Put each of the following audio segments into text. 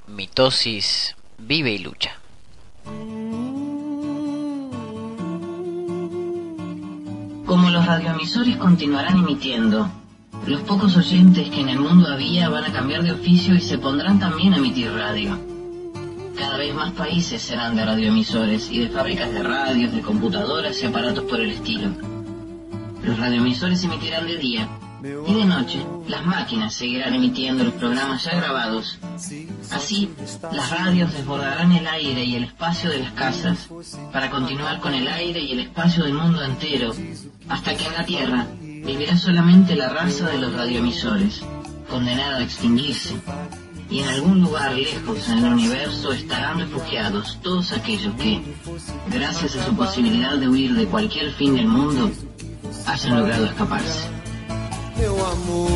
Mitosis vive y lucha. Como los radioemisores continuarán emitiendo, los pocos oyentes que en el mundo había van a cambiar de oficio y se pondrán también a emitir radio. Cada vez más países serán de radioemisores y de fábricas de radios, de computadoras y aparatos por el estilo. Los radioemisores emitirán de día y de noche las máquinas seguirán emitiendo los programas ya grabados. Así, las radios desbordarán el aire y el espacio de las casas para continuar con el aire y el espacio del mundo entero, hasta que en la Tierra vivirá solamente la raza de los radioemisores, condenada a extinguirse. Y en algún lugar lejos en el universo estarán refugiados todos aquellos que, gracias a su posibilidad de huir de cualquier fin del mundo, hayan logrado escaparse. Meu amor,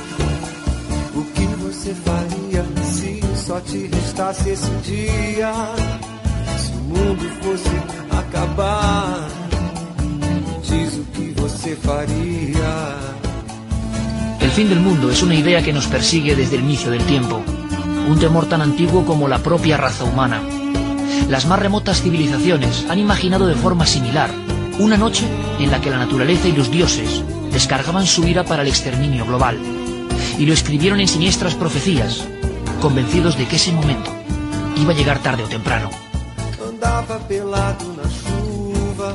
o que você faria se só te restasse esse dia? Se o mundo fosse acabar, diz o que você faria. El fin del mundo es una idea que nos persigue desde el inicio del tiempo, un temor tan antiguo como la propia raza humana. Las más remotas civilizaciones han imaginado de forma similar una noche en la que la naturaleza y los dioses descargaban su ira para el exterminio global, y lo escribieron en siniestras profecías, convencidos de que ese momento iba a llegar tarde o temprano. Andava pelado na chuva,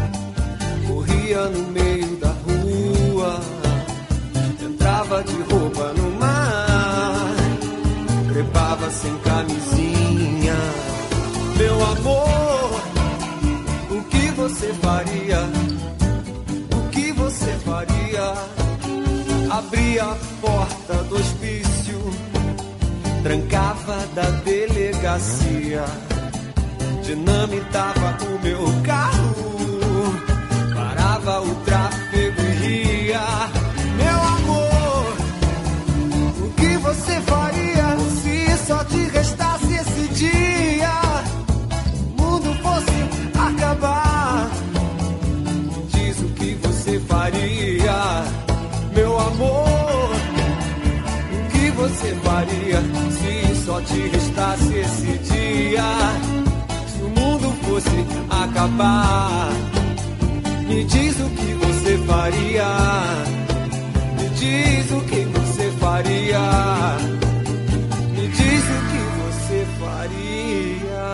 corria no meio da rua, entrava de roupa no mar, trepava sem camisinha. Meu amor, o que você faria? O que você faria? Abria a porta do hospício, trancava da delegacia, dinamitava o meu carro, parava o tráfego e ria. Meu amor, o que você faria se só te restasse esse dia? O mundo fosse acabar, diz o que você faria. Meu amor, o que você faria se só te restasse esse dia? Se o mundo fosse acabar, me diz o que você faria. Me diz o que você faria. Me diz o que você faria.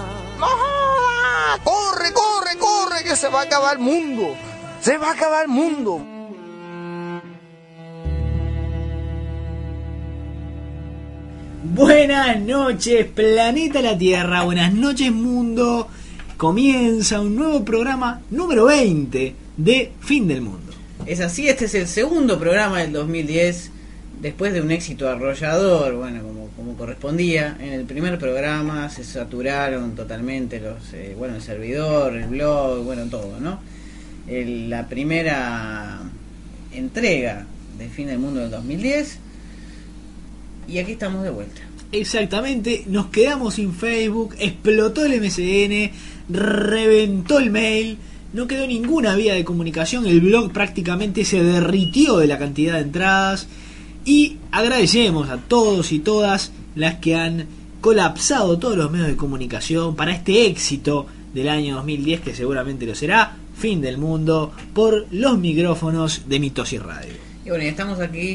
¡Corre, corre, corre! Que se va a acabar el mundo. Se va a acabar el mundo. Buenas noches, planeta La Tierra. Buenas noches, mundo. Comienza un nuevo programa número 20 de Fin del Mundo. Es así, este es el segundo programa del 2010, después de un éxito arrollador, bueno, como correspondía. En el primer programa se saturaron totalmente el servidor, el blog, bueno, todo, ¿no? La primera entrega de Fin del Mundo del 2010, y aquí estamos de vuelta. Exactamente, nos quedamos sin Facebook, explotó el MSN, reventó el mail, no quedó ninguna vía de comunicación, el blog prácticamente se derritió de la cantidad de entradas, y agradecemos a todos y todas las que han colapsado todos los medios de comunicación para este éxito del año 2010, que seguramente lo será. Fin del Mundo por los micrófonos de Mitosis Radio. Y bueno, estamos aquí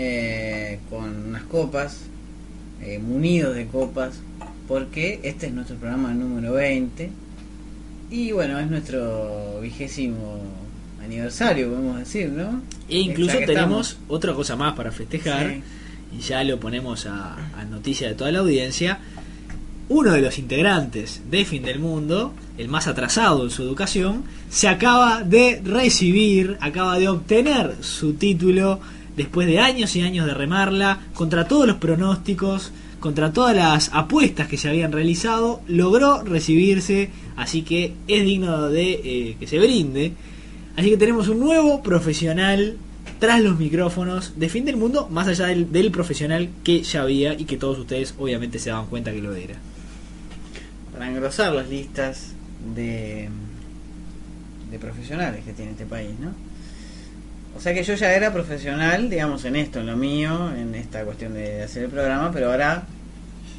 con unas copas, munidos de copas, porque este es nuestro programa número 20 y bueno, es nuestro 20º aniversario, podemos decir, ¿no? E incluso tenemos otra cosa más para festejar, sí. Y ya lo ponemos a noticia de toda la audiencia. Uno de los integrantes de Fin del Mundo, el más atrasado en su educación, se acaba de obtener su título después de años y años de remarla, contra todos los pronósticos, contra todas las apuestas que se habían realizado, logró recibirse, así que es digno de que se brinde. Así que tenemos un nuevo profesional tras los micrófonos de Fin del Mundo, más allá del profesional que ya había y que todos ustedes obviamente se daban cuenta que lo era. Para engrosar las listas de profesionales que tiene este país, ¿no? O sea que yo ya era profesional, digamos, en esto, en lo mío, en esta cuestión de hacer el programa, pero ahora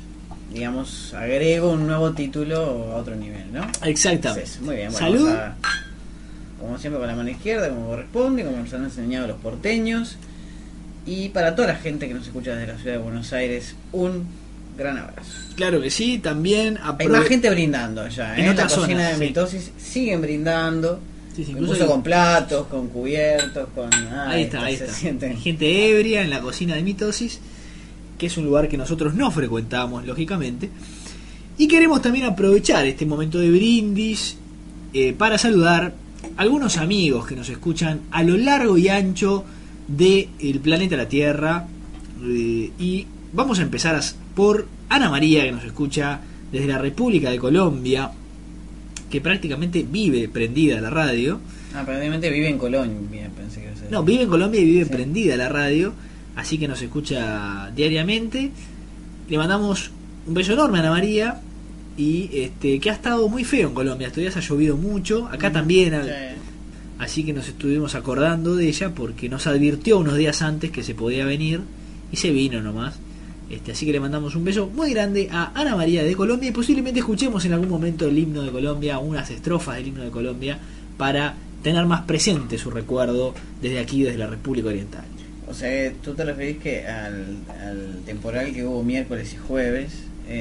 digamos, agrego un nuevo título a otro nivel, ¿no? Exactamente. Entonces, muy bien, bueno, Salud. Como siempre, con la mano izquierda, como corresponde, como nos han enseñado los porteños. Y para toda la gente que nos escucha desde la ciudad de Buenos Aires, un gran abrazo. Claro que sí, también Hay más gente brindando allá, en la otras cocina zonas, de sí. Mitosis siguen brindando, Sí, sí, incluso incluso con platos, con cubiertos, con... ahí está. se sienten- Hay gente ebria en la cocina de Mitosis, que es un lugar que nosotros no frecuentamos, lógicamente. Y queremos también aprovechar este momento de brindis para saludar a algunos amigos que nos escuchan a lo largo y ancho del planeta la Tierra. Y vamos a empezar por Ana María, que nos escucha desde la República de Colombia, que prácticamente vive prendida a la radio. Aparentemente vive en Colombia, pensé que iba a ser. No, vive en Colombia y vive Sí. prendida a la radio, así que nos escucha diariamente. Le mandamos un beso enorme a Ana María, y que ha estado muy feo en Colombia. Estos días ha llovido mucho, acá también, Sí. así que nos estuvimos acordando de ella porque nos advirtió unos días antes que se podía venir y se vino nomás. Así que le mandamos un beso muy grande a Ana María de Colombia, y posiblemente escuchemos en algún momento el himno de Colombia, unas estrofas del himno de Colombia, para tener más presente su recuerdo desde aquí, desde la República Oriental. O sea, tú te referís que al temporal que hubo miércoles y jueves,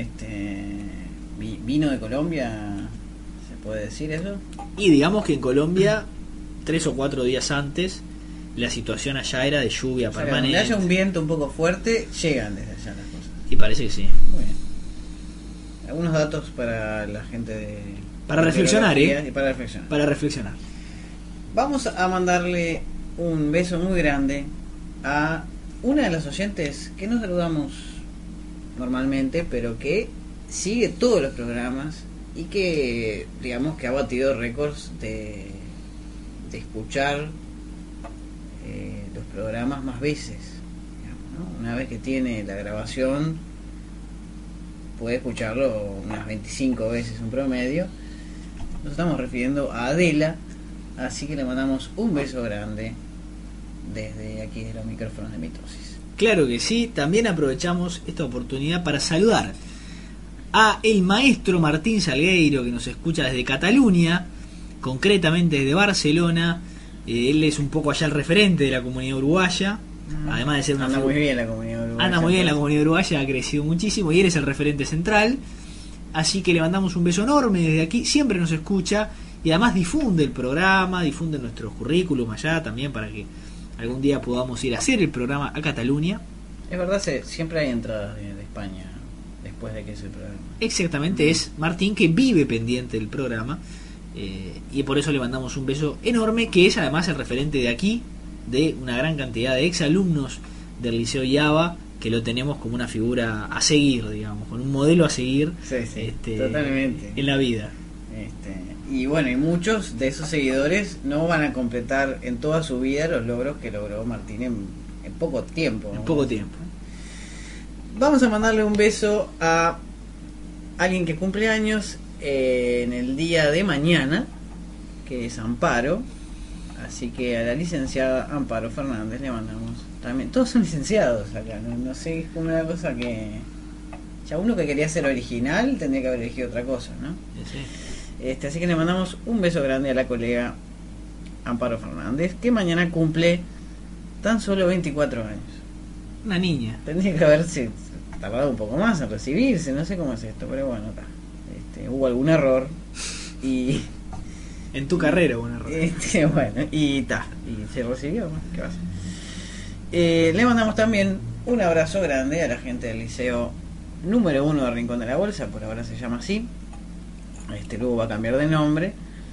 vino de Colombia, ¿se puede decir eso? Y digamos que en Colombia, 3 o 4 días antes, la situación allá era de lluvia O sea, que permanente. donde haya un viento un poco fuerte, llegan desde allá las cosas. Y parece que sí. Muy bien. Algunos datos para la gente de... Para reflexionar, y para reflexionar. Para reflexionar. Vamos a mandarle un beso muy grande a una de las oyentes que no saludamos normalmente, pero que sigue todos los programas y que, digamos, que ha batido récords de escuchar los programas más veces, digamos, ¿no? Una vez que tiene la grabación puede escucharlo unas 25 veces en promedio. Nos estamos refiriendo a Adela, así que le mandamos un beso grande desde aquí, de los micrófonos de Mitosis. Claro que sí. También aprovechamos esta oportunidad para saludar a el maestro Martín Salgueiro, que nos escucha desde Cataluña, concretamente desde Barcelona. Él es un poco allá el referente de la comunidad uruguaya, además de ser una Anda muy bien la comunidad uruguaya. Anda muy bien la comunidad uruguaya, ha crecido muchísimo y él es el referente central. Así que le mandamos un beso enorme desde aquí. Siempre nos escucha y además difunde el programa, difunde nuestro currículum allá también, para que algún día podamos ir a hacer el programa a Cataluña. Es verdad, siempre hay entradas de España después de que es el programa. Exactamente, es Martín, que vive pendiente del programa, y por eso le mandamos un beso enorme, que es además el referente de aquí, de una gran cantidad de exalumnos del Liceo Yaba, que lo tenemos como una figura a seguir, digamos, con un modelo a seguir. Sí, totalmente. En la vida. Y bueno, y muchos de esos seguidores no van a completar en toda su vida los logros que logró Martín en poco tiempo. En poco tiempo. Vamos a mandarle un beso a alguien que cumple años en el día de mañana, que es Amparo. Así que a la licenciada Amparo Fernández le mandamos también. Todos son licenciados acá, no sé, es como una cosa que... Ya uno que quería ser original tendría que haber elegido otra cosa, ¿no? Sí. Así que le mandamos un beso grande a la colega Amparo Fernández, que mañana cumple tan solo 24 años. Una niña. Tendría que haberse tardado un poco más en recibirse, no sé cómo es esto, pero bueno, está. Hubo algún error y... En tu carrera hubo un error. Bueno, y está, y se recibió, ¿no? ¿Qué va a hacer? Le mandamos también un abrazo grande a la gente del liceo número 1 de Rincón de la Bolsa, por ahora se llama así. Luego va a cambiar de nombre,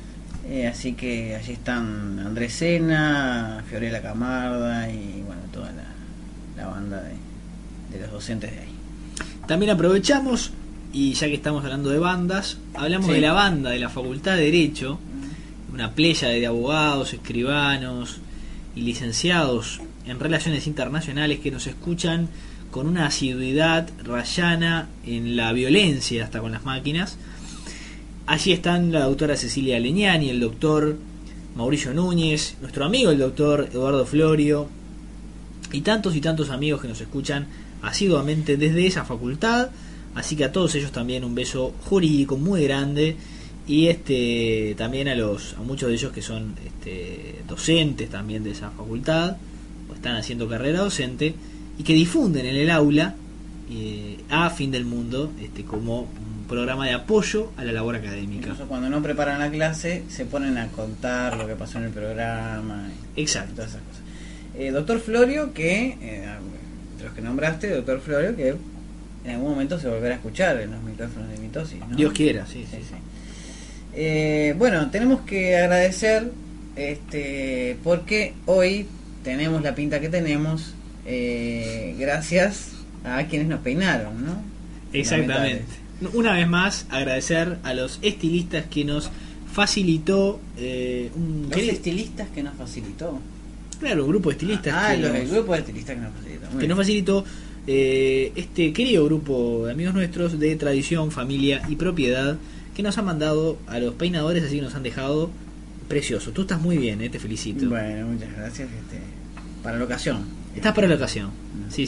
así que allí están Andrés Sena, Fiorella Camarda y bueno, toda la banda de los docentes de ahí. También aprovechamos, y ya que estamos hablando de bandas, hablamos Sí. de la banda de la Facultad de Derecho, una pléyade de abogados, escribanos y licenciados en Relaciones Internacionales que nos escuchan con una asiduidad rayana en la violencia, hasta con las máquinas. Allí están la doctora Cecilia Leñani, el doctor Mauricio Núñez, nuestro amigo el doctor Eduardo Florio, y tantos amigos que nos escuchan asiduamente desde esa facultad. Así que a todos ellos también un beso jurídico muy grande. Y también a muchos de ellos que son docentes también de esa facultad, o están haciendo carrera docente, y que difunden en el aula a Fin del Mundo como un programa de apoyo a la labor académica. Incluso cuando no preparan la clase se ponen a contar lo que pasó en el programa. Exacto. Todas esas cosas. Doctor Florio, que de los que nombraste, doctor Florio, que en algún momento se volverá a escuchar en los micrófonos de Mitosis, ¿no? Dios quiera, sí. Bueno, tenemos que agradecer porque hoy tenemos la pinta que tenemos gracias a quienes nos peinaron, ¿no? Exactamente. Una vez más, agradecer a los estilistas que nos facilitó los estilistas que nos facilitó. Claro, un grupo de estilistas el grupo de estilistas que nos facilitó. Que nos facilitó este querido grupo de amigos nuestros de tradición, familia y propiedad, que nos han mandado a los peinadores, así que nos han dejado preciosos. Tú estás muy bien, te felicito. Bueno, muchas gracias. Para la ocasión. Estás para la ocasión. Sí.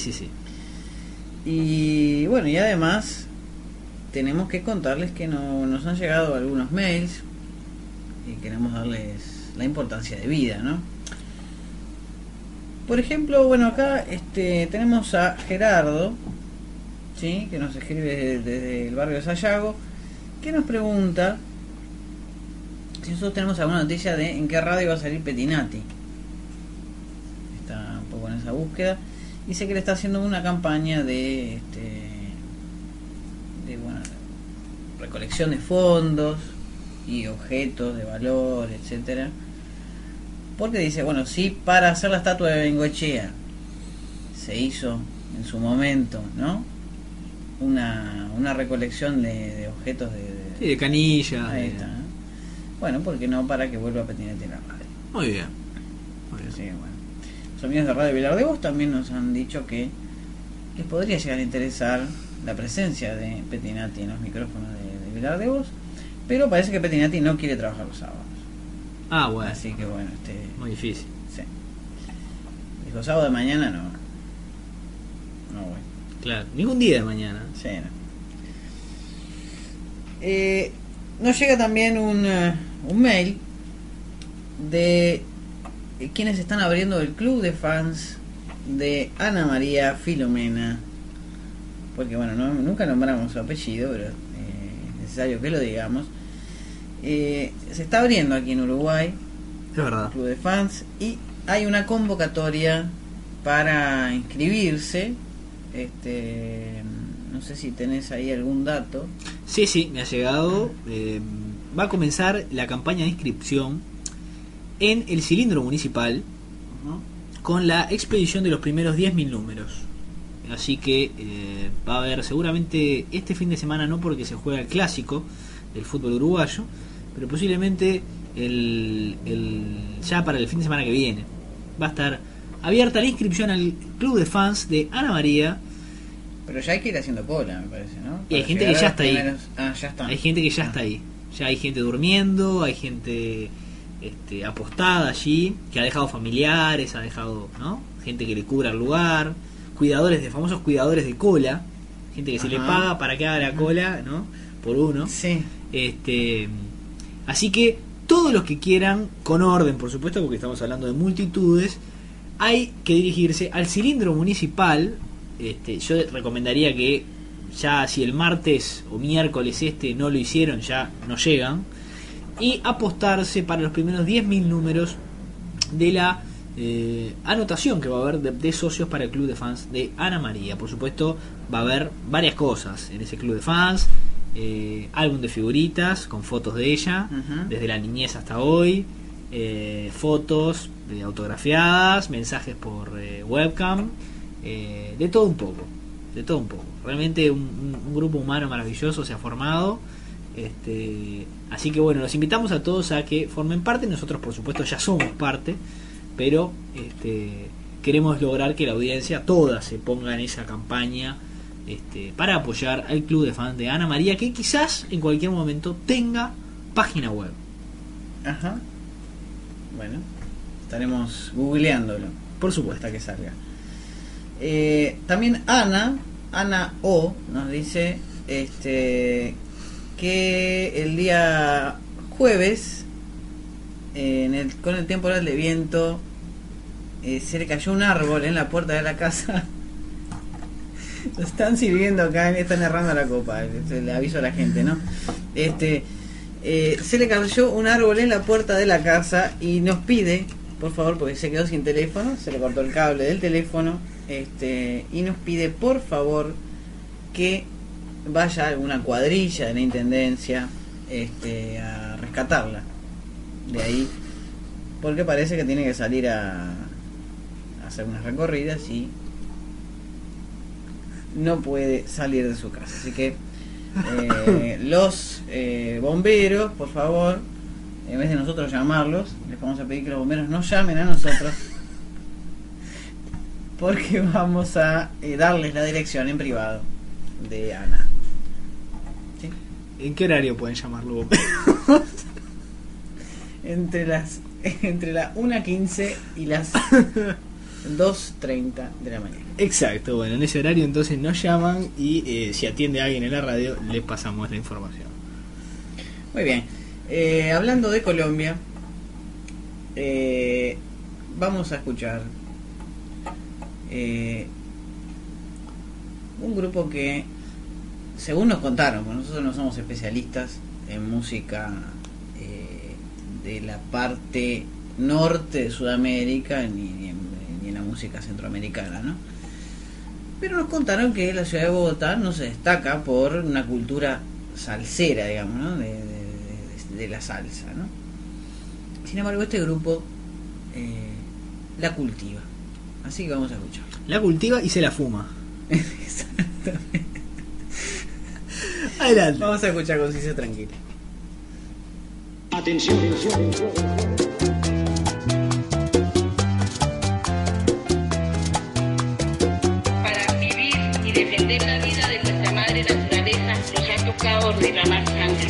Y bueno, y además tenemos que contarles que nos han llegado algunos mails y queremos darles la importancia de vida, ¿no? Por ejemplo, bueno, acá tenemos a Gerardo, ¿sí? Que nos escribe desde el barrio de Sayago, que nos pregunta si nosotros tenemos alguna noticia de en qué radio va a salir Petinati. Está un poco en esa búsqueda. Dice que le está haciendo una campaña de recolección de fondos y objetos de valor, etcétera. Porque dice, bueno, si para hacer la estatua de Bengoechea se hizo en su momento, ¿no? Una recolección de objetos de canilla. Ahí está, ¿no? Bueno, ¿por qué no para que vuelva a Petinati en la radio? Muy bien. Sí, bueno. Los amigos de Radio Vilar de Vos también nos han dicho que les podría llegar a interesar la presencia de Petinati en los micrófonos de Vilar de Vos, pero parece que Petinati no quiere trabajar los sábados. Bueno. Así que bueno, muy difícil. Sí. Dijo sábado de mañana no. No, bueno. Claro, ningún día de mañana. Sí, no. Nos llega también un mail de quienes están abriendo el club de fans de Ana María Filomena, porque bueno, nunca nombramos su apellido, pero es necesario que lo digamos. Se está abriendo aquí en Uruguay, es verdad, el club de fans, y hay una convocatoria para inscribirse. No sé si tenés ahí algún dato. Sí, me ha llegado. Va a comenzar la campaña de inscripción en el cilindro municipal, con la expedición de los primeros 10.000 números. Así que va a haber seguramente este fin de semana, no porque se juega el clásico del fútbol uruguayo, pero posiblemente ya para el fin de semana que viene va a estar abierta la inscripción al club de fans de Ana María. Pero ya hay que ir haciendo cola, me parece, ¿no? Y hay gente que ya está ahí. Ya está. Hay gente que ya está ahí. Ya hay gente durmiendo, hay gente apostada allí, que ha dejado familiares, ha dejado, ¿no? Gente que le cubra el lugar, famosos cuidadores de cola, gente que se le paga para que haga la cola, ¿no? Por uno. Sí. Así que todos los que quieran, con orden, por supuesto, porque estamos hablando de multitudes, hay que dirigirse al cilindro municipal. Yo recomendaría que ya si el martes o miércoles no lo hicieron, ya no llegan, y apostarse para los primeros 10.000 números de la anotación que va a haber de socios para el club de fans de Ana María. Por supuesto, va a haber varias cosas en ese club de fans: álbum de figuritas con fotos de ella, desde la niñez hasta hoy, fotos autografiadas, mensajes por webcam, de todo un poco. Realmente un grupo humano maravilloso se ha formado. Así que bueno, los invitamos a todos a que formen parte. Nosotros por supuesto ya somos parte, pero queremos lograr que la audiencia toda se ponga en esa campaña para apoyar al club de fans de Ana María, que quizás en cualquier momento tenga página web. Ajá. Bueno, estaremos googleándolo, por supuesto, hasta que salga. También Ana O nos dice que el día jueves, con el temporal de viento, se le cayó un árbol en la puerta de la casa. Lo están sirviendo acá, están errando la copa, le aviso a la gente, ¿no? Se le cayó un árbol en la puerta de la casa y nos pide, por favor, porque se quedó sin teléfono, se le cortó el cable del teléfono, y nos pide, por favor, que vaya alguna cuadrilla de la intendencia a rescatarla de ahí, porque parece que tiene que salir a hacer unas recorridas y no puede salir de su casa. Así que los bomberos, por favor, en vez de nosotros llamarlos, les vamos a pedir que los bomberos no llamen a nosotros, porque vamos a darles la dirección en privado de Ana. ¿Sí? ¿En qué horario pueden llamarlo? Entre las 1:15 y las 2:30 de la mañana. Exacto, bueno, en ese horario entonces nos llaman y si atiende a alguien en la radio les pasamos la información. Muy bien. Hablando de Colombia, vamos a escuchar un grupo que, según nos contaron, porque nosotros no somos especialistas en música de la parte norte de Sudamérica ni en la música centroamericana, ¿no? Pero nos contaron que la ciudad de Bogotá no se destaca por una cultura salsera, digamos, ¿no? De la salsa, ¿no? Sin embargo, este grupo la cultiva. Así que vamos a escuchar. La cultiva y se la fuma. Exactamente. Adelante. Vamos a escuchar Conciencia Tranquila. Atención. Para vivir y defender la vida de nuestra madre naturaleza, nos ha tocado derramar sangre.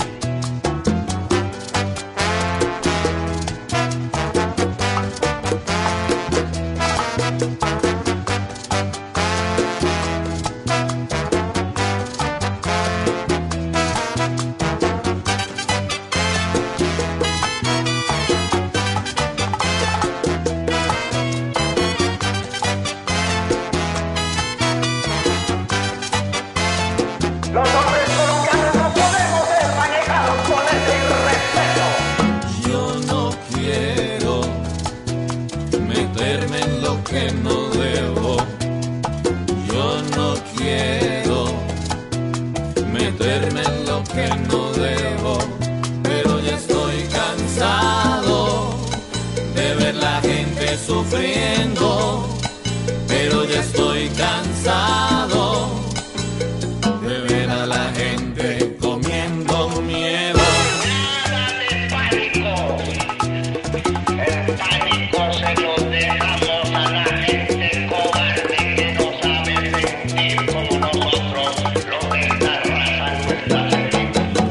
Sufriendo, pero ya estoy cansado de ver a la gente comiendo miedo. Nada de pánico. El pánico se lo dejamos a la gente cobarde que no sabe sentir como nosotros, lo que esta raza nuestra sentimos.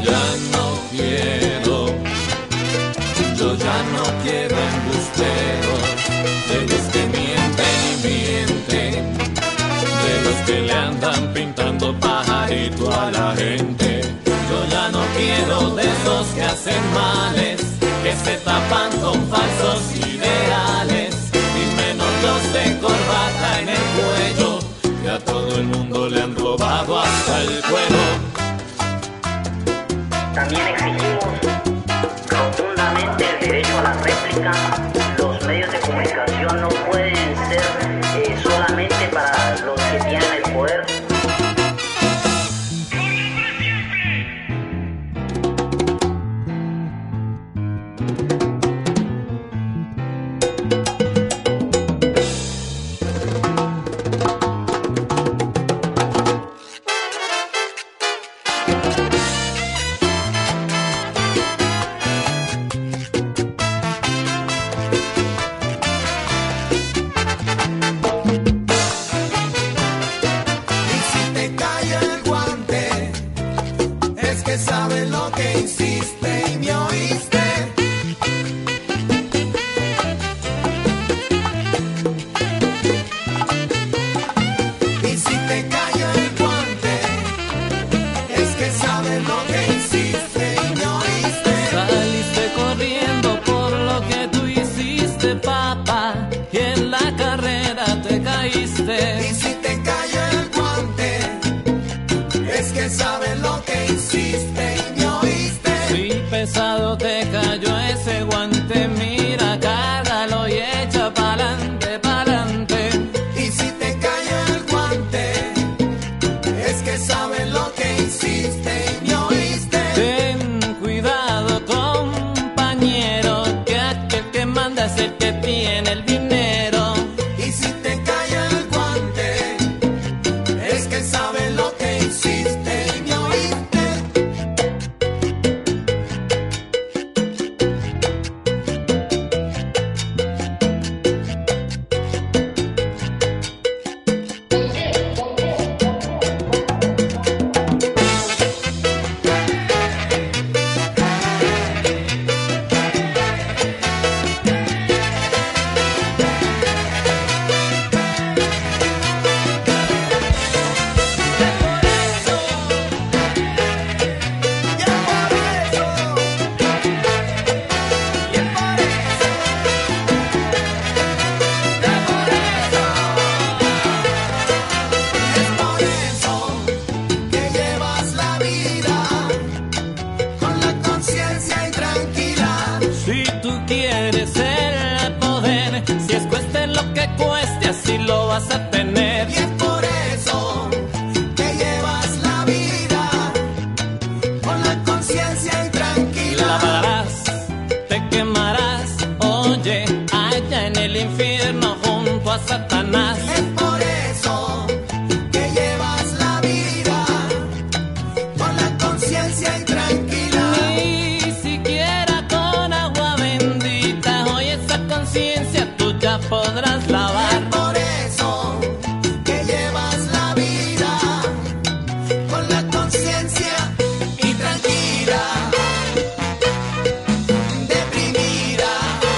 Yo ya no quiero embusteros, de los que mienten y mienten, de los que le andan pintando pajarito a la gente. Yo ya no quiero de esos que hacen males, que se tapan con falsos ideales, y menos los de corbata en el cuello, que a todo el mundo le han robado hasta el cuero. También exigimos rotundamente el derecho a la réplica. Los medios de comunicación no pueden ser solamente para los que tienen el poder. que saben lo que hiciste y me oíste. Si pesado te cayó ese guante, mira, cárgalo y echa pa'lante, pa'lante. Y si te cayó el guante, es que saben lo que hiciste y me oíste. Ten cuidado, compañero, que aquel que manda es el que tiene el dinero. Y si te cayó el guante, es que saben lo que hiciste y me oíste. Es por eso que llevas la vida con la conciencia intranquila. Si tú quieres el poder, si es cueste lo que cueste, así lo vas a tener. Y es por eso que llevas la vida con la conciencia La intranquila. pagarás, te quemarás, oye, allá en el infierno junto a Satanás. Es por eso que llevas la vida con la conciencia intranquila. Ni siquiera con agua bendita, hoy esa conciencia tú ya podrás lavar. Por eso que llevas la vida con la conciencia intranquila, deprimida,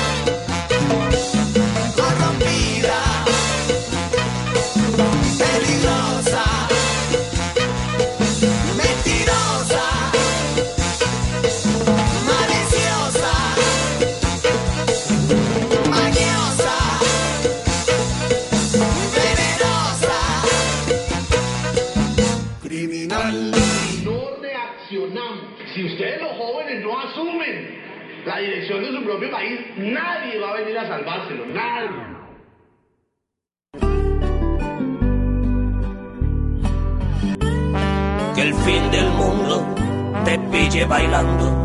corrompida, peligrosa, mentirosa, maliciosa, mañosa, venenosa, criminal. No reaccionamos. Si ustedes los jóvenes no asumen la dirección de su propio país, nadie va a venir a salvárselo, nadie. Que el fin del mundo te pille bailando.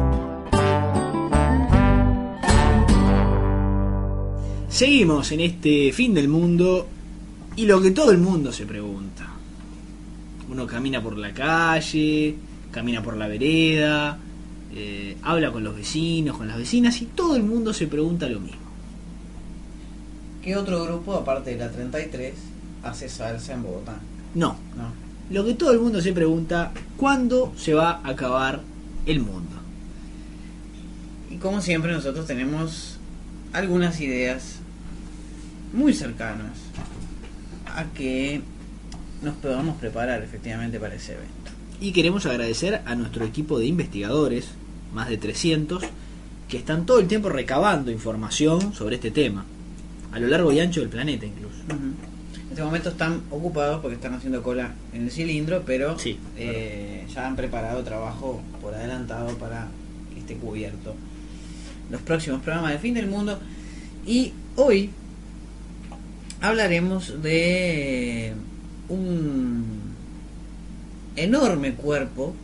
Seguimos en este fin del mundo y lo que todo el mundo se pregunta. Uno camina por la calle, camina por la vereda, habla con los vecinos, con las vecinas y todo el mundo se pregunta lo mismo. ¿Qué otro grupo, aparte de la 33, hace salsa en Bogotá? No, No. lo que todo el mundo se pregunta, ¿cuándo se va a acabar el mundo? Y como siempre nosotros tenemos algunas ideas muy cercanas a que nos podamos preparar efectivamente para ese evento. Y queremos agradecer a nuestro equipo de investigadores, más de 300, que están todo el tiempo recabando información sobre este tema, a lo largo y ancho del planeta incluso. En este momento están ocupados porque están haciendo cola en el cilindro, pero Sí, ya han preparado trabajo por adelantado para que esté cubierto los próximos programas de Fin del Mundo. Y hoy hablaremos de un enorme cuerpo.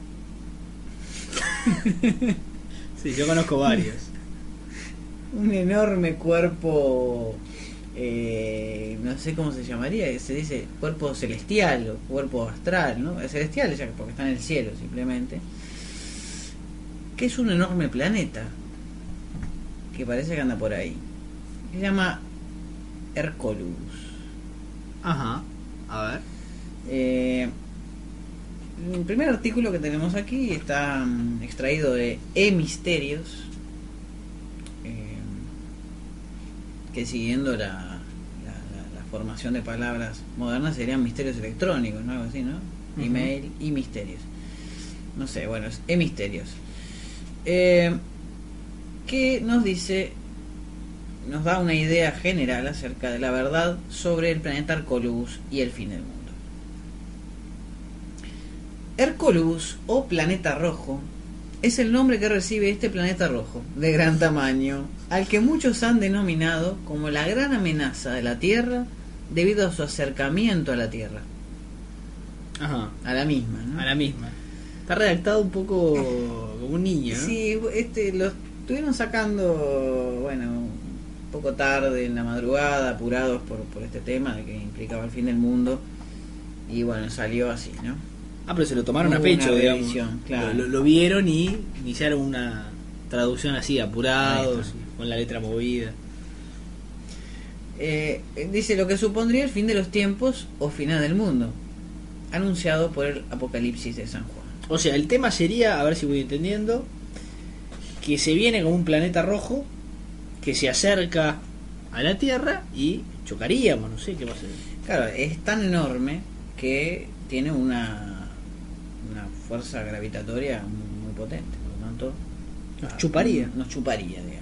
Sí, yo conozco varios. Un enorme cuerpo, no sé cómo se llamaría, se dice cuerpo celestial o cuerpo astral, ¿no? Celestial ya porque está en el cielo simplemente, que es un enorme planeta que parece que anda por ahí, se llama Hercolus. Ajá, a ver. El primer artículo que tenemos aquí está extraído de E-Misterios, que siguiendo la formación de palabras modernas serían misterios electrónicos, ¿no? Algo así, ¿no? Uh-huh. Email y misterios. No sé, bueno, es E-Misterios. Que nos dice, nos da una idea general acerca de la verdad sobre el planeta Hercolus y el fin del mundo. Hercolubus, o planeta rojo, es el nombre que recibe este planeta rojo, de gran tamaño, al que muchos han denominado como la gran amenaza de la Tierra debido a su acercamiento a la Tierra. Ajá. A la misma, ¿no? A la misma. Está redactado un poco como un niño, ¿no? Sí, lo estuvieron sacando, bueno, un poco tarde, en la madrugada, apurados por este tema de que implicaba el fin del mundo. Y bueno, salió así, ¿no? Ah, pero se lo tomaron a Hubo pecho, una digamos. revisión, claro. Lo vieron y iniciaron una traducción así, apurados, Ahí está. con la letra movida. Dice lo que supondría el fin de los tiempos o final del mundo, anunciado por el Apocalipsis de San Juan. O sea, el tema sería, a ver si voy entendiendo, que se viene como un planeta rojo que se acerca a la Tierra y chocaríamos, no sé qué va a ser. Claro, es tan enorme que tiene una fuerza gravitatoria muy potente, por lo tanto Nos chuparía. Nos chuparía, digamos.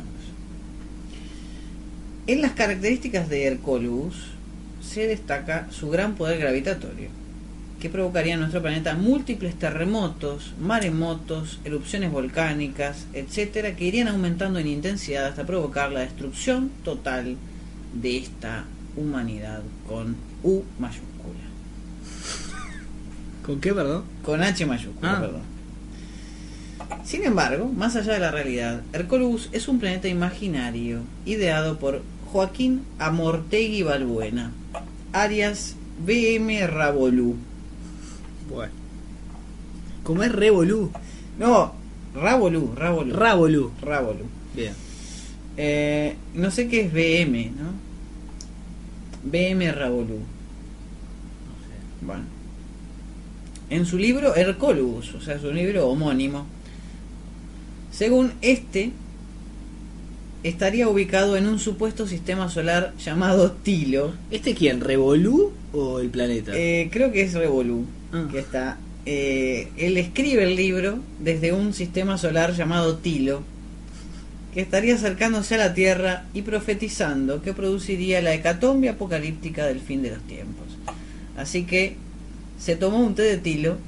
En las características de Hercolubus se destaca su gran poder gravitatorio, que provocaría en nuestro planeta múltiples terremotos, maremotos, erupciones volcánicas, etcétera, que irían aumentando en intensidad hasta provocar la destrucción total de esta humanidad con U mayúscula. ¿Con qué, perdón? Con H mayúscula, perdón. Sin embargo, más allá de la realidad, Hercolubus es un planeta imaginario ideado por Joaquín Amortegui Balbuena, alias BM Rabolú. Bueno. ¿Cómo es Revolú? No, Rabolú. Rabolú. Bien. No sé qué es BM, ¿no? BM Rabolú. Bueno. En su libro Hercolubus, o sea, su libro homónimo, según este, estaría ubicado en un supuesto sistema solar llamado Tilo. ¿Este quién? ¿Revolú o el planeta? Creo que es Revolú, que está. Él escribe el libro desde un sistema solar llamado Tilo, que estaría acercándose a la Tierra y profetizando que produciría la hecatombe apocalíptica del fin de los tiempos. Así que se tomó un té de Tilo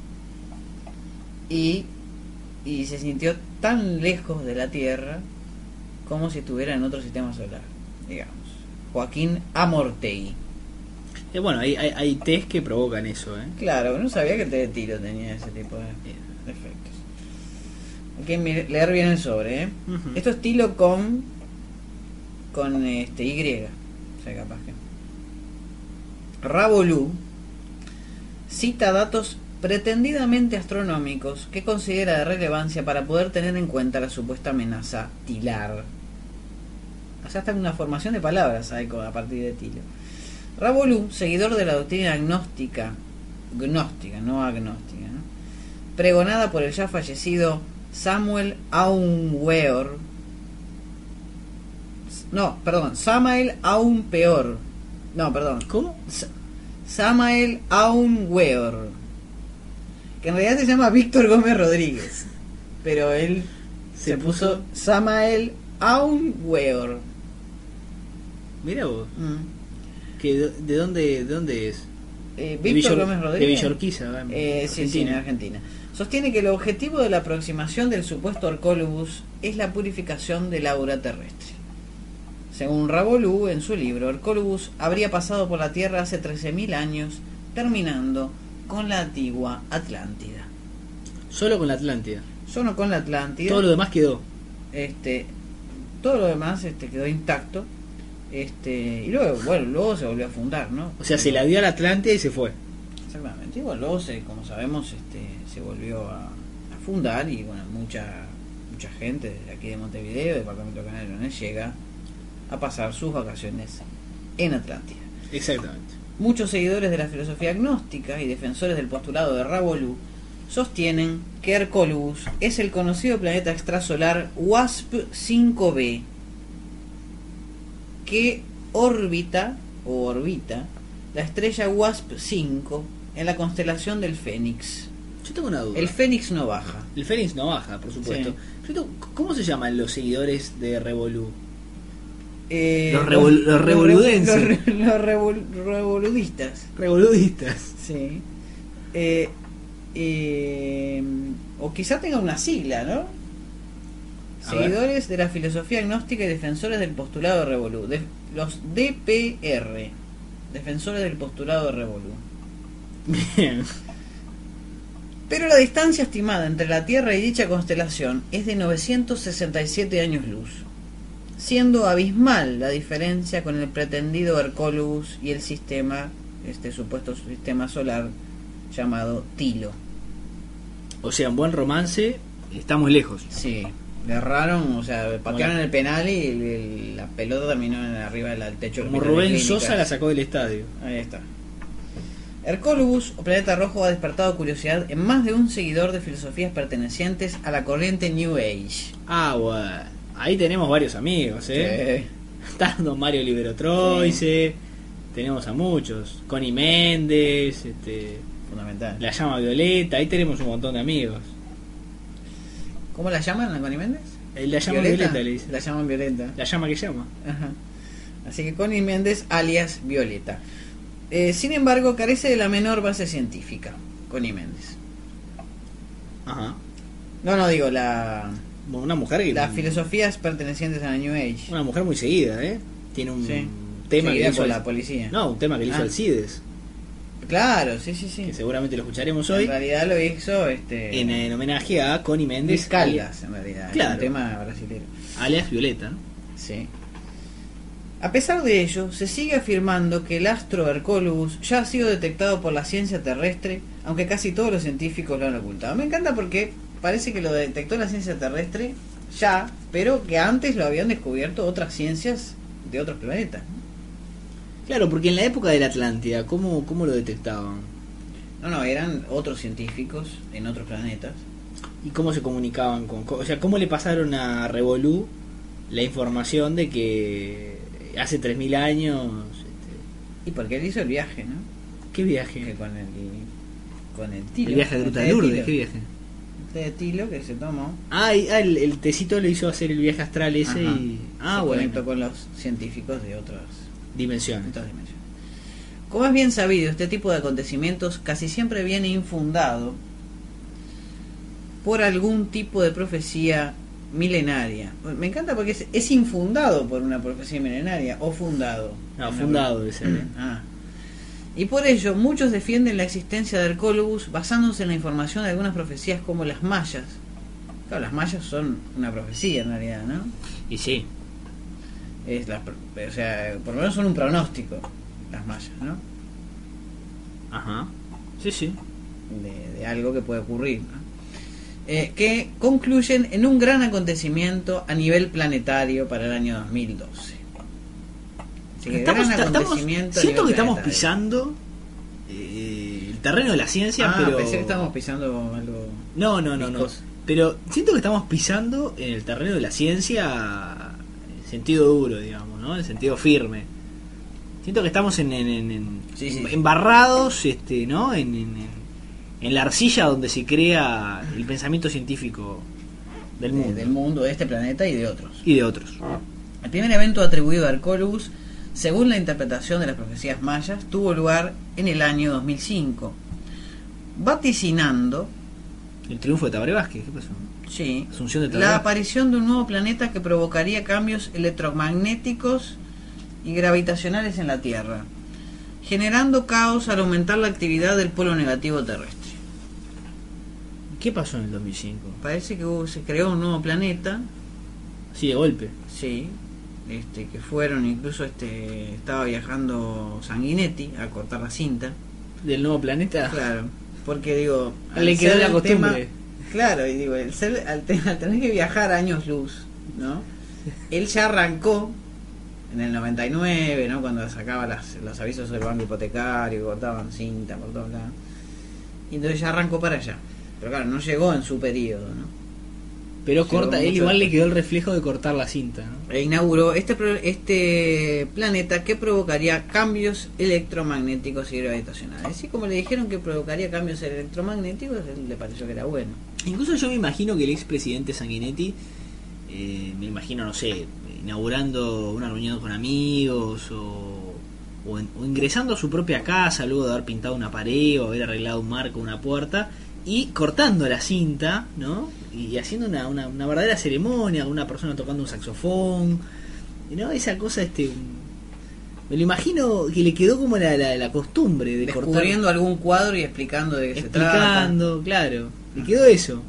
y se sintió tan lejos de la Tierra como si estuviera en otro sistema solar, digamos. Joaquín Amortegui. Bueno, hay test que provocan eso, ¿eh? Claro, no sabía que el té de Tilo tenía ese tipo de efectos. Hay que leer bien el sobre, ¿eh? Uh-huh. Esto es Tilo con Y, o sea, capaz que Rabolú cita datos pretendidamente astronómicos que considera de relevancia para poder tener en cuenta la supuesta amenaza tilar. O sea, hasta una formación de palabras hay a partir de Tilo. Rabolú, seguidor de la doctrina gnóstica, no agnóstica, ¿no?, pregonada por el ya fallecido Samael Aun Peor. ¿Cómo? Samael Aun Weor, que en realidad se llama Víctor Gómez Rodríguez, pero él se puso Samael Aun Weor. Mira vos. ¿De dónde es? Víctor Gómez Rodríguez. De Villorquiza, sí, en Argentina. Sostiene que el objetivo de la aproximación del supuesto Hercolubus es la purificación del aura terrestre. Según Rabolú, en su libro, Hercolubus habría pasado por la Tierra hace 13.000 años, terminando con la antigua Atlántida. Solo con la Atlántida. Solo con la Atlántida. Todo lo demás quedó. Todo lo demás quedó intacto. Y luego se volvió a fundar, ¿no? O sea, se la dio a la Atlántida y se fue. Exactamente. Y bueno, luego como sabemos, se volvió a fundar y bueno, mucha gente de aquí de Montevideo, departamento de Canelones, llega a pasar sus vacaciones en Atlántida. Exactamente. Muchos seguidores de la filosofía gnóstica y defensores del postulado de Rabolú sostienen que Hercolubus es el conocido planeta extrasolar WASP-5b, que orbita la estrella WASP-5 en la constelación del Fénix. Yo tengo una duda. El Fénix no baja. El Fénix no baja, por supuesto. Sí. ¿Cómo se llaman los seguidores de Revolú? Los revoludenses. Los revoludistas. Revoludistas. Sí. O quizá tenga una sigla, ¿no? A Seguidores de la filosofía agnóstica y defensores del postulado de Revolú. Los DPR, defensores del postulado de Revolú. Bien. Pero la distancia estimada entre la Tierra y dicha constelación es de 967 años luz, siendo abismal la diferencia con el pretendido Hercólogos y el sistema, este supuesto sistema solar llamado Tilo. O sea, un buen romance, estamos lejos. Sí, le erraron, o sea, patearon el penal y la pelota terminó arriba del techo. Como Rubén Sosa la sacó del estadio. Ahí está. Hercólogos, o planeta rojo, ha despertado curiosidad en más de un seguidor de filosofías pertenecientes a la corriente New Age. Ah, bueno. Ahí tenemos varios amigos, ¿eh? Sí. Está don Mario Libero Troise, tenemos a muchos. Connie Méndez, Fundamental. La Llama Violeta, ahí tenemos un montón de amigos. ¿Cómo la llaman, la Connie Méndez? La Llama Violeta le dice. La llaman Violeta. La llama que llama. Ajá. Así que Connie Méndez alias Violeta. Sin embargo, carece de la menor base científica, Connie Méndez. Ajá. No digo la... Una mujer que... Las filosofías pertenecientes a la New Age. Una mujer muy seguida, ¿eh? Tiene un Sí. tema Seguida que hizo por la policía. No, un tema que le hizo Ah. Alcides, Claro, sí. que seguramente lo escucharemos En hoy, realidad lo hizo en homenaje a Connie Méndez, Luis Caldas, en realidad. Claro. Es un tema brasileño. alias Violeta, ¿no? Sí. A pesar de ello, se sigue afirmando que el astro Hercólogos ya ha sido detectado por la ciencia terrestre, aunque casi todos los científicos lo han ocultado. Me encanta porque parece que lo detectó la ciencia terrestre ya, pero que antes lo habían descubierto otras ciencias de otros planetas, ¿no? Claro, porque en la época de la Atlántida, ¿cómo lo detectaban? No, eran otros científicos en otros planetas. ¿Y cómo se comunicaban o sea, cómo le pasaron a Revolú la información de que hace 3000 años... Y porque él hizo el viaje, ¿no? ¿Qué viaje? Que con el Tilo. El viaje de Gruta de Lourdes, ¿qué viaje? El de Tilo que se tomó. El tecito le hizo hacer el viaje astral ese. Ajá. Y... Se conectó con los científicos de otras dimensiones. dimensiones. Como es bien sabido, este tipo de acontecimientos casi siempre viene infundado por algún tipo de profecía milenaria. Me encanta porque es infundado por una profecía milenaria o fundado. No, fundado ese. Y por ello muchos defienden la existencia de Hercólogos basándose en la información de algunas profecías como las mayas. Claro, las mayas son una profecía en realidad, ¿no? Y sí. O sea, por lo menos son un pronóstico las mayas, ¿no? Ajá. Sí. De algo que puede ocurrir, ¿no? Que concluyen en un gran acontecimiento a nivel planetario para el año 2012. Así que siento que estamos pisando el terreno de la ciencia, pero... pensé que estábamos pisando algo... No. Pero siento que estamos pisando en el terreno de la ciencia en sentido duro, digamos, ¿no? En sentido firme. Siento que estamos embarrados, ¿no? En la arcilla donde se crea el pensamiento científico del mundo. Del mundo, de este planeta y de otros. El primer evento atribuido a Hercólogos, según la interpretación de las profecías mayas, tuvo lugar en el año 2005, vaticinando el triunfo de Tabaré Vázquez. ¿Qué pasó? Sí, Asunción de Tabaré la Vázquez. aparición de un nuevo planeta que provocaría cambios electromagnéticos y gravitacionales en la Tierra, generando caos al aumentar la actividad del polo negativo terrestre. ¿Qué pasó en el 2005? Parece que se creó un nuevo planeta. Sí, de golpe. Sí, que fueron, incluso estaba viajando Sanguinetti a cortar la cinta. ¿Del nuevo planeta? Claro, porque digo... Le quedó la costumbre. Claro, y digo, al tener que viajar años luz, ¿no? Él ya arrancó en el 99, ¿no? Cuando sacaba los avisos del banco hipotecario, cortaban cinta por todos lados. Y entonces ya arrancó para allá. Pero claro, no llegó en su periodo, ¿no? Pero él igual le quedó el reflejo de cortar la cinta, ¿no? E inauguró este planeta que provocaría cambios electromagnéticos y gravitacionales. Así como le dijeron que provocaría cambios electromagnéticos, a él le pareció que era bueno. Incluso yo me imagino que el expresidente Sanguinetti, me imagino, no sé, inaugurando una reunión con amigos o ingresando a su propia casa luego de haber pintado una pared o haber arreglado un marco, una puerta, y cortando la cinta, ¿no? Y haciendo una verdadera ceremonia, una persona tocando un saxofón, ¿no? Esa cosa, me lo imagino que le quedó como la costumbre de descubriendo cortar, algún cuadro y explicando de qué se trata. explicando, claro, le quedó eso.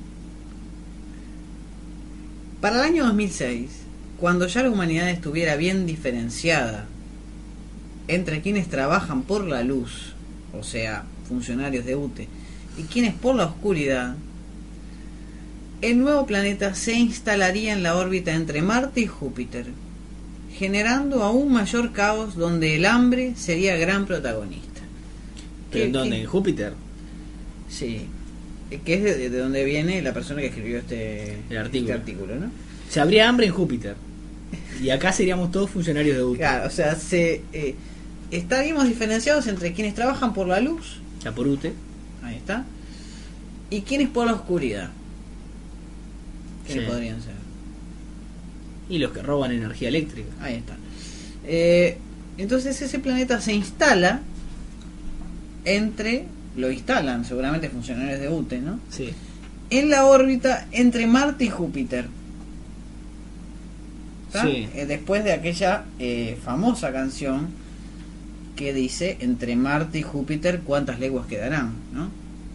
Para el año 2006, cuando ya la humanidad estuviera bien diferenciada entre quienes trabajan por la luz, o sea, funcionarios de UTE, y quienes por la oscuridad, el nuevo planeta se instalaría en la órbita entre Marte y Júpiter, generando aún mayor caos donde el hambre sería gran protagonista. ¿Pero en dónde? ¿En Júpiter? Sí, que es de donde viene la persona que escribió el artículo, ¿no? O sea, habría hambre en Júpiter y acá seríamos todos funcionarios de UTE. Claro, o sea, estaríamos diferenciados entre quienes trabajan por la luz, Ya por UTE. ahí está, y quienes por la oscuridad. ¿Quiénes Sí. podrían ser? Y los que roban energía eléctrica. Ahí está. Entonces ese planeta se instala lo instalan seguramente funcionarios de UTE, ¿no? Sí. En la órbita entre Marte y Júpiter. ¿Está? Sí. Después de aquella famosa canción que dice entre Marte y Júpiter cuántas leguas quedarán, ¿no?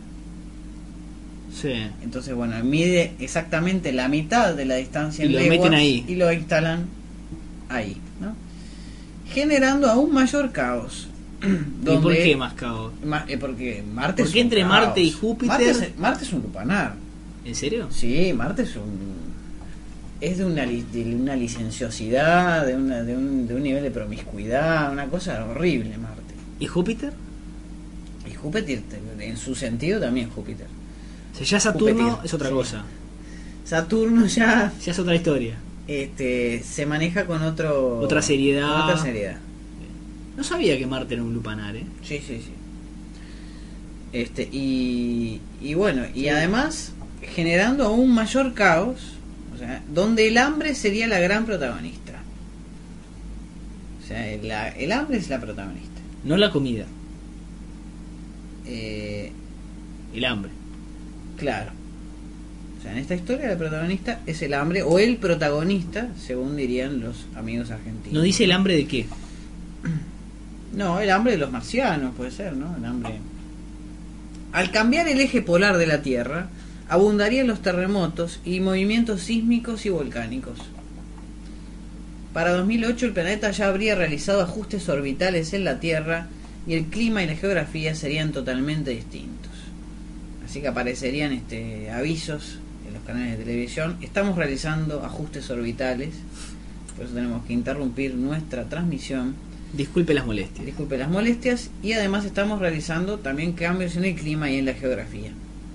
Sí. Entonces, bueno, mide exactamente la mitad de la distancia Y en lo leguas meten ahí. y lo instalan ahí, ¿no? Generando aún mayor caos. ¿Y por qué más caos? Porque Marte ¿Por es qué un entre caos. Marte y Júpiter? Marte es un lupanar. ¿En serio? Sí, Marte es de una licenciosidad, de un nivel de promiscuidad, una cosa horrible Marte. ¿Y Júpiter? Y Júpiter, en su sentido, también Júpiter. O sea, ya Saturno Júpiter, es otra sí. cosa. Saturno ya es otra historia. Se maneja con otra seriedad. con otra seriedad. No sabía que Marte era un lupanar, ¿eh? Sí. Y bueno, y Sí. además generando aún mayor caos, o sea, donde el hambre sería la gran protagonista. O sea, el hambre es la protagonista. No la comida, Eh, el hambre. claro. O sea, en esta historia la protagonista es el hambre, o el protagonista, según dirían los amigos argentinos. ¿No dice el hambre de qué? No, el hambre de los marcianos puede ser, ¿no? El hambre. Al cambiar el eje polar de la Tierra, abundarían los terremotos y movimientos sísmicos y volcánicos. Para 2008 el planeta ya habría realizado ajustes orbitales en la Tierra y el clima y la geografía serían totalmente distintos. Así que aparecerían avisos en los canales de televisión. Estamos realizando ajustes orbitales, por eso tenemos que interrumpir nuestra transmisión. Disculpe las molestias. Disculpe las molestias, y además estamos realizando también cambios en el clima y en la geografía.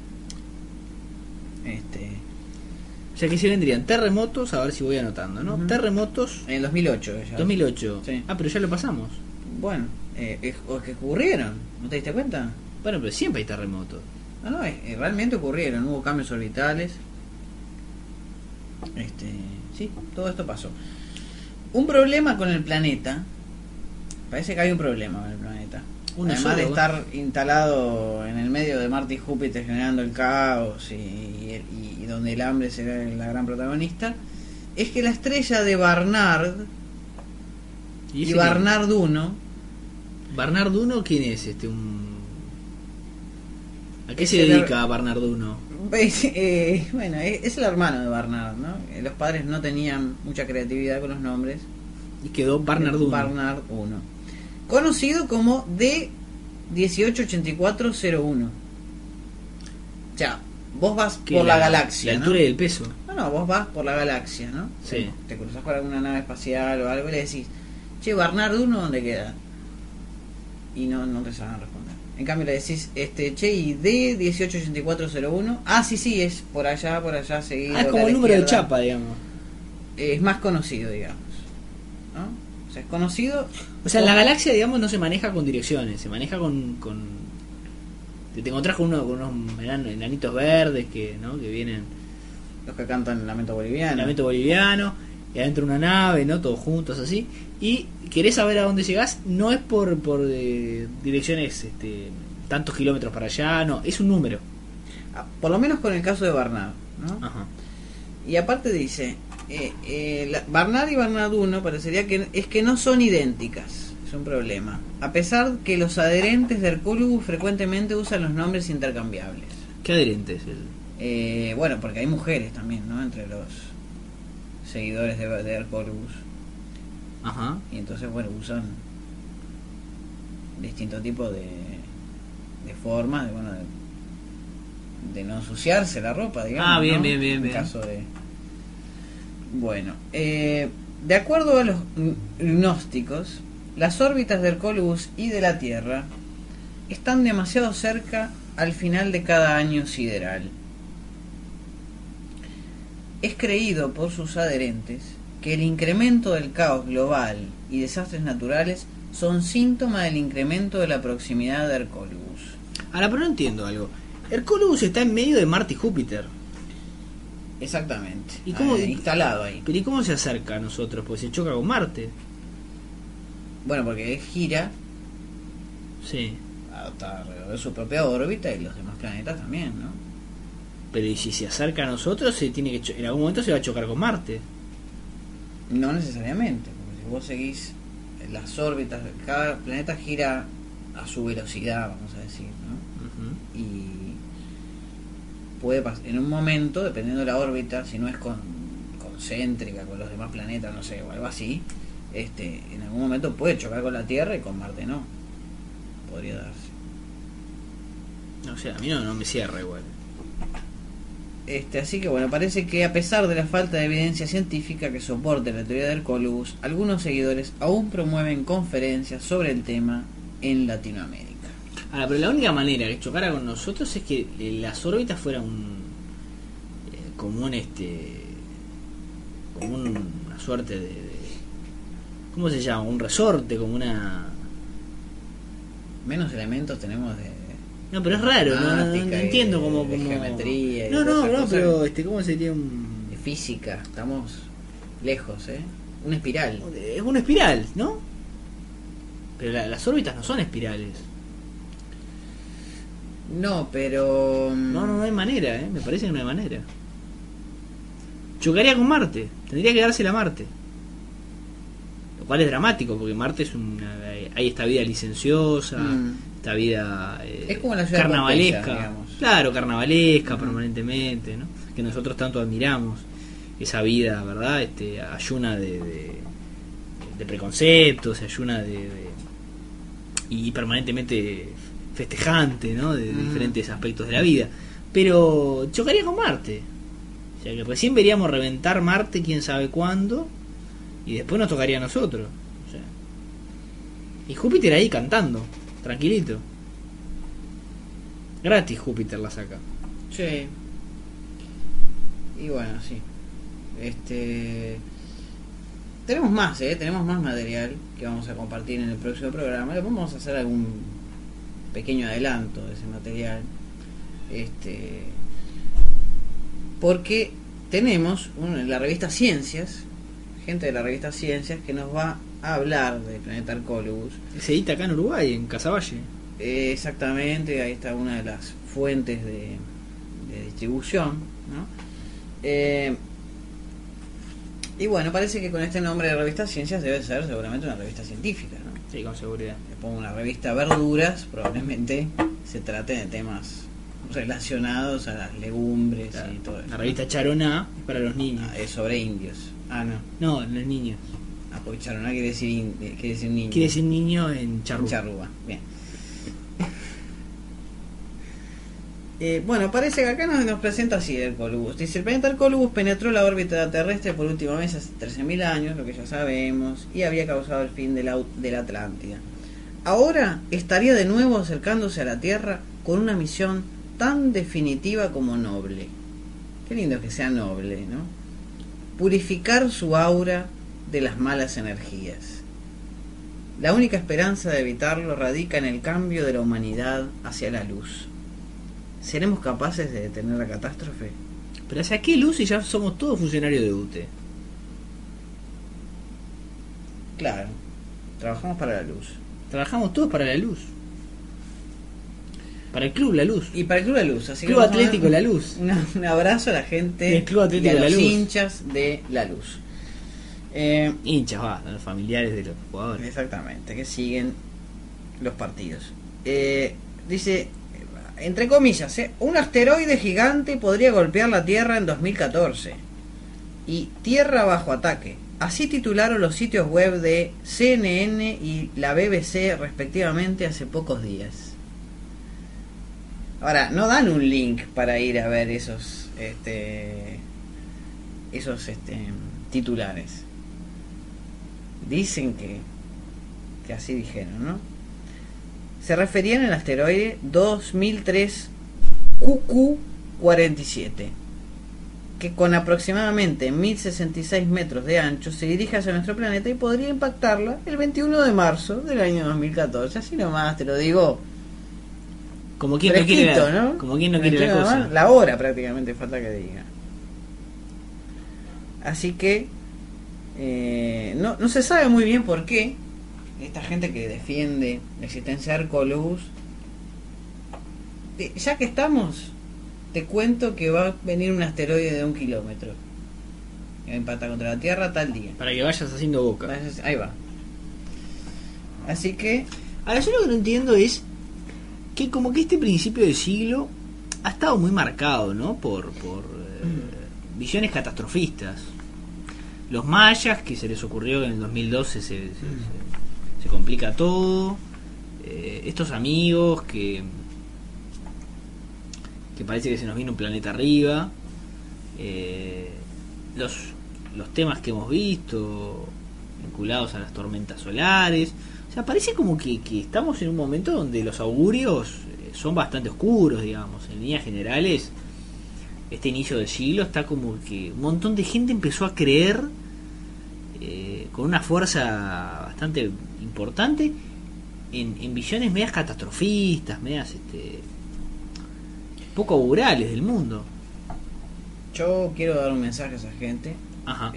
O sea que se vendrían terremotos, a ver si voy anotando, ¿no? Ujú. Terremotos En el 2008 ya. 2008. Sí. Ah, pero ya lo pasamos. Bueno, o que ocurrieron, ¿no te diste cuenta? Bueno, pero siempre hay terremotos. No, realmente ocurrieron, hubo cambios orbitales. Sí, todo esto pasó. Un problema con el planeta. Parece que hay un problema con el planeta. Uno Además de solo, estar instalado en el medio de Marte y Júpiter generando el caos y donde el hambre será la gran protagonista, es que la estrella de Barnard y ese Barnard 1, ¿Barnard 1 quién es? ¿A qué se Es el- dedica Barnard 1? bueno, es el hermano de Barnard, ¿no? Los padres no tenían mucha creatividad con los nombres. Y quedó Barnard 1. Barnard 1. Conocido como D188401. O sea, vos vas Que por la galaxia, La ¿no? altura y el peso. No, vos vas por la galaxia, ¿no? Sí. Te cruzas con alguna nave espacial o algo y le decís, che, Barnard 1, ¿dónde queda? Y no te saben responder. En cambio le decís, che, y D188401, sí, es por allá, seguido. Es como a la el número de izquierda. chapa, digamos. Es más conocido, digamos. ¿No? O sea, es conocido. O sea, en la galaxia, digamos, no se maneja con direcciones, se maneja con te encontrás con unos enanitos verdes que vienen, Los que cantan el lamento boliviano. el lamento boliviano, y adentro una nave, ¿no? Todos juntos así. Y querés saber a dónde llegás, no es por direcciones tantos kilómetros para allá, no, es un número. Por lo menos con el caso de Barnard, ¿no? Ajá. Y aparte dice, Barnard y Barnard 1 parecería que no son idénticas, es un problema. A pesar que los adherentes de Hercólogos frecuentemente usan los nombres intercambiables. ¿Qué adherentes? Bueno, porque hay mujeres también, ¿no? Entre los seguidores de Hercólogos. Ajá. Y entonces, bueno, usan distintos tipos de formas de no ensuciarse la ropa, digamos. Bien, ¿no? bien. En caso de... Bueno, de acuerdo a los gnósticos, las órbitas de Hercólogos y de la Tierra están demasiado cerca al final de cada año sideral. Es creído por sus adherentes que el incremento del caos global y desastres naturales son síntoma del incremento de la proximidad de Hercólogos. Ahora, pero no entiendo algo. Hercólogos está en medio de Marte y Júpiter. Exactamente. ¿Y cómo, instalado ahí? Pero ¿y cómo se acerca a nosotros? Porque se choca con Marte. Bueno, porque gira. Sí. Alrededor de su propia órbita y los demás planetas también, ¿no? Pero ¿y si se acerca a nosotros? Se tiene que en algún momento se va a chocar con Marte. No necesariamente, porque si vos seguís las órbitas, cada planeta gira a su velocidad, vamos a decir, ¿no? Uh-huh. Y puede pasar en un momento, dependiendo de la órbita, si no es concéntrica con los demás planetas, no sé, o algo así, en algún momento puede chocar con la Tierra y con Marte no. Podría darse. No sé, a mí no me cierra igual. Así que bueno, parece que a pesar de la falta de evidencia científica que soporte la teoría de Hercólogos, algunos seguidores aún promueven conferencias sobre el tema en Latinoamérica. Ahora, pero la única manera que chocara con nosotros es que las órbitas fueran como una suerte de ¿cómo se llama? Un resorte, como una... Menos elementos tenemos de... No, pero es raro, no entiendo cómo... geometría y no, pero ¿cómo sería un...? De física, estamos lejos, una espiral. Es una espiral, ¿no? Pero las órbitas no son espirales. No, pero... No hay manera, me parece que no hay manera. Chocaría con Marte, tendría que dársela a Marte. Lo cual es dramático, porque Marte es hay esta vida licenciosa, esta vida es como la ciudad carnavalesca, Pompeya, claro, carnavalesca permanentemente, ¿no? Que nosotros tanto admiramos, esa vida, ¿verdad? Ayuna de preconceptos, ayuna y permanentemente festejante, ¿no? De diferentes aspectos de la vida. Pero chocaría con Marte, o sea que recién veríamos reventar Marte quién sabe cuándo, y después nos tocaría a nosotros, o sea. Y Júpiter ahí cantando, tranquilito, gratis Júpiter la saca. Sí. Y bueno, sí. Tenemos más, tenemos más material que vamos a compartir en el próximo programa. Después vamos a hacer algún pequeño adelanto de ese material. Porque tenemos la revista Ciencias, gente de la revista Ciencias, que nos va a hablar del planeta Hercólogos. Se edita acá en Uruguay, en Casaballe. Exactamente, ahí está una de las fuentes de distribución, ¿no? Y bueno, parece que con este nombre de revista Ciencias debe ser seguramente una revista científica, ¿no? Sí, con seguridad. Le pongo una revista Verduras, probablemente se trate de temas relacionados a las legumbres, claro, y todo eso. La revista Charoná es para los niños. Es sobre indios. No, los niños. Porque Charoná quiere decir niño. Quiere decir niño en charrúa. Charrúa, bien. Bueno, parece que acá nos presenta así Hercólogos. Dice: el planeta Hercólogos penetró la órbita terrestre por última vez hace 13.000 años, lo que ya sabemos, y había causado el fin de la Atlántida. Ahora estaría de nuevo acercándose a la Tierra con una misión tan definitiva como noble. Qué lindo que sea noble, ¿no? Purificar su aura de las malas energías. La única esperanza de evitarlo radica en el cambio de la humanidad hacia la luz. ¿Seremos capaces de detener la catástrofe? Pero ¿hacia qué luz si ya somos todos funcionarios de UTE? Claro, trabajamos para la luz. Trabajamos todos para la luz. Para el Club La Luz. Y para el Club La Luz. Así Club que vamos a Atlético dar La Luz. Un abrazo a la gente del Club Atlético y a La los Luz. hinchas de La Luz. Hinchas, a los familiares de los jugadores. Exactamente, que siguen los partidos. Dice, entre comillas, un asteroide gigante podría golpear la Tierra en 2014. Y Tierra bajo ataque. Así titularon los sitios web de CNN y la BBC respectivamente hace pocos días. Ahora, no dan un link para ir a ver esos titulares. Dicen que así dijeron, ¿no? Se referían al asteroide 2003 QQ47, que con aproximadamente 1066 metros de ancho se dirige hacia nuestro planeta y podría impactarla el 21 de marzo del año 2014. Así nomás te lo digo. Como quien no quiere la, ¿no? Como quien no quiere la cosa. La hora prácticamente falta que diga. Así que no se sabe muy bien por qué esta gente que defiende la existencia de Arcolobus, ya que estamos, te cuento que va a venir un asteroide de 1 kilómetro que va a impactar contra la Tierra tal día. Para que vayas haciendo boca. Ahí va. Así que... Ahora, yo lo que no entiendo es que como que este principio de siglo ha estado muy marcado, ¿no? Por visiones catastrofistas. Los mayas, que se les ocurrió que en el 2012 se complica todo. Estos amigos que parece que se nos viene un planeta arriba. Los temas que hemos visto vinculados a las tormentas solares. O sea, parece como que estamos en un momento donde los augurios son bastante oscuros, digamos. En líneas generales, este inicio del siglo está como que un montón de gente empezó a creer con una fuerza bastante importante en visiones medias catastrofistas, medias poco augurales del mundo. Yo quiero dar un mensaje a esa gente. Ajá.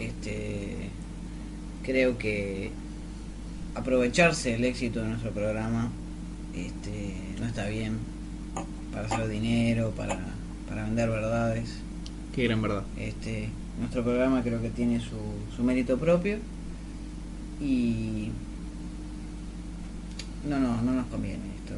Creo que aprovecharse del éxito de nuestro programa no está bien, para hacer dinero, para vender verdades. Qué gran verdad. Nuestro programa creo que tiene su mérito propio y no nos conviene esto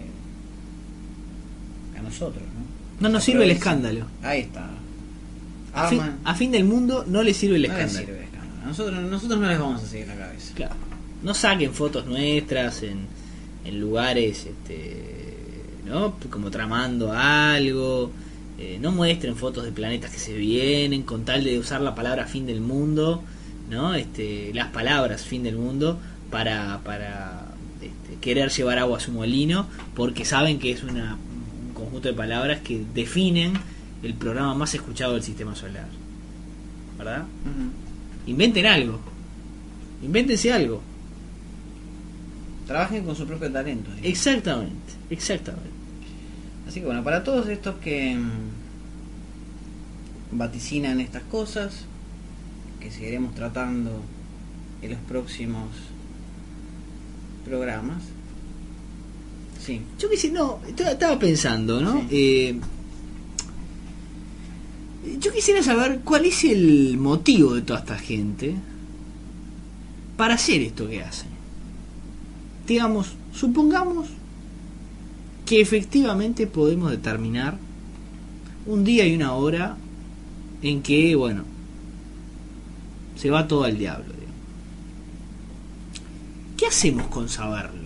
a nosotros, ¿no? No nos sirve el escándalo. Ahí está. A fin del mundo no le sirve el escándalo. Le sirve el escándalo. Nosotros no les vamos a seguir la cabeza. Claro. No saquen fotos nuestras en lugares ¿no? Como tramando algo. No muestren fotos de planetas que se vienen con tal de usar la palabra fin del mundo, ¿no? Las palabras fin del mundo para querer llevar agua a su molino, porque saben que es un conjunto de palabras que definen el programa más escuchado del sistema solar, ¿verdad? Uh-huh. Inventen algo, invéntense algo, trabajen con su propio talento, ¿sí? Exactamente. Así que bueno, para todos estos que vaticinan estas cosas, que seguiremos tratando en los próximos programas. Sí. Yo qué sé, estaba pensando, ¿no? Sí. Yo quisiera saber cuál es el motivo de toda esta gente para hacer esto que hacen. Digamos, supongamos que efectivamente podemos determinar un día y una hora en que, bueno, se va todo al diablo, digamos. ¿Qué hacemos con saberlo?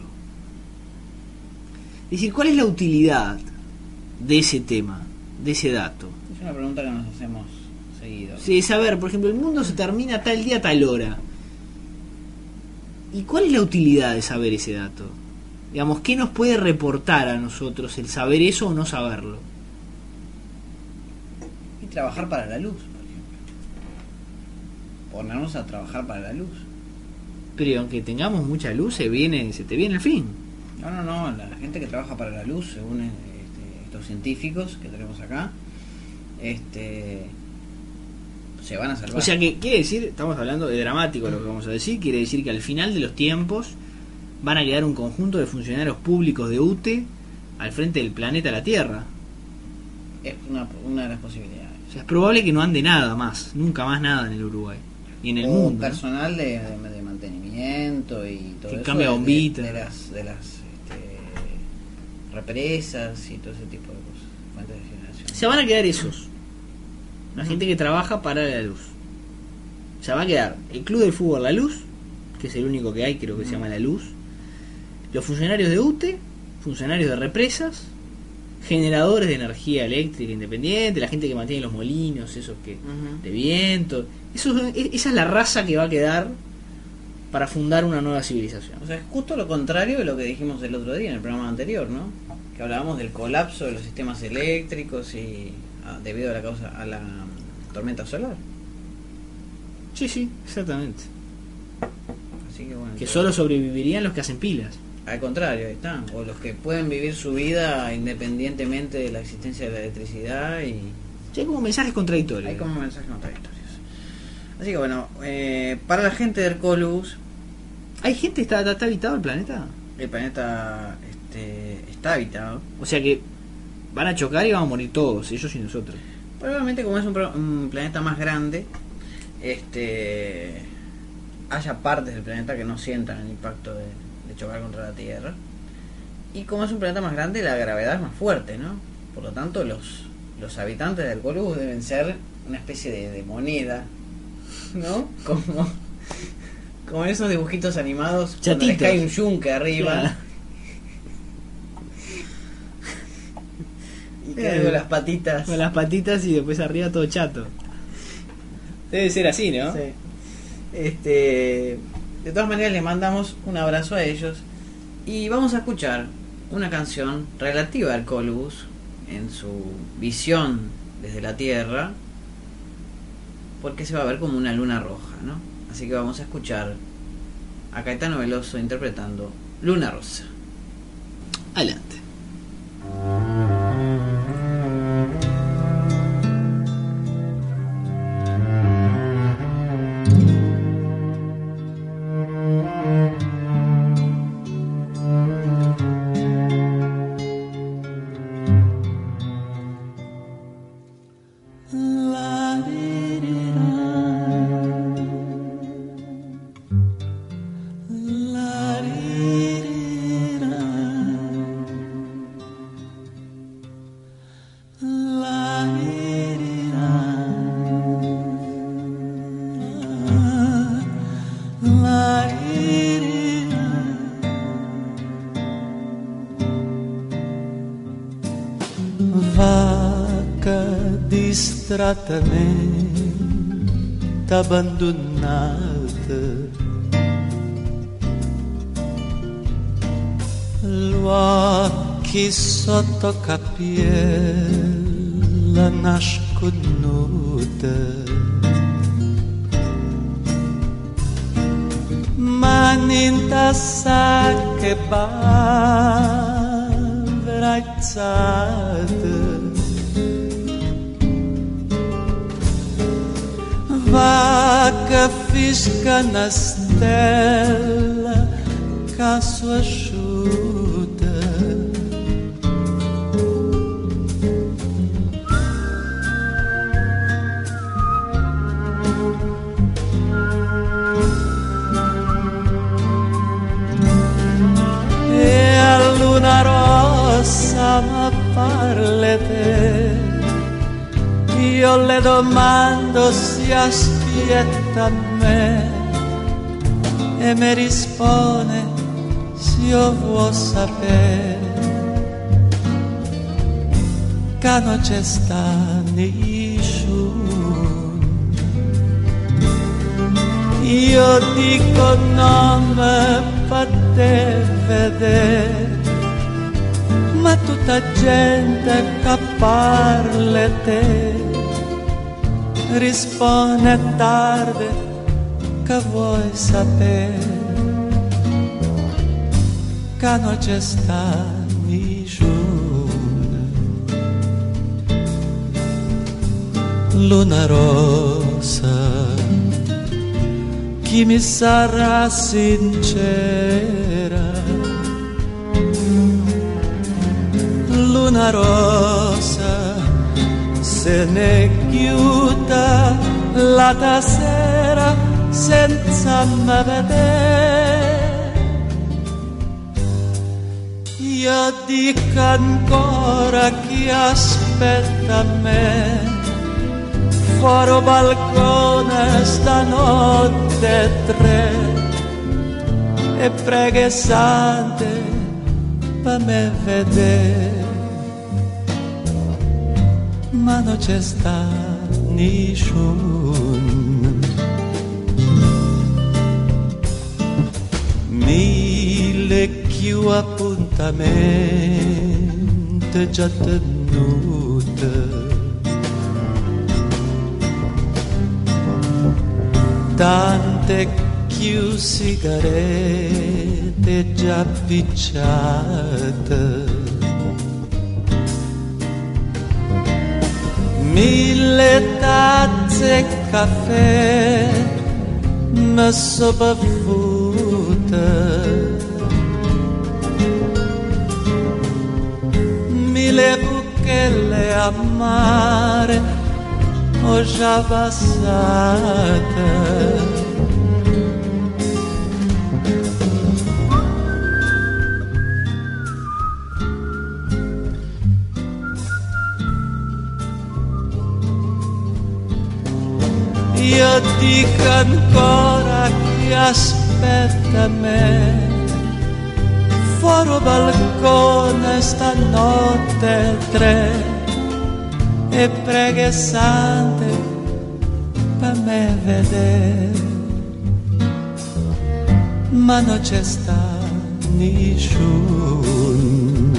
Es decir, ¿cuál es la utilidad de ese tema, de ese dato? Es una pregunta que nos hacemos seguido. Sí, saber, por ejemplo, el mundo se termina tal día, tal hora. ¿Y cuál es la utilidad de saber ese dato? Digamos, ¿qué nos puede reportar a nosotros el saber eso o no saberlo? Y trabajar para la luz, por ejemplo. Ponernos a trabajar para la luz. Pero aunque tengamos mucha luz, se te viene el fin. No, la gente que trabaja para la luz, según estos científicos que tenemos acá, se van a salvar. O sea que quiere decir, estamos hablando de dramático lo que vamos a decir, quiere decir que al final de los tiempos van a quedar un conjunto de funcionarios públicos de UTE al frente del planeta la Tierra. Es una de las posibilidades. O sea, es probable que no ande nada más, nunca más nada en el Uruguay. Y en el mundo. Personal de mantenimiento y todo que eso. Cambia bombitas. De las represas y todo ese tipo de cosas. Fuentes de generación. Se van a quedar esos. La gente que trabaja para la luz. Se va a quedar el Club del Fútbol La Luz, que es el único que hay, creo que se llama La Luz. Los funcionarios de UTE, funcionarios de represas, generadores de energía eléctrica independiente, la gente que mantiene los molinos, esos que de viento. Esa es la raza que va a quedar para fundar una nueva civilización. O sea, es justo lo contrario de lo que dijimos el otro día en el programa anterior, ¿no? Que hablábamos del colapso de los sistemas eléctricos y debido a la tormenta solar. Sí, exactamente. Así que bueno. Que solo sobrevivirían los que hacen pilas. Al contrario, ahí están. O los que pueden vivir su vida independientemente de la existencia de la electricidad y... Sí, hay como mensajes contradictorios. Hay como mensajes contradictorios. Así que bueno, para la gente de Hercolus... ¿Hay gente? ¿Está habitado el planeta? El planeta está habitado. O sea que van a chocar y van a morir todos, ellos y nosotros. Probablemente como es un planeta más grande, haya partes del planeta que no sientan el impacto de chocar contra la Tierra. Y como es un planeta más grande, la gravedad es más fuerte, ¿no? Por lo tanto, los habitantes del Hercolus deben ser una especie de moneda, ¿no? Como esos dibujitos animados cuando les cae un yunque arriba. Claro. Y quedan con las patitas. Con las patitas y después arriba todo chato. Debe ser así, ¿no? Sí. De todas maneras les mandamos un abrazo a ellos y vamos a escuchar una canción relativa al Hercolus en su visión desde la Tierra, porque se va a ver como una luna roja, ¿no? Así que vamos a escuchar a Caetano Veloso interpretando Luna Rosa. Adelante. Distrattamente abbandonata, l'occhi sotto capiella nasconuta, mani in tasacche baverazzate, vaca fisca na stella caso asciutta, e a luna rossa m'appare te. Io le domando si aspetta a me e mi risponde se io vuoi sapere che non c'è sta nessuno. Io dico non mi fate vedere, ma tutta gente che parla a te risponde tardi che vuoi sapere che non c'è sta nessuno. Luna rossa, chi mi sarà sincera, una rosa se ne chiuda la sera senza me vedere. Io dico ancora chi aspetta me fuori balcone stanotte 3 e prega sante per me vedere, ma non c'è sta nessuno. Mille più appuntamenti già tenuti, tante più sigarette già picciate, mille tazze caffè messo baffute, mille buchelle a mare ho già passate. Io dico ancora chi aspetta me fuori balcone stanotte 3 e prega sante per me vedere, ma non c'è sta nessuno,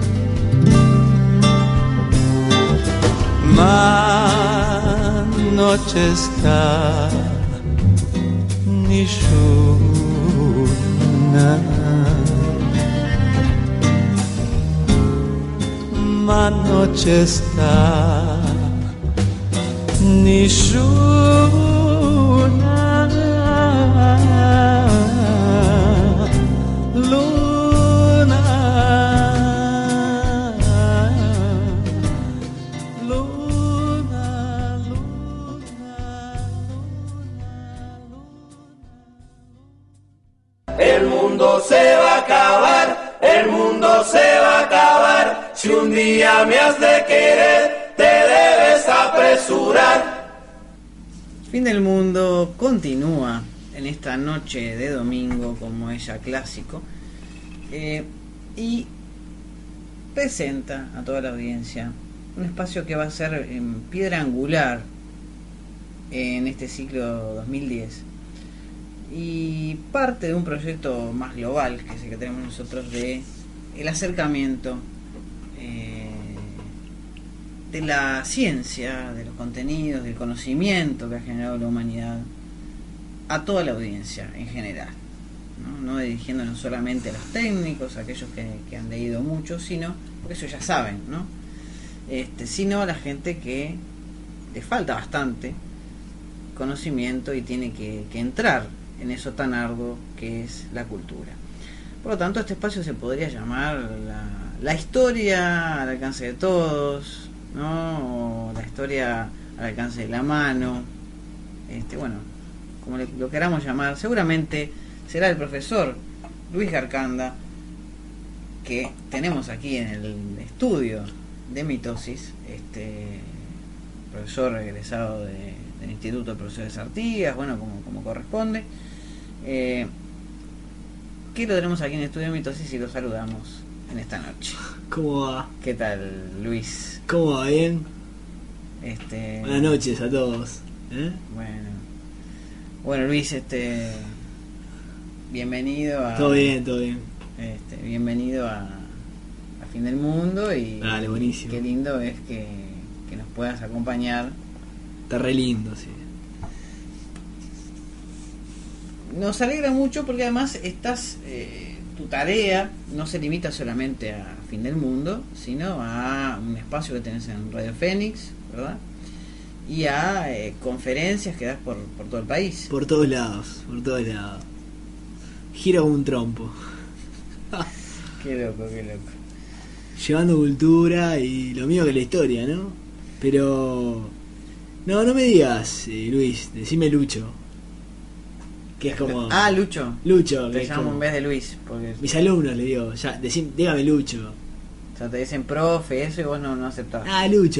ma non c'è sta nessuna, ma non c'è sta nessuna luna. El mundo se va a acabar, el mundo se va a acabar. Si un día me has de querer, te debes apresurar. Fin del mundo continúa en esta noche de domingo, como es ya clásico, y presenta a toda la audiencia un espacio que va a ser en piedra angular en este ciclo 2010 y parte de un proyecto más global, que es el que tenemos nosotros, de el acercamiento de la ciencia, de los contenidos, del conocimiento que ha generado la humanidad a toda la audiencia en general, no dirigiéndonos solamente a los técnicos, a aquellos que han leído mucho, sino, porque eso ya saben, ¿no? Sino a la gente que le falta bastante conocimiento y tiene que entrar en eso tan arduo que es la cultura. Por lo tanto, este espacio se podría llamar la historia al alcance de todos, ¿no? O la historia al alcance de la mano, bueno, como lo queramos llamar. Seguramente será el profesor Luis Garcanda, que tenemos aquí en el estudio de Mitosis, profesor egresado del Instituto de Profesores Artigas, bueno, como corresponde, que lo tenemos aquí en el estudio de Mitosis y lo saludamos en esta noche. ¿Cómo va? ¿Qué tal, Luis? ¿Cómo va? ¿Bien? Buenas noches a todos. Bueno, Luis, bienvenido a... Todo bien. Bienvenido a Fin del Mundo y... Dale, buenísimo. Qué lindo es que nos puedas acompañar. Está re lindo, sí. Nos alegra mucho porque además tu tarea no se limita solamente a Fin del Mundo, sino a un espacio que tenés en Radio Fénix, ¿verdad? Y a conferencias que das por todo el país. Por todos lados. Gira como un trompo. Qué loco. llevando cultura y lo mío que la historia, ¿no? Pero no me digas, Luis, decime Lucho. Que es como... Lucho. Lucho. Te que es llamo como... en vez de Luis. Porque... Mis alumnos le digo, ya, dígame Lucho. O sea, te dicen profe, eso y vos no aceptás. Lucho.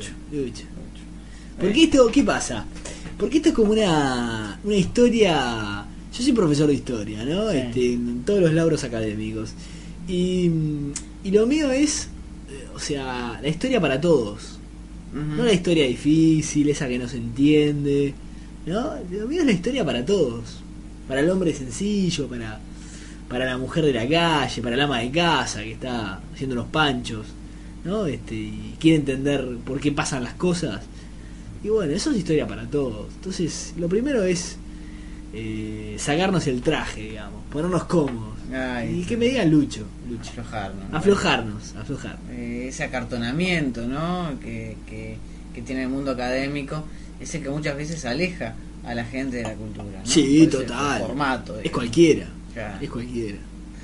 Porque esto, ¿qué pasa? Porque esto es como una historia... Yo soy profesor de historia, ¿no? Sí. En todos los lauros académicos. Y lo mío es, o sea, la historia para todos. Uh-huh. No la historia difícil, esa que no se entiende, ¿no? Lo mío es la historia para todos. Para el hombre sencillo, para la mujer de la calle, para el ama de casa que está haciendo los panchos, ¿no? Y quiere entender por qué pasan las cosas. Y bueno, eso es historia para todos. Entonces, lo primero es sacarnos el traje, digamos, ponernos cómodos. Ay, y que me digan Lucho. Aflojarnos. Ese acartonamiento, ¿no? Que tiene el mundo académico, es el que muchas veces aleja a la gente de la cultura, ¿no? Sí, total. Formato, es cualquiera. Claro. Es cualquiera.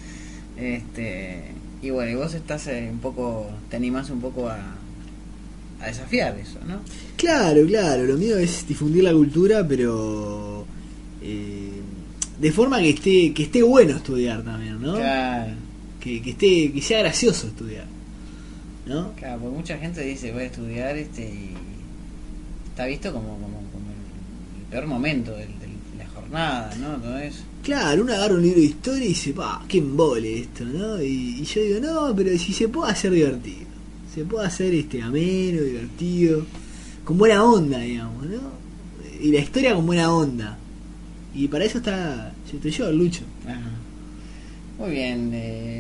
Y bueno, y vos estás te animás un poco a desafiar eso, ¿no? Claro, lo mío es difundir la cultura, pero de forma que esté bueno estudiar también, ¿no? Claro. Que sea gracioso estudiar, ¿no? Claro, porque mucha gente dice voy a estudiar y está visto como el peor momento de la jornada, ¿no? Todo eso. Claro, uno agarra un libro de historia y dice, qué embole esto, ¿no? Y yo digo, no, pero si se puede hacer divertido, se puede hacer ameno, divertido, con buena onda, digamos, ¿no? Y la historia con buena onda. Y para eso estoy yo, Lucho. Ajá. Muy bien,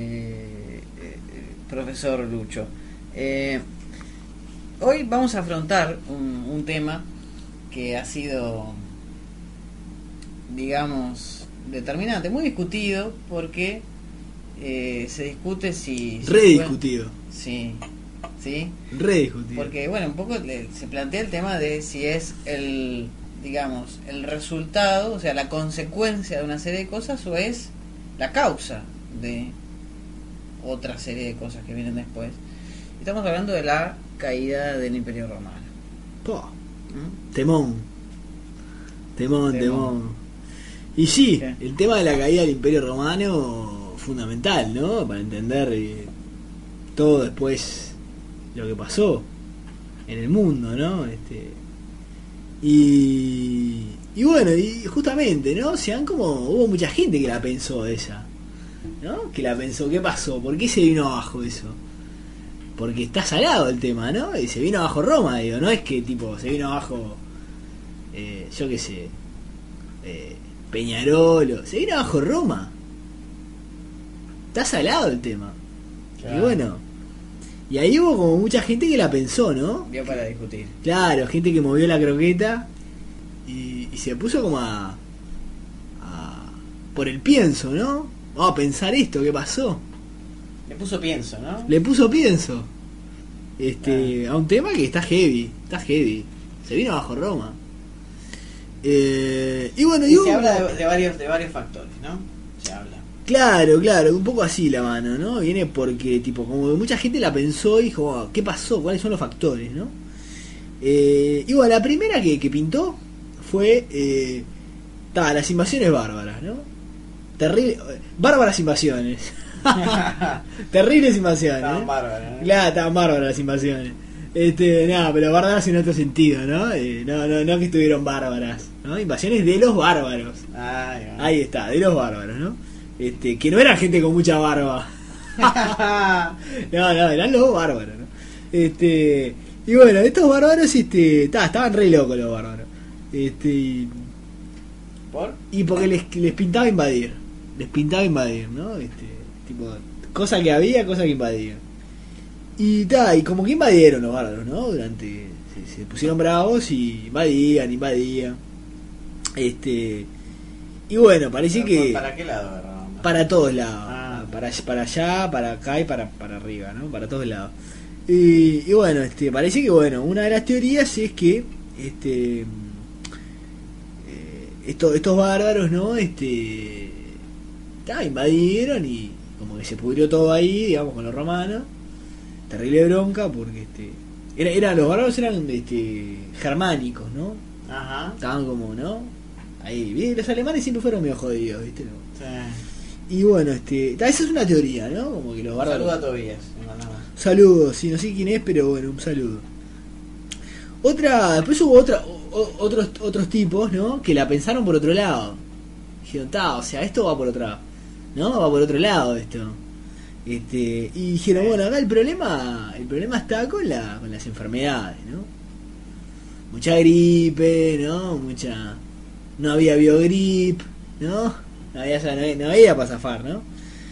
profesor Lucho. Hoy vamos a afrontar un tema que ha sido, digamos, determinante, muy discutido, porque se discute si rediscutido. Sí. Rediscutido. Porque, bueno, un poco se plantea el tema de si es el resultado, o sea, la consecuencia de una serie de cosas, o es la causa de otra serie de cosas que vienen después. Estamos hablando de la caída del Imperio Romano. Temón. Y sí, ¿qué? El tema de la caída del Imperio Romano, fundamental, ¿no? Para entender todo después lo que pasó en el mundo, ¿no? Y bueno, y justamente, ¿no? Hubo mucha gente que la pensó esa, ¿no? Que la pensó, ¿qué pasó? ¿Por qué se vino abajo eso? Porque está salado el tema, ¿no? Y se vino abajo Roma, digo, no es que se vino abajo, yo qué sé, Peñarol, se vino abajo Roma. Está salado el tema. Claro. Y bueno, y ahí hubo como mucha gente que la pensó, ¿no? Dio para discutir. Claro, gente que movió la croqueta y se puso como por el pienso, ¿no? Vamos a pensar esto, ¿qué pasó? Le puso pienso, ¿no? Le puso pienso. A un tema que está heavy. Se vino abajo Roma. Y bueno, se habla de varios factores, ¿no? Se habla. Claro, un poco así la mano, ¿no? Viene porque, como mucha gente la pensó y dijo, ¿qué pasó? ¿Cuáles son los factores, no? Y bueno, la primera que pintó fue las invasiones bárbaras, ¿no? Bárbaras invasiones. Terribles invasiones. Estaban bárbaras, ¿no? Claro, estaban bárbaras las invasiones. Pero bárbaras en otro sentido, ¿no? No que estuvieron bárbaras, ¿no? Invasiones de los bárbaros. Ahí está, de los bárbaros, ¿no? Que no eran gente con mucha barba. no, eran los bárbaros, ¿no? Y bueno, estos bárbaros estaban re locos los bárbaros. ¿Por? Y porque les pintaba invadir. ¿No? Cosa que había, cosa que invadían. Y como que invadieron los bárbaros, ¿no? Se pusieron bravos y invadían. Y bueno, parece que ¿para qué lado, verdad? Para todos lados, para allá, para acá y para arriba, ¿no? Para todos lados. Y bueno, parece que una de las teorías es que estos bárbaros, ¿no? Invadieron y como que se pudrió todo ahí, digamos, con los romanos. terrible bronca porque los bárbaros eran germánicos, ¿no? Ajá. Estaban como, ¿no? Ahí, bien, los alemanes siempre fueron medio jodidos, ¿viste? ¿No? Sí. Y bueno, esa es una teoría, ¿no? Como que los bárbaros. Saluda a Tobías. Saludos, sí, no sé quién es, pero bueno, un saludo. Después hubo otros tipos, ¿no? Que la pensaron por otro lado. Dijeron, o sea, esto va por otro lado, ¿no? Va por otro lado esto. Y dijeron, bueno, acá el problema está con las enfermedades, ¿no? Mucha gripe, ¿no? No había biogrip, ¿no? No había para zafar, ¿no?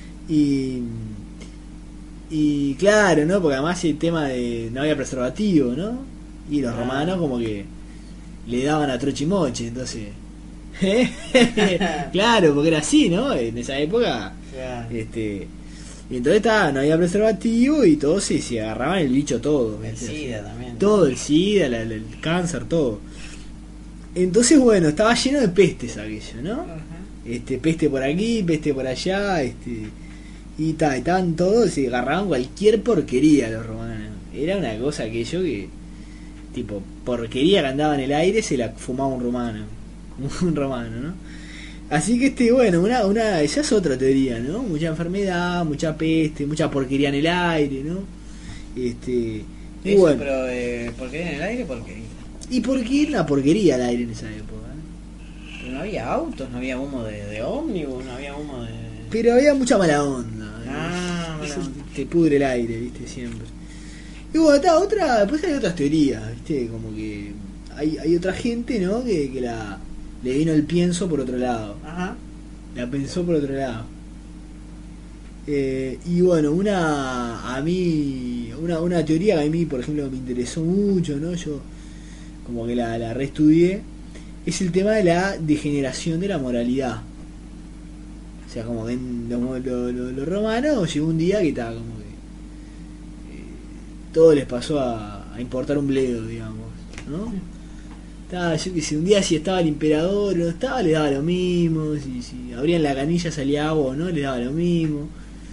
Y claro, ¿no? Porque además el tema de no había preservativo, ¿no? Y los romanos como que le daban a trochimoche, entonces claro, porque era así, ¿no? En esa época claro. Y entonces no había preservativo y todos se agarraban el bicho todo. El SIDA también. Todo, el SIDA, el cáncer, todo. Entonces, bueno, estaba lleno de pestes aquello, ¿no? Uh-huh. Peste por aquí, peste por allá, y estaban todos, se agarraban cualquier porquería los romanos. Era una cosa aquello que, tipo, porquería que andaba en el aire se la fumaba un romano, ¿no? Así que bueno, esa es otra teoría, ¿no? Mucha enfermedad, mucha peste, mucha porquería en el aire, ¿no? Y eso, bueno. Pero porquería en el aire, porquería. ¿Y por qué era una porquería al aire en esa época? Pero no había autos, no había humo de ómnibus, no había humo de... Pero había mucha mala onda. Eso te pudre el aire, ¿viste? Siempre. Y bueno, después hay otras teorías, ¿viste? Como que hay otra gente, ¿no? Que le vino el pienso por otro lado. Ajá. La pensó por otro lado. Y bueno, una teoría que a mí, por ejemplo, me interesó mucho, ¿no? Yo como que la reestudié, es el tema de la degeneración de la moralidad. O sea, como ven los romanos, llegó un día que estaba como que todo les pasó a importar un bledo, digamos, ¿no? Yo que sé, un día si estaba el emperador o no estaba, le daba lo mismo, si abrían la canilla salía agua o no, le daba lo mismo.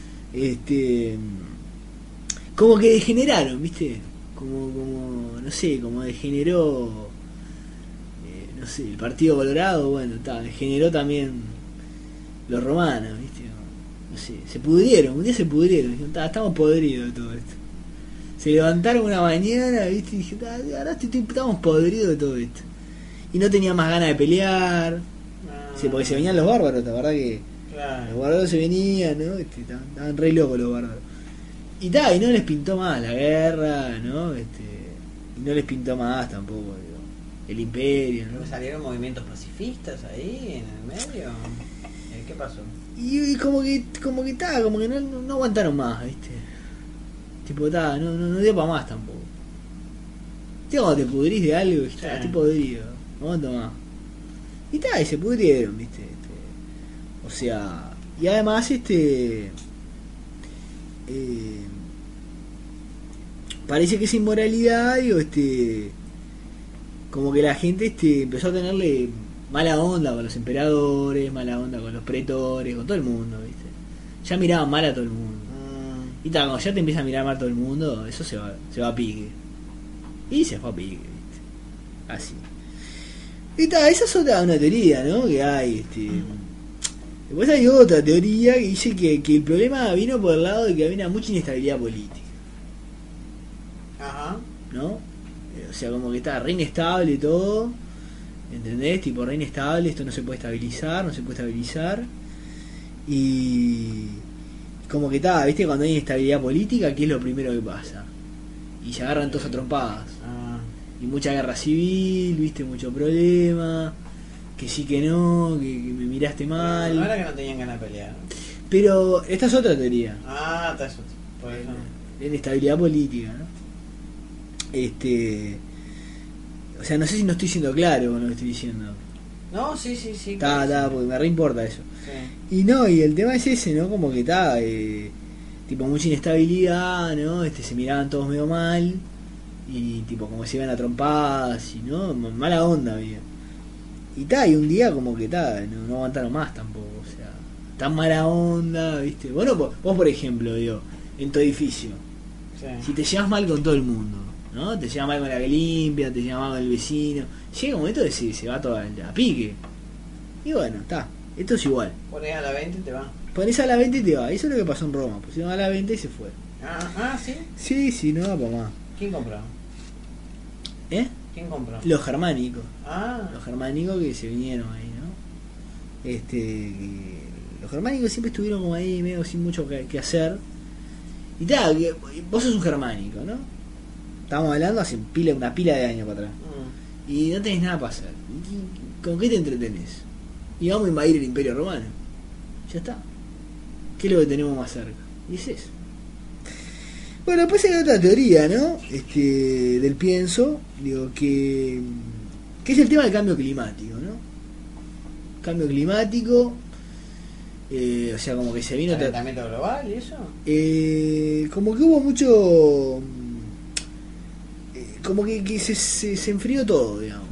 Como que degeneraron, ¿viste? Como no sé, como degeneró no sé, el Partido Colorado, bueno, degeneró también los romanos, ¿viste? No sé, se pudrieron, un día se pudrieron, dijeron, estamos podridos de todo esto. Se levantaron una mañana, ¿viste? Y dije, ahora estamos podridos de todo esto. Y no tenía más ganas de pelear. Sí, porque se venían los bárbaros, la verdad que claro. Los bárbaros se venían, ¿no? Estaban re locos los bárbaros. Y no les pintó más la guerra, ¿no? Y no les pintó más tampoco, digo, el imperio, ¿no? ¿Salieron movimientos pacifistas ahí en el medio? ¿Qué pasó? Y como que no aguantaron más, ¿viste? Tipo, no dio para más tampoco. Cuando te pudrís de algo, estoy podrido, no aguanto más. Y se pudrieron, ¿viste? O sea, y además parece que esa inmoralidad, digo, como que la gente empezó a tenerle mala onda con los emperadores, mala onda con los pretores, con todo el mundo, ¿viste? Ya miraban mal a todo el mundo. Y cuando ya te empieza a mirar mal todo el mundo, eso se va a pique. Y se fue a pique, ¿viste? Así. Y esa es una teoría, ¿no? Que hay, Después hay otra teoría que dice que el problema vino por el lado de que había mucha inestabilidad política. Ajá. ¿No? O sea, como que está re inestable todo. ¿Entendés? Tipo, re inestable, esto no se puede estabilizar. Y como que ¿viste? Cuando hay inestabilidad política, ¿qué es lo primero que pasa? Y se agarran todos a trompadas. Y mucha guerra civil, ¿viste? Mucho problema. Que sí, que no, que me miraste mal. No era que no tenían ganas de pelear. Pero esta es otra teoría. Esta es otra. Por eso. La inestabilidad política, ¿no? O sea, no sé si no estoy siendo claro con lo que estoy diciendo. No, sí. Porque me reimporta eso. Sí. Y el tema es ese, ¿no? Como que tipo mucha inestabilidad, ¿no? Se miraban todos medio mal. Y tipo como se iban a trompadas, y no, mala onda había. Y un día como que no aguantaron más tampoco, o sea, tan mala onda, ¿viste? Bueno, vos por ejemplo, digo, en tu edificio, Sí. Si te llevas mal con todo el mundo, ¿no? Te llevas mal con la que limpia, te llevas mal con el vecino. Llega un momento de que se va todo a pique. Y bueno, está. Esto es igual. Pones a la 20 y te va. Pones a la 20 y te va. Eso es lo que pasó en Roma. Pusieron a la 20 y se fue. ¿Sí? Sí, no va para más. ¿Quién compró? ¿Eh? ¿Quién compró? Los germánicos. Ah. Los germánicos que se vinieron ahí, ¿no? Los germánicos siempre estuvieron como ahí medio sin mucho que hacer. Y tal, vos sos un germánico, ¿no? Estábamos hablando hace una pila de años para atrás. Y no tenés nada para hacer. ¿Con qué te entretenés? Y vamos a invadir el Imperio Romano. Ya está. ¿Qué es lo que tenemos más cerca? Y es eso. Bueno, después hay otra teoría, ¿no? Del pienso, digo, que es el tema del cambio climático, ¿no? Cambio climático, o sea, como que se vino... ¿Calentamiento global y eso? Como que hubo mucho... como que se enfrió todo, digamos.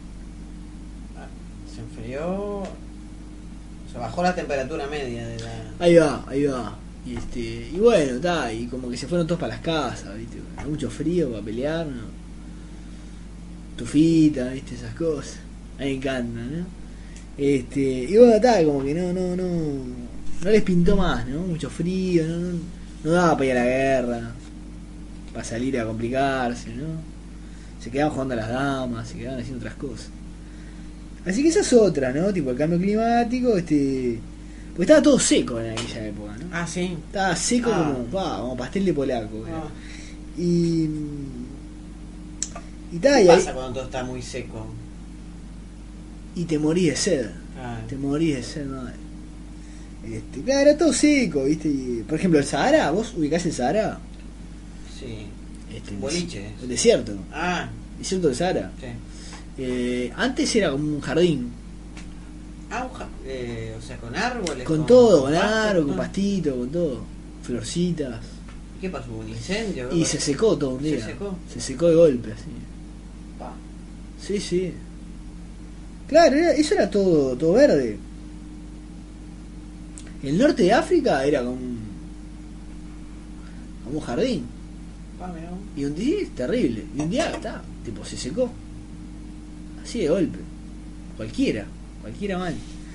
Se enfrió... Se bajó la temperatura media de la... Ahí va. Y bueno, está, y como que se fueron todos para las casas, ¿viste? Mucho frío para pelear, ¿no? Tufita, ¿viste? Esas cosas. A mí me encantan, ¿no? Y bueno, está, como que no les pintó más, ¿no? Mucho frío, no daba para ir a la guerra, para salir a complicarse, ¿no? Se quedaban jugando a las damas, se quedaban haciendo otras cosas. Así que esa es otra, ¿no? Tipo el cambio climático, porque estaba todo seco en aquella época, ¿no? Ah, sí. Estaba seco como pastel de polaco, y ¿Qué pasa cuando todo está muy seco? Y te morís de sed. Te morís de sed, madre. Claro, era todo seco, ¿viste? Y, por ejemplo, el Sahara, ¿vos ubicás el Sahara? Sí. Boliche. El desierto. Desierto del Sahara. Sí. Antes era como un jardín. O sea, con árboles. Con todo, con árboles, con pastito, con todo. Florcitas. ¿Qué pasó? ¿Un incendio? Y se secó todo un día. Se secó de golpe, así. Sí. Claro, eso era todo verde. El norte de África era como un jardín. Y un día es terrible. Y un día tipo se secó. Así de golpe. Cualquiera mal.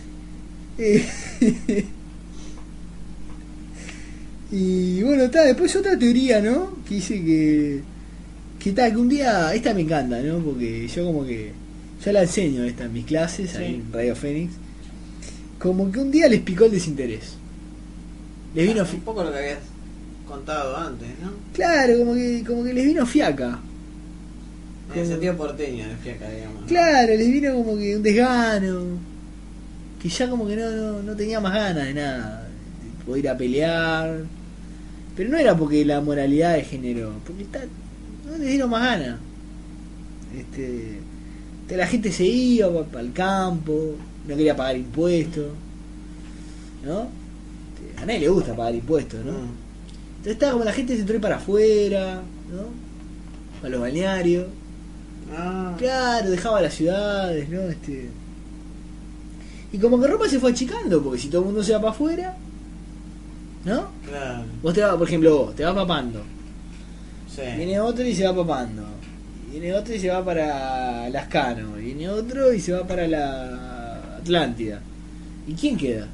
Y bueno, después otra teoría, ¿no? Que dice que un día, esta me encanta, ¿no? Porque yo como que ya la enseño esta en mis clases, ahí en Radio Fénix. Como que un día les picó el desinterés. Les vino un poco lo que habías contado antes, ¿no? Claro, como que les vino fiaca. En el sentido porteño de fiaca, digamos, ¿no? Claro, les vino como que un desgano. Que ya como que no tenía más ganas de nada. De poder ir a pelear. Pero no era porque la moralidad de género, porque no les dieron más ganas. La gente se iba para el campo, no quería pagar impuestos, ¿no? A nadie le gusta pagar impuestos, ¿no? Entonces estaba como la gente se entró para afuera, ¿no? Para los balnearios. Claro, dejaba las ciudades, ¿no? Y como que Roma se fue achicando, porque si todo el mundo se va para afuera, ¿no? Claro. Vos te vas, por ejemplo, te vas papando. Sí. Viene otro y se va papando. Viene otro y se va para Lascano. Viene otro y se va para la Atlántida. ¿Y quién queda?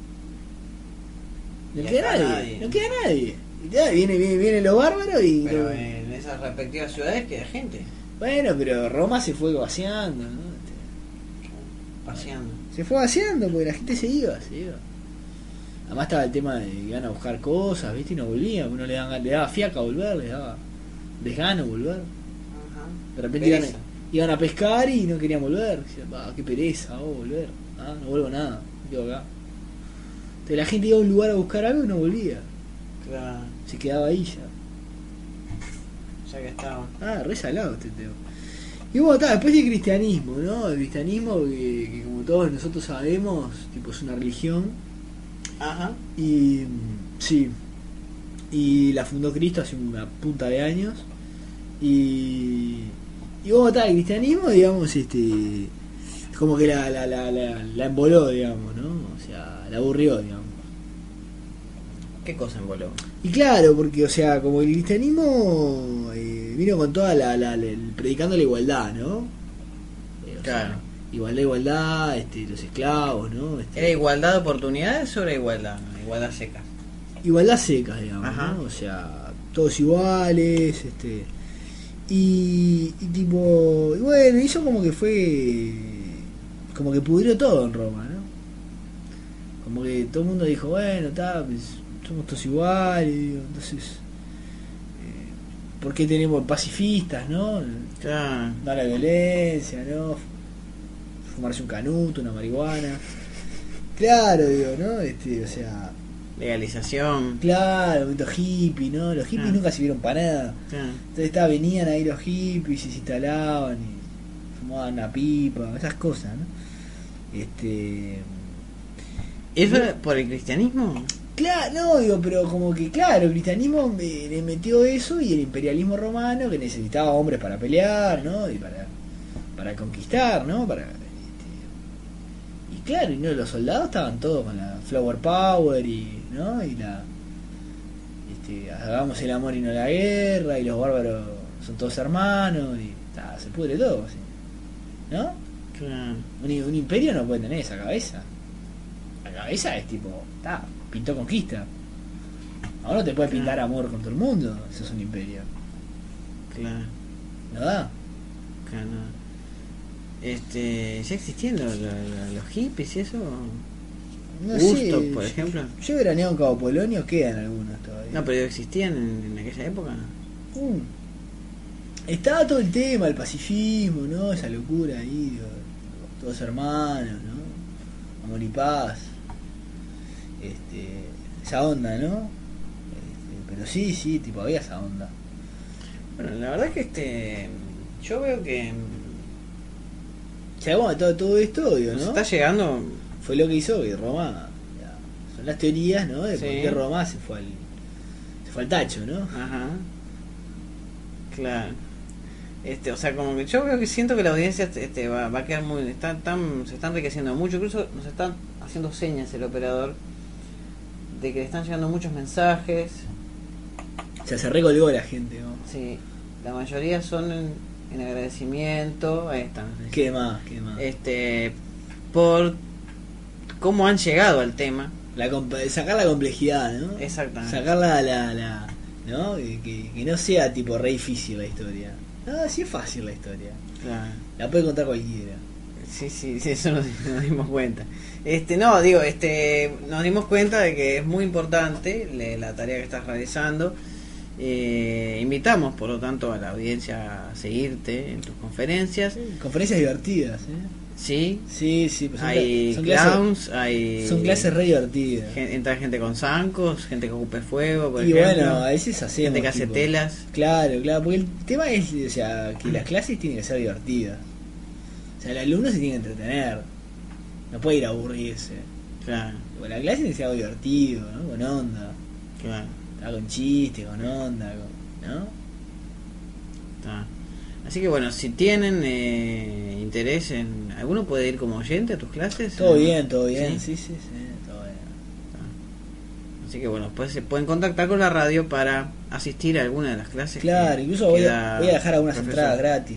No queda nadie. No queda nadie. Y ya, vienen los bárbaros y... Pero en esas respectivas ciudades queda gente. Bueno, pero Roma se fue vaciando, ¿no? Paseando. Se fue vaciando porque la gente se iba. Además estaba el tema de que iban a buscar cosas, ¿viste? Y no volvían. Uno le daba fiaca volver, le daba desgano volver. De repente iban a pescar y no querían volver. Decían, qué pereza, volver. No vuelvo nada, me quedo acá. Entonces la gente iba a un lugar a buscar algo y no volvía. Claro. Se quedaba ahí ya. Ya que estaba. Re salado este tema. Y bueno, después del cristianismo, ¿no? El cristianismo que como todos nosotros sabemos, tipo es una religión. Y sí. Y la fundó Cristo hace una punta de años. Y bueno, el cristianismo, digamos, como que la emboló, digamos, ¿no? O sea, la aburrió, digamos. ¿Qué cosa envoló? Y claro, porque, o sea, como el cristianismo vino con toda predicando la igualdad, ¿no? Claro. Sea, igualdad, los esclavos, ¿no? ¿Era igualdad de oportunidades o era igualdad seca? Igualdad seca, digamos, Ajá. ¿no? O sea, todos iguales, y tipo, y bueno, hizo como que fue, como que pudrió todo en Roma, ¿no? Como que todo el mundo dijo, bueno, pues, somos todos iguales, digo, entonces, ¿por qué tenemos pacifistas, no? Claro. No a la violencia, ¿no? Fumarse un canuto, una marihuana. Claro, digo, ¿no? O sea... Legalización. Claro, momento hippie, ¿no? Los hippies nunca sirvieron para nada. Entonces venían ahí los hippies y se instalaban y fumaban una pipa, esas cosas, ¿no? ¿Eso era por el cristianismo? Claro, no, digo, pero como que, claro, el cristianismo le metió eso y el imperialismo romano que necesitaba hombres para pelear, ¿no? Y para conquistar, ¿no? Y claro, y no, los soldados estaban todos con la flower power y, ¿no? Y hagamos el amor y no la guerra, y los bárbaros son todos hermanos y se pudre todo, ¿sí? ¿No? Claro. Un imperio no puede tener esa cabeza. La cabeza es tipo, pintó conquista. Ahora no te puede pintar amor con todo el mundo, eso es un imperio. Claro. ¿No da? Claro. ¿Ya existían los hippies y eso? No Woodstock, sé, por ejemplo. Yo he veraneado en Cabo Polonio, quedan algunos todavía. No, pero existían en aquella época. Estaba todo el tema, el pacifismo, ¿no? Esa locura ahí, digo, todos hermanos, ¿no? Amor y paz. Esa onda, ¿no? Pero sí, tipo, había esa onda. Bueno, la verdad es que yo veo que ya bueno, todo esto, digo, ¿no? está llegando. Fue lo que hizo que Roma, son las teorías, ¿no? De por qué Roma se fue al tacho, ¿no? Ajá. Claro. O sea, como que yo veo que siento que la audiencia va a quedar muy, se está enriqueciendo mucho, incluso nos está haciendo señas el operador de que le están llegando muchos mensajes. O sea, se recolgó la gente, ¿no? Sí, la mayoría son en agradecimiento. Ahí están. ¿Qué más? Por cómo han llegado al tema. Sacar la complejidad, ¿no? Exactamente. Sacar ¿no? Que no sea tipo re difícil la historia. No, sí es fácil la historia. Claro. La puede contar cualquiera. Sí, eso nos dimos cuenta. No, digo, nos dimos cuenta de que es muy importante la tarea que estás realizando. Invitamos, por lo tanto, a la audiencia a seguirte en tus conferencias. Conferencias divertidas, ¿eh? Sí. Pues hay clowns, son clases re divertidas. Entra gente con zancos, gente que ocupe fuego, por y ejemplo. Bueno, a veces hacemos gente que hace telas. Claro, porque el tema es, o sea, que las clases tienen que ser divertidas. O sea, el alumno se tiene que entretener. No puede ir a aburrirse. Claro. Bueno, la clase tiene que ser algo divertido, ¿no? Con onda. Claro. Con chiste, con onda, ¿no? Está. Así que bueno, si tienen interés en... ¿Alguno puede ir como oyente a tus clases? Todo bien, sí, todo bien. Así que bueno, pues se pueden contactar con la radio para asistir a alguna de las clases. Claro, incluso voy a dejar algunas entradas gratis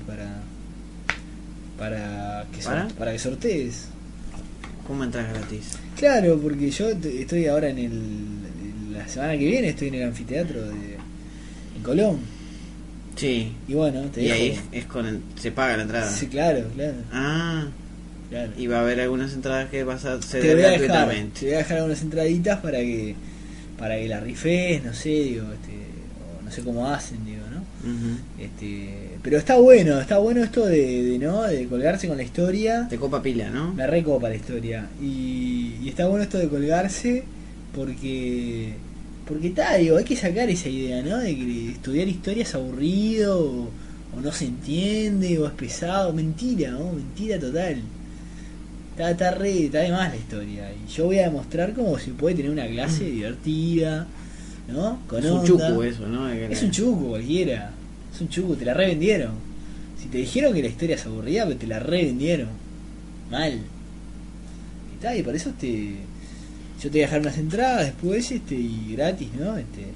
para que sortees. ¿Cómo entras gratis? Claro, porque yo estoy ahora la semana que viene estoy en el anfiteatro en Colón. Sí. Y bueno, y ahí se paga la entrada. Sí, claro. Ah. Claro. Y va a haber algunas entradas que vas a ceder gratuitamente. Te voy a dejar algunas entraditas para que la rifes, no sé, digo, o no sé cómo hacen, digo, ¿no? Uh-huh. Pero está bueno esto de colgarse con la historia. Te copa pila, ¿no? Me recopa la historia. Y está bueno esto de colgarse porque digo, hay que sacar esa idea, ¿no? De que estudiar historia es aburrido o no se entiende o es pesado. Mentira, ¿no? Mentira total. Está de más la historia. Y yo voy a demostrar cómo se puede tener una clase divertida, ¿no? Con onda. Es un chucu eso, ¿no? Es un chucu cualquiera. Es un chucu, te la revendieron. Si te dijeron que la historia es aburrida, pero te la revendieron. Mal. Y por eso yo te voy a dejar unas entradas después, y gratis, ¿no?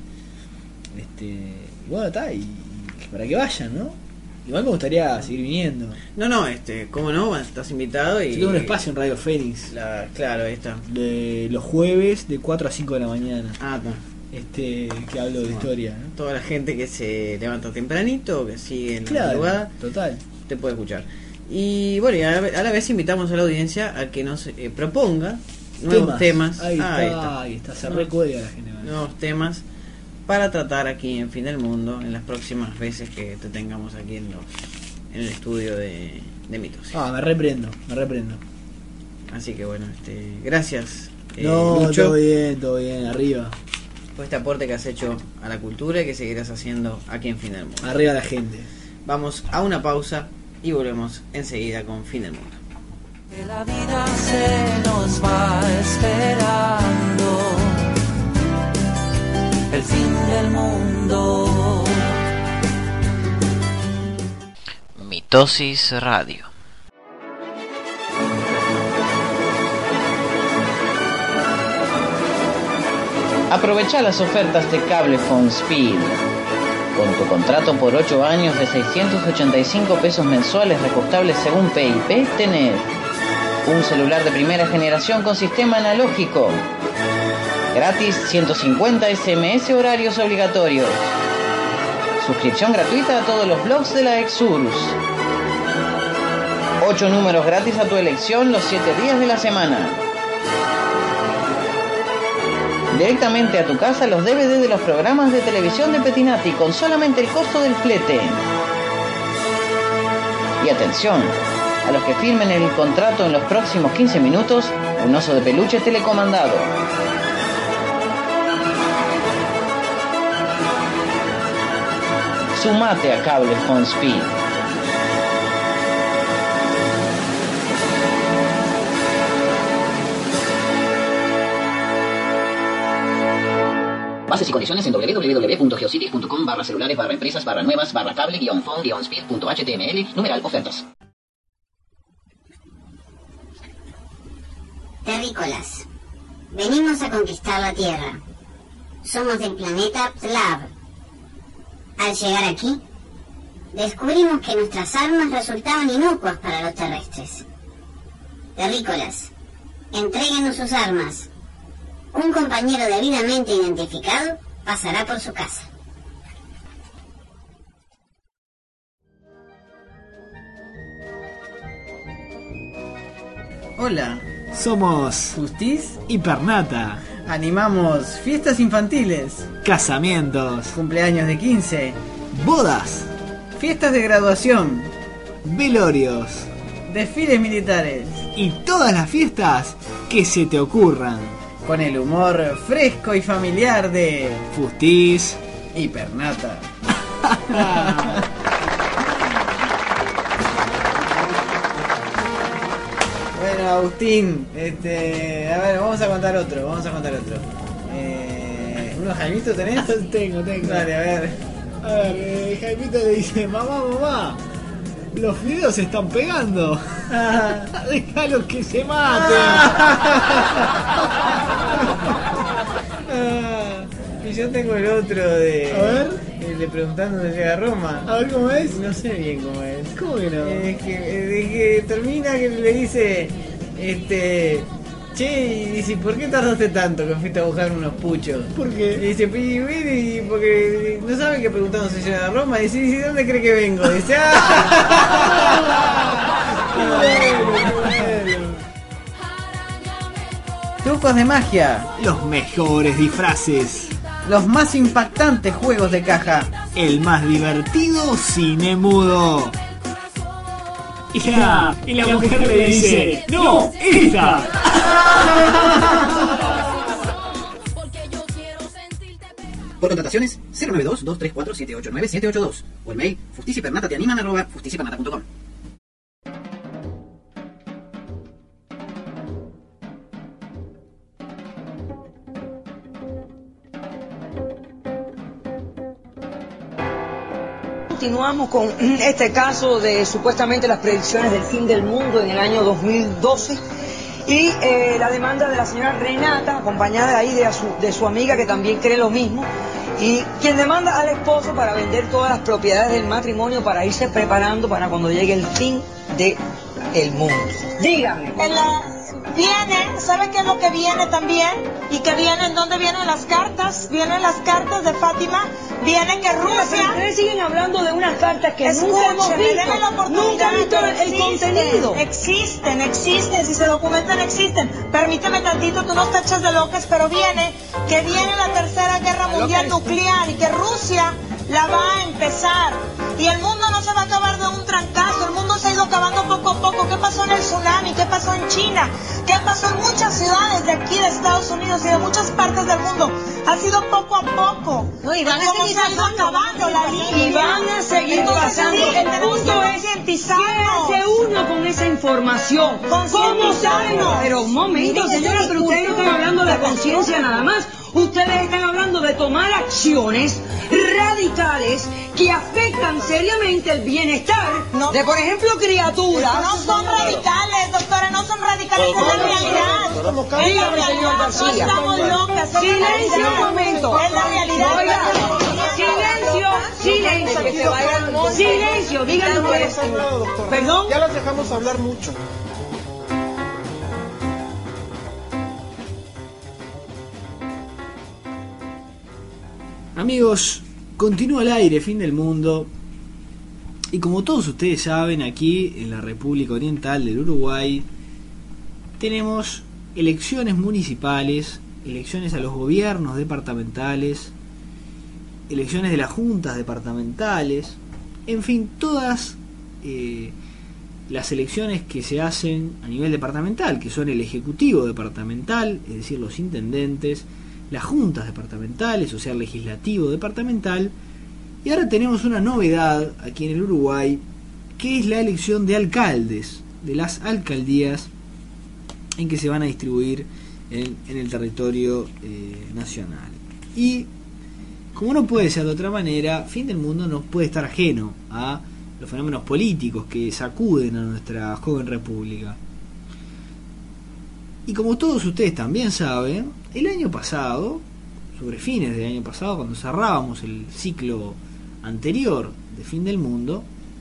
Bueno, está, y para que vayan, ¿no? Igual me gustaría seguir viniendo. No, cómo no, estás invitado. Y yo tengo un espacio en Radio Fénix. Claro, ahí está. De los jueves de 4 a 5 de la mañana. Ah, no. Que hablo de historia, ¿no? Toda la gente que se levanta tempranito, que sigue en la Claro, madrugada, total, te puede escuchar. Y bueno, y a la vez invitamos a la audiencia a que nos proponga nuevos temas. Ahí está, se recuerda la gente. Nuevos temas para tratar aquí en Fin del Mundo en las próximas veces que te tengamos aquí en el estudio de Mitosis. Me reprendo. Así que bueno, gracias, Lucho. Todo bien, arriba. Por este aporte que has hecho a la cultura y que seguirás haciendo aquí en Fin del Mundo. Arriba la gente. Vamos a una pausa y volvemos enseguida con Fin del Mundo. Que la vida se nos va esperando, el fin del mundo. Mitosis Radio. Aprovecha las ofertas de Cablephone Speed. Con tu contrato por 8 años de 685 pesos mensuales reajustables según PIP, tenés un celular de primera generación con sistema analógico. Gratis 150 SMS horarios obligatorios. Suscripción gratuita a todos los blogs de la Exurs. 8 números gratis a tu elección los 7 días de la semana. Directamente a tu casa los DVD de los programas de televisión de Petinati con solamente el costo del flete. Y atención, a los que firmen el contrato en los próximos 15 minutos, un oso de peluche telecomandado. Sumate a Cablephone Speed. Bases y condiciones en www.geocities.com/celulares/empresas/nuevas/cable-phone-speed.html /ofertas. Terrícolas. Venimos a conquistar la Tierra. Somos del planeta Tlab. Al llegar aquí, descubrimos que nuestras armas resultaban inocuas para los terrestres. Terrícolas, entréguenos sus armas. Un compañero debidamente identificado pasará por su casa. Hola, somos Justiz y Pernata. Animamos fiestas infantiles, casamientos, cumpleaños de 15, bodas, fiestas de graduación, velorios, desfiles militares y todas las fiestas que se te ocurran. Con el humor fresco y familiar de Justiz y Pernata. Bueno, Agustín, a ver, vamos a contar otro. ¿Unos Jaimitos tenés? Tengo. Dale, a ver. Jaimito le dice, mamá, los fideos se están pegando. Déjalos que se maten. Y yo tengo el otro de... A ver. El de preguntando dónde llega Roma. A ver cómo es. No sé bien cómo es. ¿Cómo que no? Es que termina que le dice... Che, y dice, ¿por qué tardaste tanto que fuiste a buscar unos puchos? ¿Por qué? Y dice, y porque no saben que preguntamos si llega a Roma. Y dice, ¿dónde cree que vengo? Dice, Trucos de magia. Los mejores disfraces. Los más impactantes juegos de caja. El más divertido cine mudo. Y la mujer le dice, ¡no, esta! Por contrataciones, 092-234-789-782 o el mail justiciapernata@justiciapernata.com. Continuamos con este caso de supuestamente las predicciones del fin del mundo en el año 2012 y la demanda de la señora Renata, acompañada ahí de su amiga que también cree lo mismo, y quien demanda al esposo para vender todas las propiedades del matrimonio para irse preparando para cuando llegue el fin del mundo. Dígame. Viene, ¿saben qué es lo que viene también? Y que vienen, ¿dónde vienen las cartas? Vienen las cartas de Fátima, viene que Rusia... Pero ustedes siguen hablando de unas cartas que nunca hemos visto, nunca he visto el contenido. Existen, si se documentan existen. Permíteme tantito, tú nos tachas de locas, pero viene la tercera guerra mundial nuclear y que Rusia la va a empezar. Y el mundo no se va a acabar de un trancazo, el mundo se ha ido acabando poco a poco. ¿Qué pasó en el tsunami? ¿Qué pasó en China? ¿Qué pasó en muchas ciudades de aquí de Estados Unidos y de muchas partes del mundo? Ha sido poco a poco. No, y van a ¿Cómo seguir se ha ido acabando la línea? Y van a seguir pasando. El punto es, ¿qué hace uno con esa información? ¿Cómo sabe? Pero un momento, señora, pero ustedes no están hablando de conciencia nada más. Ustedes están hablando de tomar acciones radicales que afectan seriamente el bienestar de, por ejemplo, criaturas. No son radicales, doctora, no son radicales, es la realidad. Dígame, señor García. No estamos locas. Silencio un momento. Es la realidad. Silencio, díganme ustedes. Perdón. Ya las dejamos hablar mucho. Amigos, continúa al aire, fin del mundo. Y como todos ustedes saben, aquí en la República Oriental del Uruguay tenemos elecciones municipales, elecciones a los gobiernos departamentales, elecciones de las juntas departamentales, en fin, todas las elecciones que se hacen a nivel departamental, que son el ejecutivo departamental, es decir, los intendentes, las juntas departamentales, o sea, el legislativo departamental. Y ahora tenemos una novedad aquí en el Uruguay, que es la elección de alcaldes, de las alcaldías en que se van a distribuir en el territorio nacional. Y como no puede ser de otra manera, Fin del Mundo no puede estar ajeno a los fenómenos políticos que sacuden a nuestra joven república. Y como todos ustedes también saben, el año pasado, sobre fines del año pasado, cuando cerrábamos el ciclo anterior de Fin del Mundo,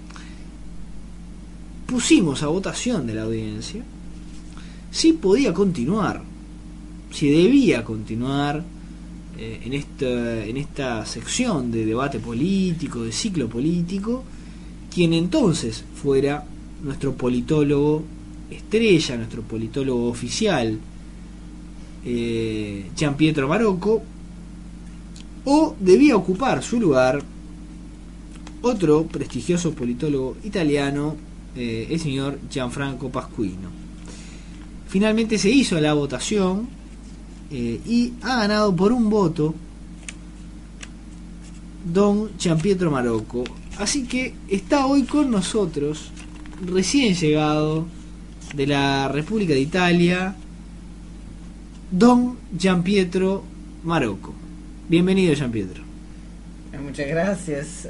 pusimos a votación de la audiencia si podía continuar, si debía continuar en esta sección de debate político, de ciclo político, quien entonces fuera nuestro politólogo estrella, nuestro politólogo oficial, Gianpietro Marocco, o debía ocupar su lugar otro prestigioso politólogo italiano, el señor Gianfranco Pasquino. Finalmente se hizo la votación y ha ganado por un voto don Gianpietro Marocco. Así que está hoy con nosotros, recién llegado de la República de Italia, don Gianpietro Marocco. Bienvenido, Gianpietro. Muchas gracias.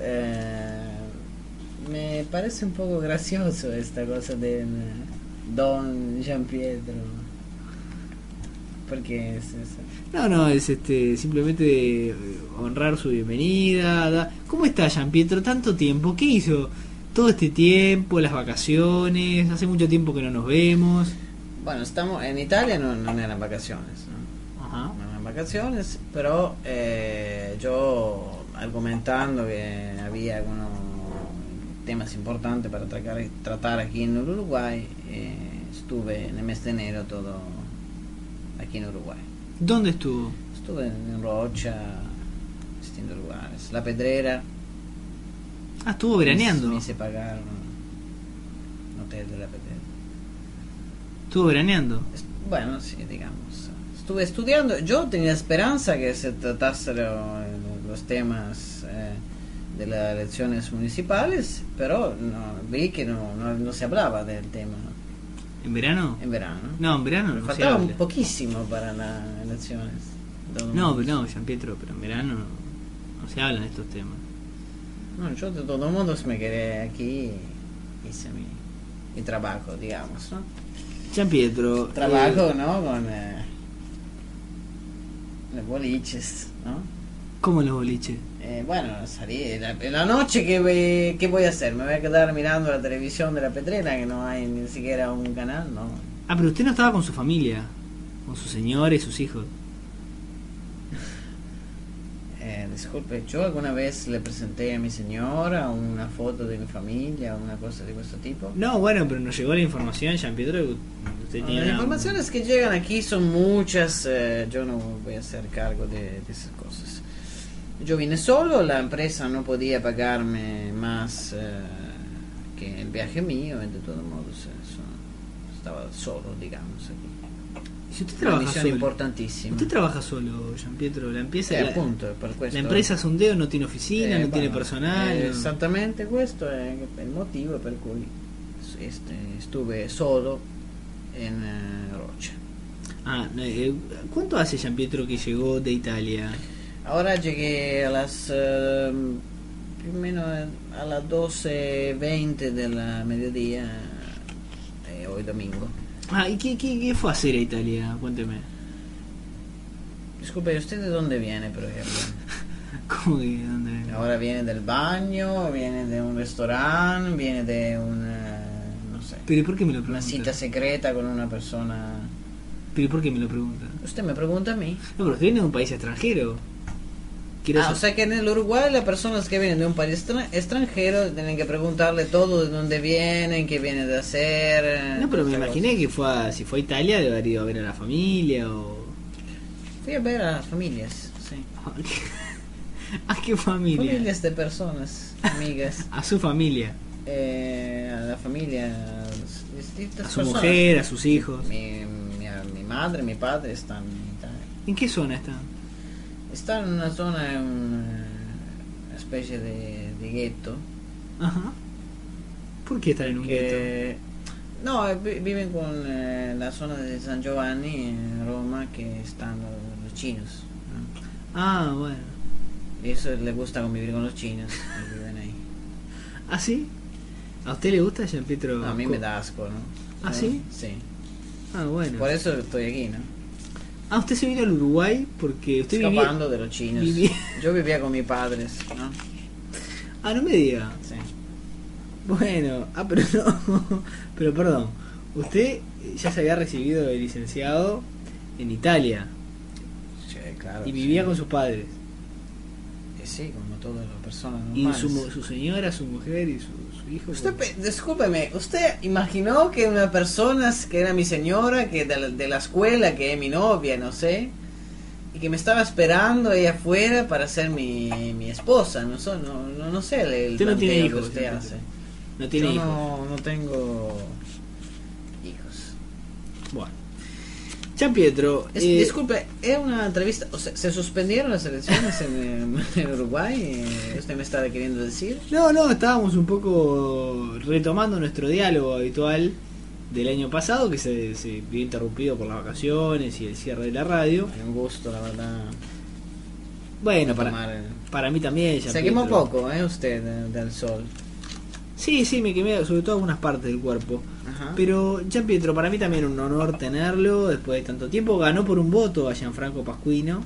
Me parece un poco gracioso esta cosa de don Gianpietro. Porque es eso. No, es simplemente de honrar su bienvenida. ¿Cómo está, Gianpietro? Tanto tiempo. ¿Qué hizo todo este tiempo? Las vacaciones. Hace mucho tiempo que no nos vemos. Bueno, estamos en Italia, no eran vacaciones, ¿no? Ajá. No eran vacaciones, pero yo argumentando que había algunos temas importantes para tratar aquí en el Uruguay, estuve en el mes de enero todo aquí en Uruguay. ¿Dónde estuvo? Estuve en Rocha, distintos lugares. La Pedrera. Ah, estuvo veraneando. Me hice pagar un hotel de La Pedrera. ¿Estuvo veraneando? Bueno, sí, digamos. Estuve estudiando. Yo tenía esperanza que se tratase los temas de las elecciones municipales, pero vi que no se hablaba del tema. ¿En verano? En verano. No, en verano me no faltaba se un habla. poquísimo para las elecciones. No, Gianpietro, pero en verano no se hablan de estos temas. No, yo de todos modos me quedé aquí y hice mi trabajo, digamos, ¿no? Gianpietro. Trabajo, ¿no? Con los boliches, ¿no? ¿Cómo los boliches? Bueno, salí en la noche, ¿qué voy a hacer? ¿Me voy a quedar mirando la televisión de la Petrera, que no hay ni siquiera un canal? No. Ah, pero usted no estaba con su familia, con su señora y sus hijos. Disculpe, yo alguna vez le presenté a mi señora una foto de mi familia, una cosa de ese tipo. No, bueno, pero nos llegó la información, Gianpietro. Las informaciones que llegan aquí son muchas, yo no voy a hacer cargo de esas cosas. Yo vine solo, la empresa no podía pagarme más que el viaje mío, de todos modos, estaba solo, digamos, aquí. Si usted Una trabaja misión solo, importantísima. usted trabaja solo, Gianpietro. La empresa Sondeo no tiene oficina, no tiene personal. Esattamente questo è il motivo per cui estuve solo en Rocha. ¿Cuánto hace, Gianpietro, que llegó de Italia? Ahora llegué a las più o meno a las 12:20 del mediodía, hoy domingo. ¿Y qué fue a hacer a Italia? Cuénteme. Disculpe, ¿usted de dónde viene, por ejemplo? ¿Cómo que de dónde viene? Ahora viene del baño, viene de un restaurante, viene de no sé. ¿Pero por qué me lo pregunta? Una cita secreta con una persona. ¿Pero por qué me lo pregunta? Usted me pregunta a mí. No, pero usted viene de un país extranjero. O sea que en el Uruguay las personas que vienen de un país extranjero tienen que preguntarle todo, de dónde vienen, qué vienen de hacer. No, pero me imaginé que si fue a Italia debe haber ido a ver a la familia o... Fui a ver a las familias, sí. ¿A qué familia? Familias de personas, amigas. A su familia. A la familia, distintas a su personas. Mujer, a sus hijos. Mi madre, mi padre están en Italia. ¿En qué zona están? Están en una zona, en una especie de gueto. Ajá. ¿Por qué están en un gueto? No, viven con la zona de San Giovanni en Roma, que están los chinos, ¿no? Ah, bueno. Y eso les gusta convivir con los chinos, que viven ahí. ¿Ah, sí? ¿A usted le gusta, Gianpietro? No, a mí me da asco, ¿no? ¿Ah, sí? Sí. Ah, bueno. Por eso estoy aquí, ¿no? Ah, usted se vino al Uruguay porque usted escapando de los chinos. Yo vivía con mis padres, ¿no? Ah, no me diga. Sí. Bueno, pero no. Pero perdón, usted ya se había recibido de licenciado en Italia. Sí, claro. Y vivía con sus padres. Sí, como todas las personas normales. Y su señora, su mujer y su hijo. Discúlpeme, ¿usted imaginó que una persona que era mi señora, que de la escuela, que es mi novia, no sé, y que me estaba esperando ahí afuera para ser mi esposa? No sé el usted no tiene hijos, que usted hace. No tiene hijos. No tengo hijos. Bueno. Gianpietro, disculpe, ¿es una entrevista? O sea, ¿se suspendieron las elecciones en Uruguay? ¿Usted me está queriendo decir? No, estábamos un poco retomando nuestro diálogo habitual del año pasado, que se vio interrumpido por las vacaciones y el cierre de la radio. Un gusto, la verdad. Bueno, para mí también. Gianpietro. Se quemó poco, usted, del sol. Sí, me quemé, sobre todo algunas partes del cuerpo. Ajá. Pero Gianpietro, para mí también un honor tenerlo después de tanto tiempo. Ganó por un voto a Gianfranco Pasquino.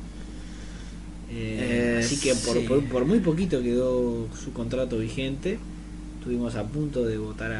Así que por muy poquito quedó su contrato vigente. Estuvimos a punto de votar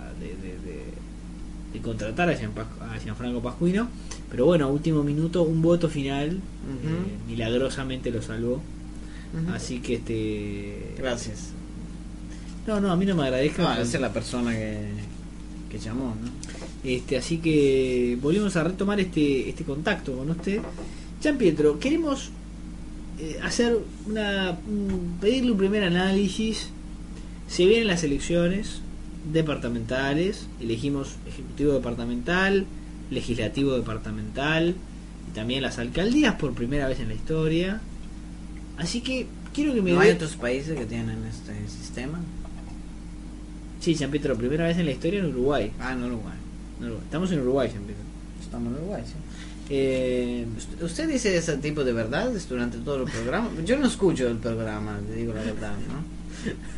de contratar a Gianfranco Pasquino. Pero bueno, a último minuto, un voto final milagrosamente lo salvó. Así que gracias. No, a mí no me agradezca. No, esa es la persona que llamó, ¿no? Así que volvimos a retomar este contacto con usted. Gianpietro, queremos hacer pedirle un primer análisis. Se vienen las elecciones departamentales, elegimos ejecutivo departamental, legislativo departamental y también las alcaldías por primera vez en la historia. Así que quiero que me ¿No hay otros países que tienen este sistema? Sí, Gianpietro, primera vez en la historia en Uruguay. En Uruguay. Estamos en Uruguay, Gianpietro. Estamos en Uruguay, sí. ¿Usted dice ese tipo de verdades durante todo el programa? Yo no escucho el programa, le digo la verdad, ¿no?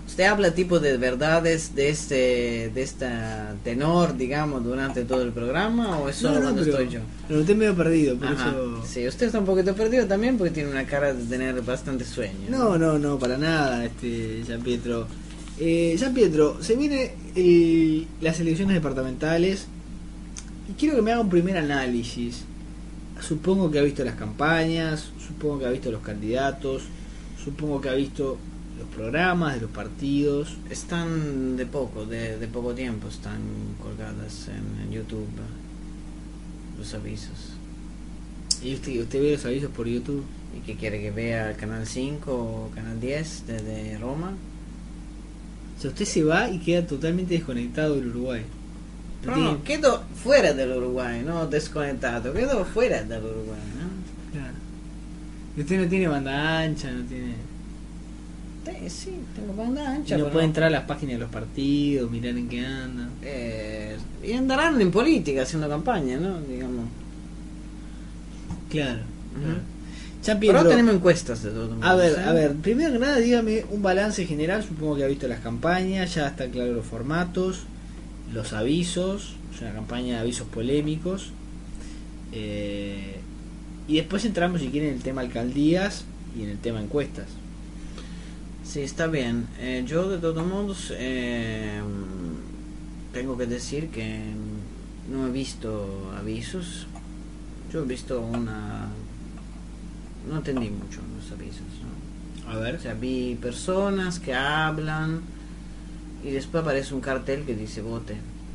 ¿Usted habla tipo de verdades de este tenor, digamos, durante todo el programa o es solo cuando estoy yo? Pero usted medio perdido, por Ajá. eso... Sí, usted está un poquito perdido también porque tiene una cara de tener bastante sueño. No, para nada, Gianpietro. Gianpietro, se vienen las elecciones departamentales y quiero que me haga un primer análisis. Supongo que ha visto las campañas, supongo que ha visto los candidatos, supongo que ha visto los programas de los partidos. Están de poco tiempo, están colgadas en YouTube los avisos. ¿Y usted ve los avisos por YouTube? ¿Y qué quiere que vea? ¿Canal 5 o Canal 10 desde Roma? O sea, usted se va y queda totalmente desconectado del Uruguay. No, quedo fuera del Uruguay, no desconectado, quedo fuera del Uruguay, ¿no? Claro. Y usted no tiene banda ancha, no tiene... Sí, tengo banda ancha. Y no puede entrar a las páginas de los partidos, mirar en qué andan. Y andarán en política haciendo campaña, ¿no? Digamos. Claro. Pero tenemos encuestas de todo. A ver, primero que nada dígame un balance general. Supongo que ha visto las campañas, ya está claro los formatos, los avisos, es una campaña de avisos polémicos, y después entramos si quieren en el tema alcaldías y en el tema encuestas. Sí, está bien. Yo de todos modos tengo que decir que no he visto avisos. Yo he visto no entendí mucho los avisos, ¿no? A ver. O sea, vi personas que hablan y después aparece un cartel que dice vote.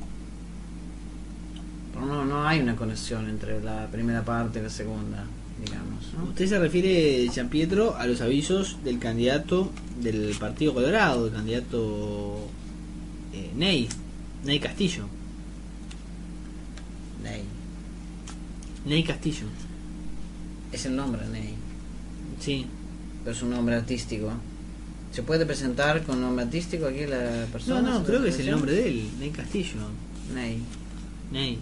Pero no hay una conexión entre la primera parte y la segunda, digamos, ¿no? Usted se refiere, Gianpietro, a los avisos del candidato del Partido Colorado, el candidato Ney Castillo. Ney Castillo. Es el nombre, Ney. Sí. Pero es un nombre artístico. ¿Se puede presentar con nombre artístico aquí la persona? No, creo que es el nombre de él, Ney Castillo. Ney.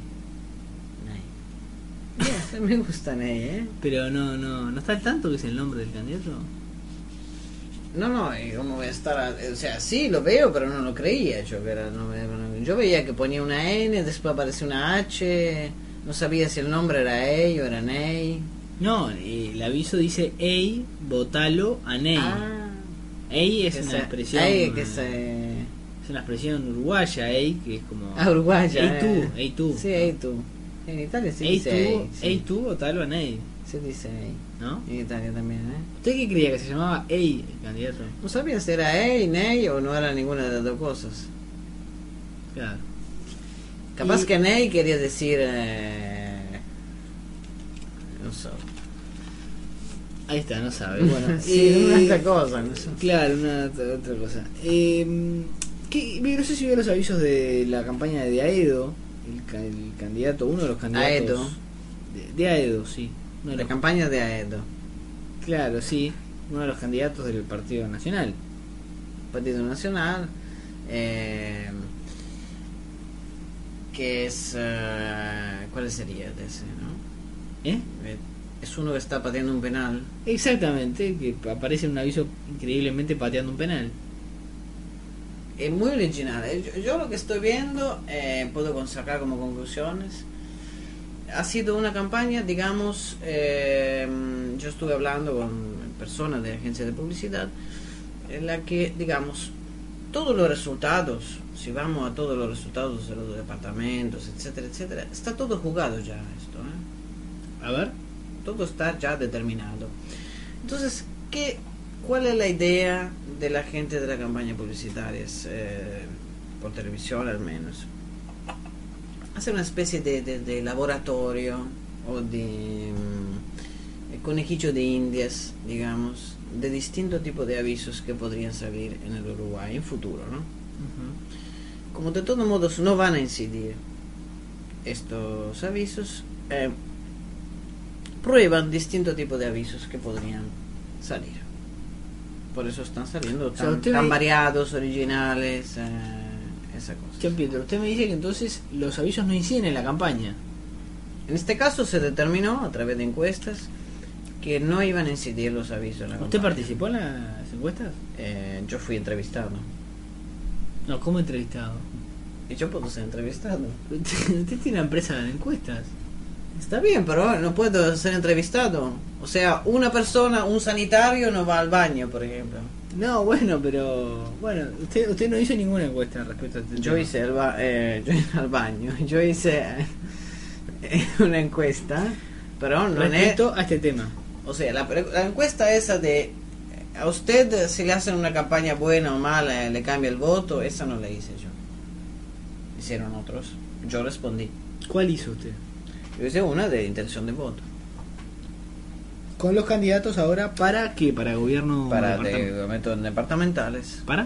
Me gusta Ney, Pero no está al tanto que es el nombre del candidato. No, ¿cómo voy a estar? O sea, sí lo veo, pero no lo creía yo que era el nombre. Yo veía que ponía una N, después aparecía una H, no sabía si el nombre era Ey o era Ney. No, el aviso dice Ey, votalo a Ney. Ey es una expresión. Es una expresión uruguaya, Ey, que es como. Uruguaya. Ey tú. Sí, Ey tú. En Italia sí Ey dice tú, Ey. Ey tú, votalo a Ney. Se dice Ey. ¿No? En Italia también, ¿Usted qué creía que se llamaba Ey el candidato? No sabía si era Ey, Ney o no era ninguna de las dos cosas. Claro. Capaz que Ney quería decir. No sé. Ahí está, no sabe. Bueno, sí, una otra cosa. No sé. Claro, otra cosa. No sé si vio los avisos de la campaña de Aedo, el candidato, uno de los candidatos. Aedo. De Aedo, sí. La campaña de Aedo. Claro, sí. Uno de los candidatos del Partido Nacional. Partido Nacional. Que es. ¿Cuál sería de ese, no? Es uno que está pateando un penal. Exactamente, que aparece en un aviso increíblemente pateando un penal. Es muy original. Yo lo que estoy viendo, puedo sacar como conclusiones. Ha sido una campaña, digamos, yo estuve hablando con personas de agencias de publicidad, en la que, digamos, todos los resultados, si vamos a todos los resultados de los departamentos, etcétera, etcétera, está todo jugado ya esto, A ver. Todo está ya determinado. Entonces, ¿cuál es la idea de la gente de la campaña publicitaria? Por televisión al menos. Hacer una especie de laboratorio o de conejillo de indias, digamos, de distintos tipos de avisos que podrían salir en el Uruguay en futuro, ¿no? Como de todos modos no van a incidir estos avisos, prueban distintos tipos de avisos que podrían salir. Por eso están saliendo tan variados, originales, esa cosa. Gianpietro, usted me dice que entonces los avisos no inciden en la campaña. En este caso se determinó a través de encuestas que no iban a incidir los avisos en la ¿Usted campaña. participó en las encuestas? Yo fui entrevistado. No, como entrevistado. Y yo puedo ser entrevistado. Usted tiene una empresa de encuestas. Está bien, pero no puedo ser entrevistado. O sea, una persona, un sanitario no va al baño, por ejemplo. No, bueno, pero... Bueno, usted no hizo ninguna encuesta respecto a este Yo tema. hice yo iba al baño. Yo hice una encuesta, pero no respecto a este tema. O sea, la encuesta esa de... A usted, si le hacen una campaña buena o mala, le cambia el voto, esa no la hice yo. Hicieron otros. Yo respondí. ¿Cuál hizo usted? Yo hice una de intención de voto. Con los candidatos ahora, ¿para qué? ¿Para gobierno? Para gobiernos departamentales. ¿Para?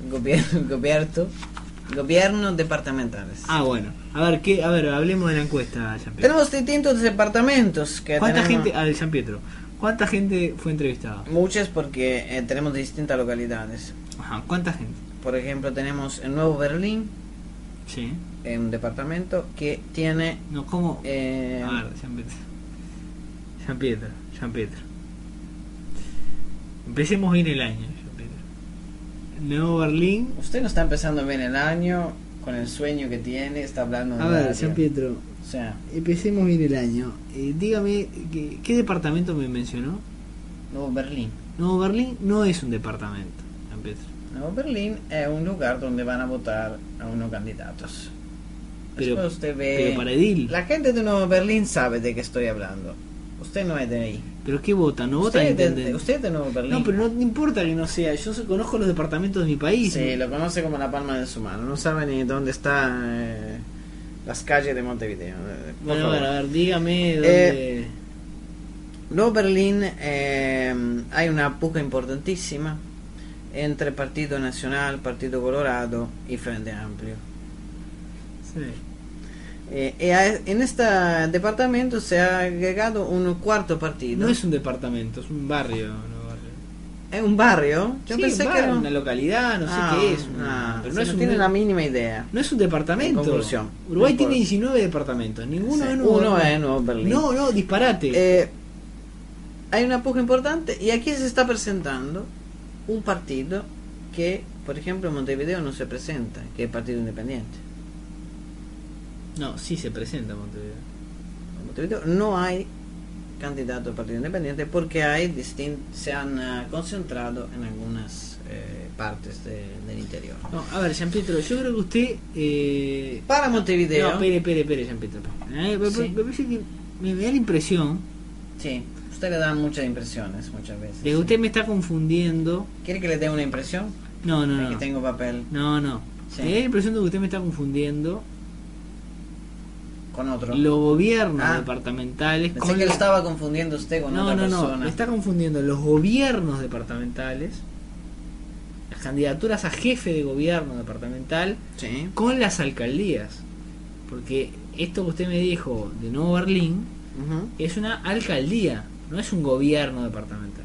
Gobiernos departamentales. Ah, bueno. A ver, hablemos de la encuesta, Jean Pietro. Tenemos distintos departamentos. ¿Cuánta gente, Jean Pietro, cuánta gente fue entrevistada? Muchas, porque tenemos distintas localidades. Ajá, ¿cuánta gente? Por ejemplo, tenemos en Nuevo Berlín. Sí. En un departamento que tiene... No, ¿cómo? A ver, Jean Pietro. Empecemos bien el año, Jean Pietro. Nuevo Berlín. Usted no está empezando bien el año con el sueño que tiene, está hablando de... A ver, Jean Pietro. O sea, empecemos bien el año. Dígame, ¿qué departamento me mencionó? Nuevo Berlín. Nuevo Berlín no es un departamento, Jean Pietro. Nuevo Berlín es un lugar donde van a votar a unos candidatos. Pero usted ve... pero para edil. La gente de Nuevo Berlín sabe de qué estoy hablando. Usted no es de ahí. ¿Pero qué vota? ¿No vota? Usted es de Nuevo Berlín. No, pero no importa que no sea. Yo conozco los departamentos de mi país. Sí, lo conoce como la palma de su mano. No sabe ni dónde están las calles de Montevideo. Bueno, a ver, dígame dónde... Nuevo Berlín hay una puja importantísima entre Partido Nacional, Partido Colorado y Frente Amplio. Sí. En este departamento se ha agregado un cuarto partido. No es un departamento, es un barrio. ¿Es un barrio? Yo Sí, pensé que era una localidad, no sé qué es. Pero no tiene la mínima idea. No es un departamento. En conclusión. Uruguay tiene 19 departamentos. Ninguno es Nuevo Uno Berlín. es Nuevo Berlín. No, disparate. Hay una puja importante y aquí se está presentando un partido que, por ejemplo, en Montevideo no se presenta, que es el Partido Independiente. No, sí se presenta Montevideo. En Montevideo no hay candidato al Partido Independiente porque se han concentrado en algunas partes del interior. No, a ver, Jean Pietro, yo creo que usted... Para Montevideo... No, espere, Jean Pietro. Sí. Me parece que me da la impresión... Sí, usted le da muchas impresiones muchas veces. De que usted me está confundiendo... ¿Quiere que le dé una impresión? No. Que tengo papel. No. Sí. Me da la impresión de que usted me está confundiendo... Con otro. Los gobiernos departamentales. Pensé que lo estaba confundiendo usted con otra persona. No, me está confundiendo los gobiernos departamentales, las candidaturas a jefe de gobierno departamental, sí, con las alcaldías. Porque esto que usted me dijo de Nuevo Berlín es una alcaldía, no es un gobierno departamental.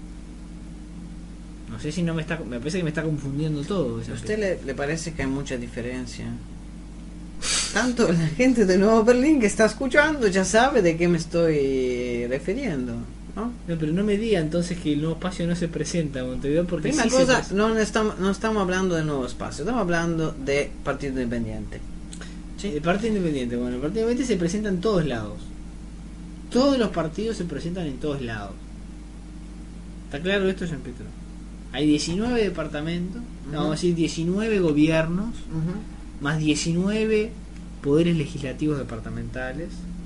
No sé si me parece que me está confundiendo todo. ¿A usted le parece que hay mucha diferencia? Tanto la gente de Nuevo Berlín que está escuchando ya sabe de qué me estoy refiriendo, ¿no? No, pero no me diga entonces que el nuevo espacio no se presenta en Montevideo porque primera cosa, no estamos hablando de nuevo espacio, estamos hablando de Partido Independiente. ¿Sí? El Partido Independiente, bueno, el Partido Independiente se presenta en todos lados. Todos los partidos se presentan en todos lados. ¿Está claro esto, Jean Pietro? Hay 19 departamentos, vamos a decir 19 gobiernos, más 19 poderes legislativos departamentales,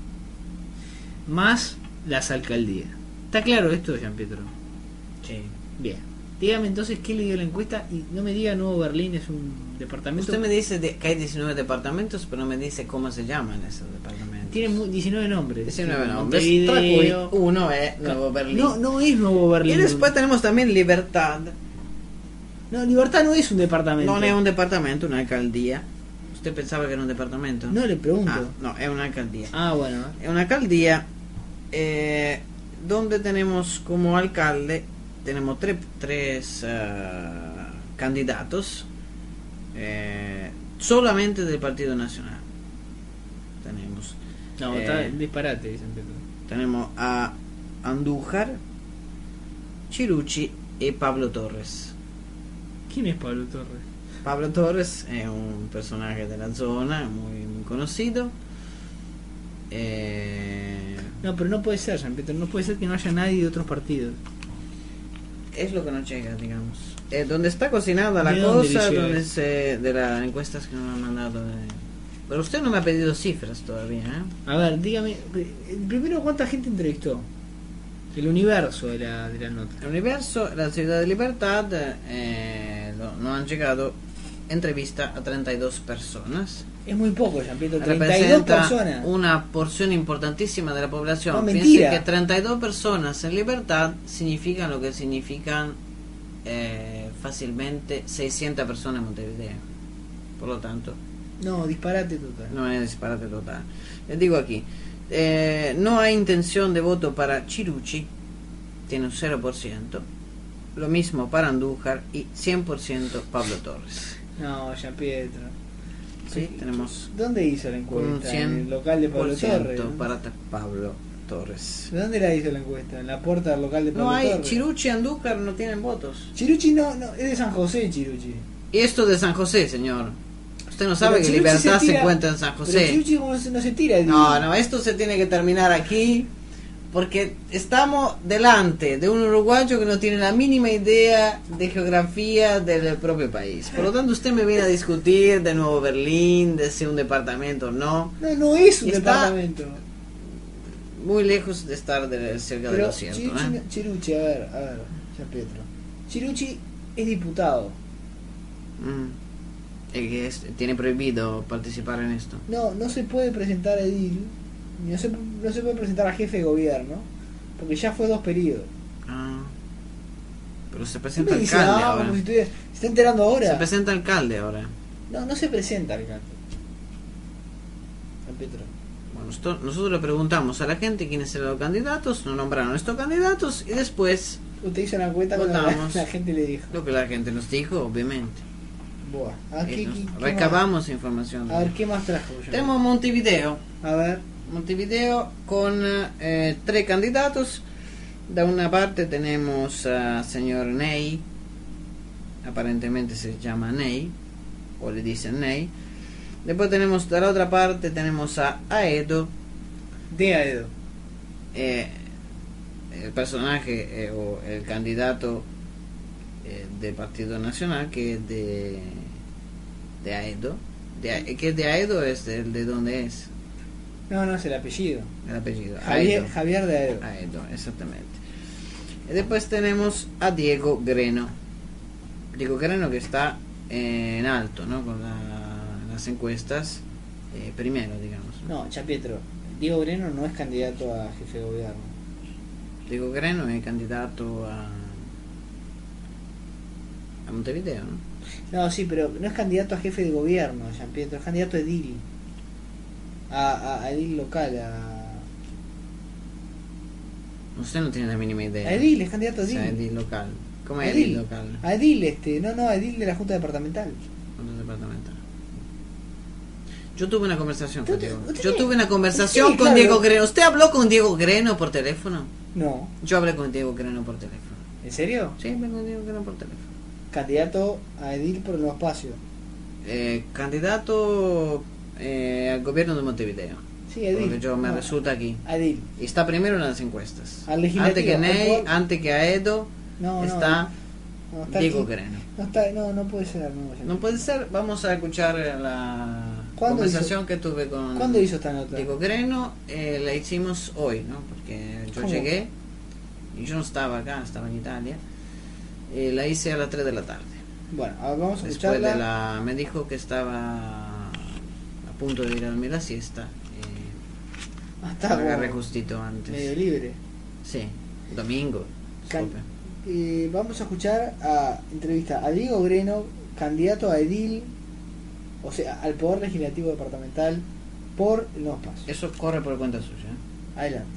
más las alcaldías. ¿Está claro esto, Jean Pietro? Sí. Bien. Dígame entonces qué le dio la encuesta y no me diga Nuevo Berlín es un departamento. Usted me dice que hay 19 departamentos, pero no me dice cómo se llaman esos departamentos. Tienen 19 nombres. 19 nombres. Montevideo. Uno es Nuevo Berlín. No es Nuevo Berlín. Y después tenemos también Libertad. No, Libertad no es un departamento. No es un departamento, una alcaldía. ¿Usted pensaba que era un departamento? No, le pregunto. No, es una alcaldía. Bueno. Es una alcaldía donde tenemos como alcalde, tenemos tres candidatos solamente del Partido Nacional. Tenemos... No, está disparate, dicen. Tenemos a Andújar, Chirucci y Pablo Torres. ¿Quién es Pablo Torres? Pablo Torres es un personaje de la zona muy conocido. No, pero no puede ser, San Pietro, no puede ser que no haya nadie de otros partidos. Es lo que nos llega, digamos. Donde está cocinada la ¿De dónde cosa, le llega? donde de las encuestas que nos han mandado. Pero usted no me ha pedido cifras todavía, ¿eh? A ver, dígame, primero, ¿cuánta gente entrevistó? El universo de la nota. El universo, la ciudad de Libertad, nos han llegado entrevista a 32 personas. Es muy poco, San Pietro, 32 Representa personas. una porción importantísima de la población. No, Piense mentira. que 32 personas en Libertad significan lo que significan fácilmente 600 personas en Montevideo. Por lo tanto, No, disparate total. no es disparate total. Les digo aquí, no hay intención de voto para Chirucci, tiene un 0%. Lo mismo para Andújar y 100% Pablo Torres. No, San Pietro. Sí, tenemos ¿Dónde hizo la un encuesta? ¿En el local de Pablo 100% Torres? ¿No? para Pablo Torres. ¿De dónde la hizo la encuesta? ¿En la puerta del local de Pablo No hay, Torres? Chirucci y Andújar no tienen votos. Chirucci no, es de San José, Chirucci. Y esto de San José, señor. Usted no sabe Pero que Chirucci Libertad se tira- encuentra en San Pero José. Chirucci no se tira. No, esto se tiene que terminar aquí. Porque estamos delante de un uruguayo que no tiene la mínima idea de geografía del propio país. Por lo tanto, usted me viene a discutir de Nuevo Berlín, de si un departamento o no. No es un Está departamento. muy lejos de estar cerca de Pero lo cierto. Chirucci, a ver, San Pietro. Chirucci es diputado. El que tiene prohibido participar en esto. No se puede presentar a edil, no se puede presentar a jefe de gobierno, porque ya fue 2 periodos. Pero se ¿Qué presenta me dice? alcalde ahora. Como si se está enterando ahora. Se presenta alcalde ahora. No se presenta alcalde. San Pietro. Bueno, nosotros le preguntamos a la gente quiénes eran los candidatos, nos nombraron estos candidatos y después Usted hizo una cuenta con votamos la gente le dijo. lo que la gente nos dijo, obviamente. Buah. ¿Qué Recabamos información. más? A ver, ¿qué más trajo? Tenemos Montevideo. A ver. Montevideo con 3 candidatos. De una parte tenemos al señor Ney, aparentemente se llama Ney, o le dicen Ney. Después tenemos de la otra parte tenemos a Aedo. De Aedo. El personaje o el candidato del Partido Nacional, que es de Aedo. ¿Qué es de Aedo? Es el de dónde es. No, es el apellido. El apellido. Javier de Aedo. Aedo, exactamente. Y después tenemos a Diego Greno. Diego Greno que está en alto, ¿no? Con las encuestas. Primero, digamos. No, Chapietro. Diego Greno no es candidato a jefe de gobierno. Diego Greno es candidato a Montevideo, ¿no? No, sí, pero no es candidato a jefe de gobierno, Jean Pietro, es candidato a edil. A edil local, Usted no tiene la mínima idea. a edil, es candidato a edil. O sea, edil local. ¿Cómo es Edil. edil local? A edil, a edil de la Junta Departamental. Junta departamental. Yo tuve una conversación con Diego. usted- Yo tuve una conversación sí, con claro. Diego Greno. ¿Usted habló con Diego Greno por teléfono? No. Yo hablé con Diego Greno por teléfono. ¿En serio? Sí, hablé con Diego Greno por teléfono. Candidato a edil por el nuevo espacio. Candidato al gobierno de Montevideo. Sí, edil. Porque yo me No, resulta aquí. a edil. Y está primero en las encuestas. Al legislativo, Antes que al Ney, poder- antes que Aedo, está no, está Diego aquí. Greno. No puede ser. No puede ser. Vamos a escuchar la ¿Cuándo conversación hizo- que tuve con ¿Cuándo hizo esta nota? Diego Greno. La hicimos hoy, ¿no? Porque yo ¿Cómo? llegué y yo no estaba acá, estaba en Italia. La hice a las 3 de la tarde. Bueno, ahora vamos a Después escucharla. me dijo que estaba a punto de ir a dormir la siesta. Está Me agarré como justito antes. medio libre. Sí, domingo. disculpe. Vamos a escuchar a entrevista a Diego Greno, candidato a edil, o sea, al Poder Legislativo Departamental por el Nuevo Espacio. Eso corre por cuenta suya. Adelante.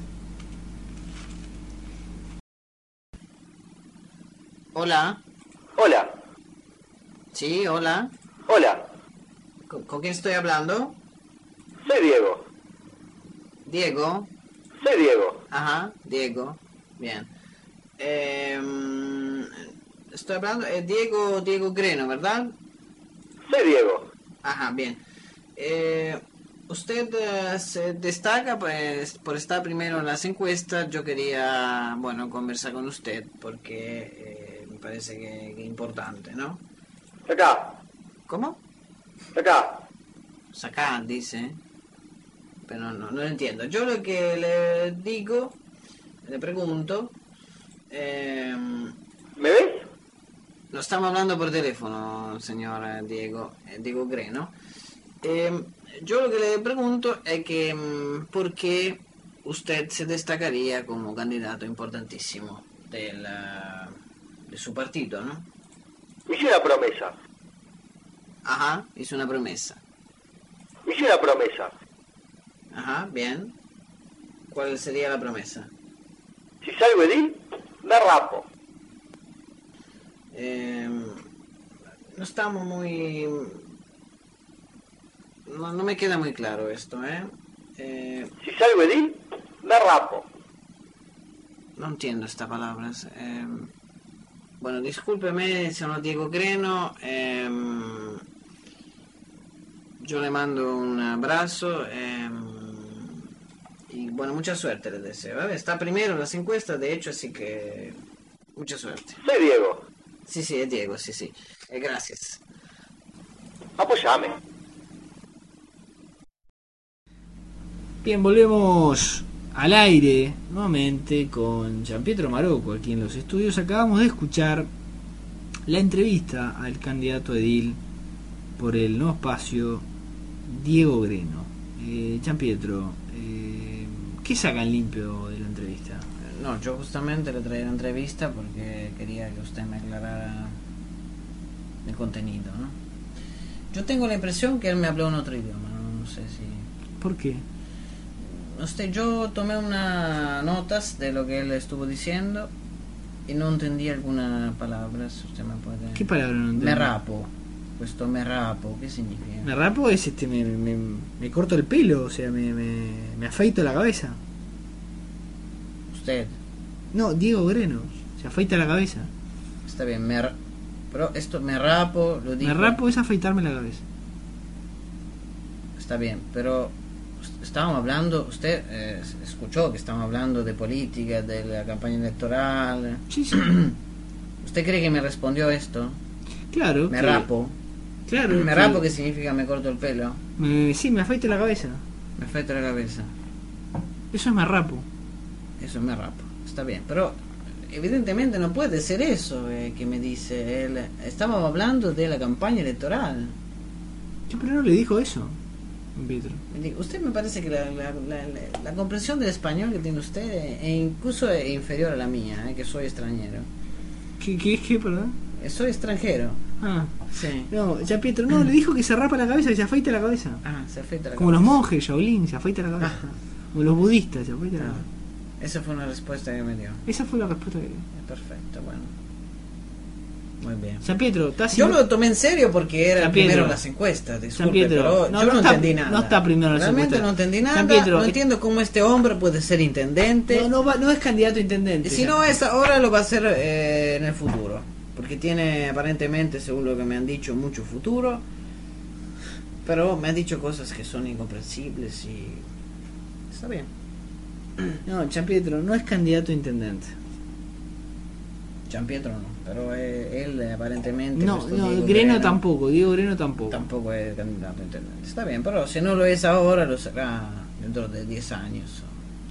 Hola. Hola. Sí, hola. Hola. ¿Con quién estoy hablando? Soy Diego. Diego. Soy Diego. Ajá, Diego. Bien. Estoy hablando, Diego Greno, ¿verdad? Soy Diego. Ajá, bien. Usted se destaca pues, por estar primero en las encuestas. Yo quería, bueno, conversar con usted porque me parece que es importante, ¿no? Acá. ¿Cómo? Acá. Sacá, dice. Pero no lo entiendo. Yo lo que le digo, le pregunto... ¿Me ves? No estamos hablando por teléfono, señor Diego Greno. Yo lo que le pregunto es que ¿por qué usted se destacaría como candidato importantísimo de su partido, no? Hice una promesa. Ajá, hizo una promesa. Hice una promesa. Ajá, bien. ¿Cuál sería la promesa? Si salgo edil, me rapo. No estamos muy... No me queda muy claro esto, ¿eh? Si salgo edil, me rapo. No entiendo estas palabras. Bueno, discúlpeme, señor Diego Greno. Yo le mando un abrazo. Y bueno, mucha suerte le deseo. ¿Vale? Está primero en las encuestas, de hecho, así que... Mucha suerte. Soy Diego. Sí, es Diego, sí. Gracias. Apoyame. Bien, volvemos al aire nuevamente con Gianpietro Marocco aquí en los estudios. Acabamos de escuchar la entrevista al candidato edil por el nuevo espacio, Diego Greno. Gianpietro, ¿qué sacan limpio de la entrevista? No, yo justamente le traía la entrevista porque quería que usted me aclarara el contenido, ¿no? Yo tengo la impresión que él me habló en otro idioma, no sé si... ¿Por qué? Yo tomé unas notas de lo que él estuvo diciendo y no entendí algunas palabras. Usted me puede... ¿Qué palabra no entendí? Me rapo. Me rapo, ¿qué significa? Me rapo es me corto el pelo, o sea, me afeito la cabeza. ¿Usted? No, Diego Greno, se afeita la cabeza. Está bien, pero esto me rapo, lo digo. Me rapo es afeitarme la cabeza. Está bien, pero estábamos hablando, usted escuchó que estábamos hablando de política, de la campaña electoral. Sí. ¿Usted cree que me respondió esto? Claro. Me rapo. Claro. Me rapo, ¿qué significa me corto el pelo? Sí, me afeito la cabeza. Me afeito la cabeza. Eso es me rapo. Eso es me rapo. Está bien, pero evidentemente no puede ser eso que me dice él. Estábamos hablando de la campaña electoral. Yo pero no le dijo eso, Pietro. Usted me parece que la comprensión del español que tiene usted incluso es inferior a la mía, que soy extranjero. ¿Qué, perdón? Soy extranjero. Ah, sí. No, ya Pietro, no, le dijo que se rapa la cabeza, que se afeita la cabeza. Ah, se afeita la Como cabeza. los monjes, Shaolin, se afeita la cabeza. Como los budistas, se afeita la cabeza. Esa fue una respuesta que me dio. Esa fue la respuesta que dio. Perfecto, bueno. Muy bien. San Pietro, yo lo tomé en serio porque era primero en las encuestas, disculpe, pero yo no entendí nada. No está primero en las encuestas. Realmente no entendí nada. Pietro, no entiendo cómo este hombre puede ser intendente. No es candidato a intendente. Si no es ahora, lo va a ser en el futuro. Porque tiene aparentemente, según lo que me han dicho, mucho futuro. Pero me han dicho cosas que son incomprensibles y... Está bien. No, Gianpietro no es candidato a intendente. Gianpietro no, pero él aparentemente... No, Greno tampoco, Diego Greno tampoco. Tampoco es candidato a intendente. Está bien, pero si no lo es ahora, lo será dentro de 10 años.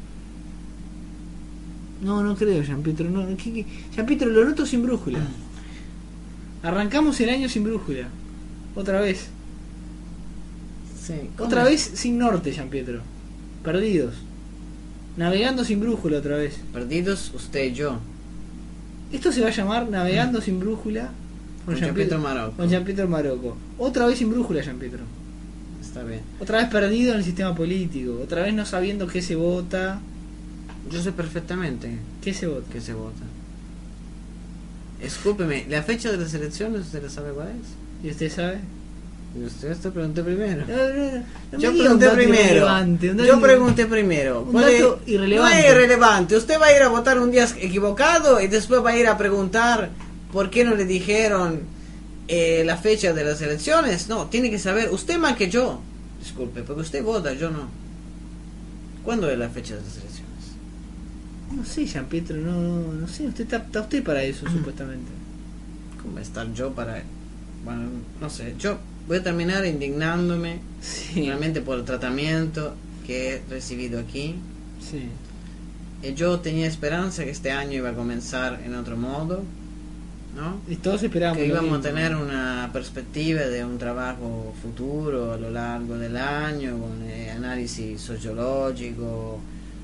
No creo, Gianpietro. Gianpietro, lo noto sin brújula. Arrancamos el año sin brújula. Otra vez. Sí, otra vez sin norte, Gianpietro. Perdidos. Navegando sin brújula otra vez. Perdidos usted y yo. Esto se va a llamar Navegando sin brújula con Gianpietro Marocco. Con Gianpietro Marocco. Otra vez sin brújula, Gianpietro. Está bien. Otra vez perdido en el sistema político. Otra vez no sabiendo qué se vota. Yo sé perfectamente. ¿Qué se vota? ¿Qué se vota? Discúlpeme, ¿la fecha de las elecciones usted la sabe cuál es? ¿Y usted sabe? Usted pregunté primero. No yo pregunté primero. Yo pregunté primero. Un dato irrelevante. No es irrelevante. Usted va a ir a votar un día equivocado y después va a ir a preguntar por qué no le dijeron la fecha de las elecciones, no, tiene que saber, usted más que yo, disculpe, porque usted vota, yo no. ¿Cuándo es la fecha de las elecciones? No sé, Jean Pietro, no sé, está usted para eso, supuestamente. ¿Cómo estar yo para...? Bueno, no sé, yo voy a terminar indignándome realmente por el tratamiento que he recibido aquí. Sí. Yo tenía esperanza que este año iba a comenzar en otro modo, ¿no? Y todos esperábamos que lo íbamos a mismo. tener una perspectiva de un trabajo futuro a lo largo del año, con análisis sociológico,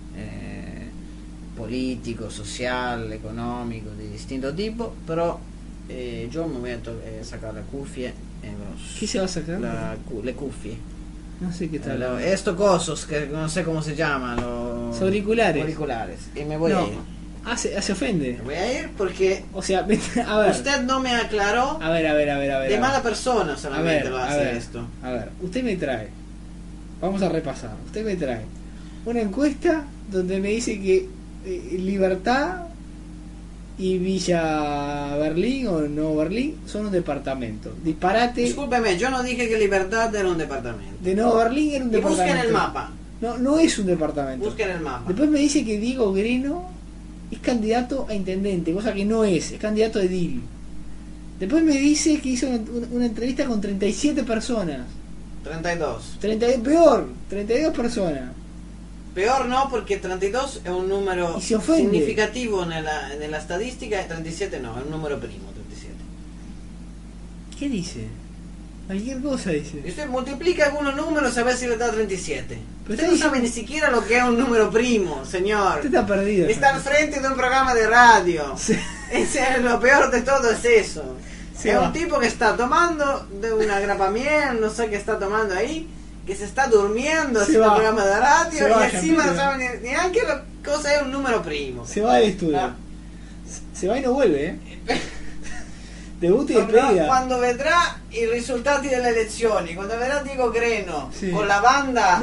político, social, económico, de distinto tipo, pero yo me voy a sacar la cuffia. ¿Qué se va a sacar? Le cuffie. No sé qué tal. Estos cosos que no sé cómo se llaman, los auriculares. Y me voy a ir. Se ofende. Me voy a ir porque, o sea, a ver, usted no me aclaró. A ver. De mala persona solamente lo hace esto. A ver, usted me trae. Vamos a repasar. Usted me trae una encuesta donde me dice que Libertad y Villa Berlín o Nuevo Berlín son un departamento. Disparate. Discúlpeme, yo no dije que Libertad era un departamento. De Nuevo Berlín era un departamento. Busquen el mapa. No es un departamento. Busquen el mapa. Después me dice que Diego Greno es candidato a intendente, cosa que no es candidato a edil. Después me dice que hizo una entrevista con 37 personas. 32. Peor, 32 personas. Peor no, porque 32 es un número significativo en la estadística, y 37 no, es un número primo, 37. ¿Qué dice? Cualquier cosa dice. Y usted multiplica algunos números a ver si le da 37. Pero usted no sabe ni siquiera lo que es un número primo, señor. Usted está perdido. Está al frente de un programa de radio. Sí. Lo peor de todo es eso. Sí, es un tipo que está tomando de una grapamiel, no sé qué está tomando ahí, que se está durmiendo haciendo un programa de radio y encima no sabe ni qué cosa es un número primo. Se va del estudio. Se va y no vuelve, Debut y despedida. Cuando vendrá i risultati delle elezioni, cuando verrà Diego Greno con la banda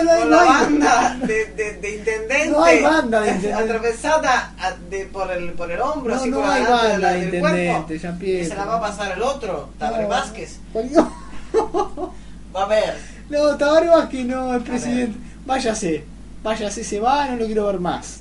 de intendente, no hay banda de intendente atravesada por el hombro, así no por hay adelante banda de del intendente, cuerpo, y se la va a pasar el otro, Tabaré Vázquez. Va a ver. No, Tabaré Vázquez no, el presidente. Váyase, se va, no lo quiero ver más.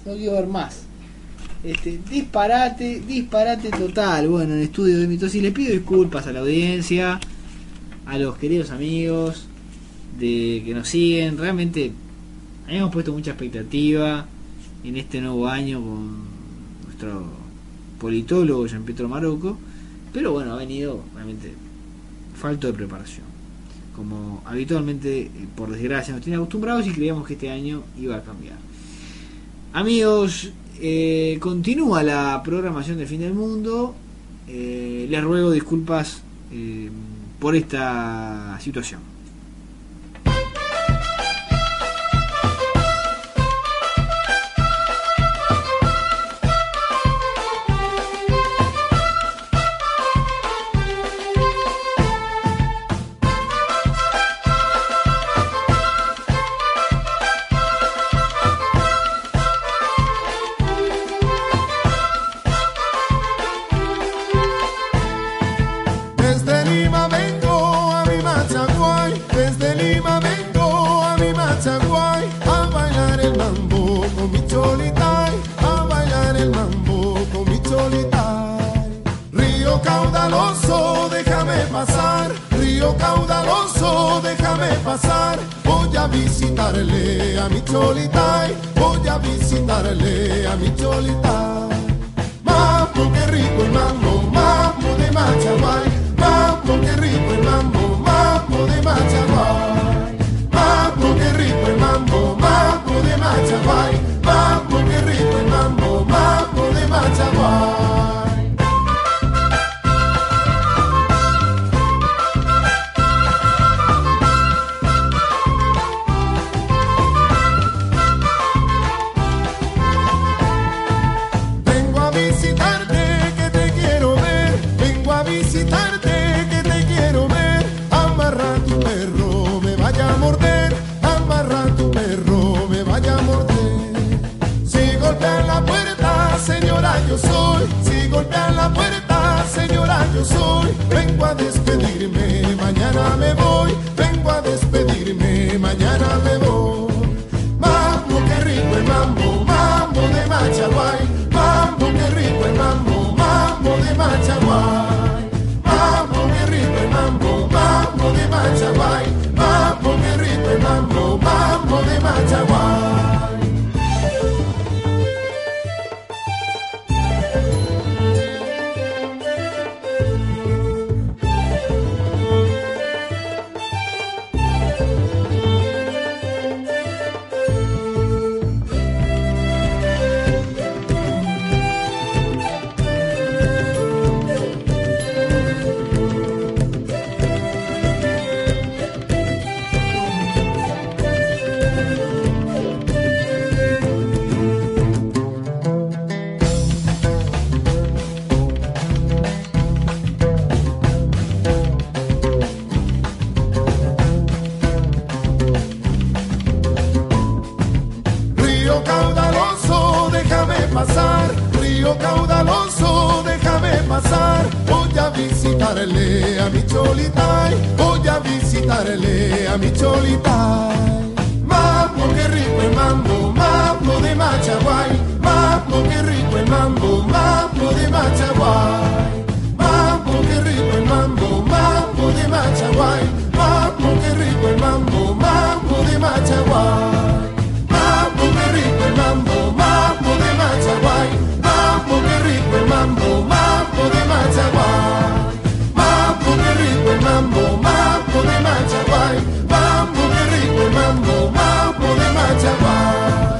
Disparate total. Bueno, en el estudio de Mitosis le pido disculpas a la audiencia, a los queridos amigos que nos siguen. Realmente habíamos puesto mucha expectativa en este nuevo año con nuestro politólogo Jean Pietro Marocco, pero bueno, ha venido realmente falto de preparación, como habitualmente, por desgracia, nos tiene acostumbrados, y creíamos que este año iba a cambiar. Amigos, continúa la programación de Fin del Mundo. Les ruego disculpas por esta situación. Voy a visitarle a mi Cholita, voy a visitarle a mi Cholita. Mambo, qué rico el mambo, mambo de Machaguay. Mambo, qué rico el mambo, mambo de Machaguay. Mambo, qué rico el mambo, mambo de Machaguay. Mambo, qué rico el mambo, mambo de Machaguay. Yo soy, si golpean la puerta, señora yo soy, vengo a despedirme, mañana me voy, vengo a despedirme, mañana me voy. Mambo, qué rico el mambo, mambo de Machaguay, mambo, qué rico el mambo, mambo de Machaguay, mambo, qué rico el mambo, mambo de Machaguay, mambo, qué rico el mambo, mambo de Machaguay. Río caudaloso, déjame pasar, voy a visitarle a mi cholita, voy a visitarle a mi cholita. Mambo, qué rico el mambo, mambo de Machaguay, mambo, qué rico el mambo, mambo de Machaguay, mambo, qué rico el mambo, mambo de Machaguay, mambo, qué rico el mambo, mambo de Machaguay, mambo, qué rico el mambo, mambo de Machaguay, mambo, qué rico el mambo, mambo de Machaguay, mambo, qué rico el mambo, mambo de Machaguay, mambo, qué rico el mambo, mambo de Machaguay.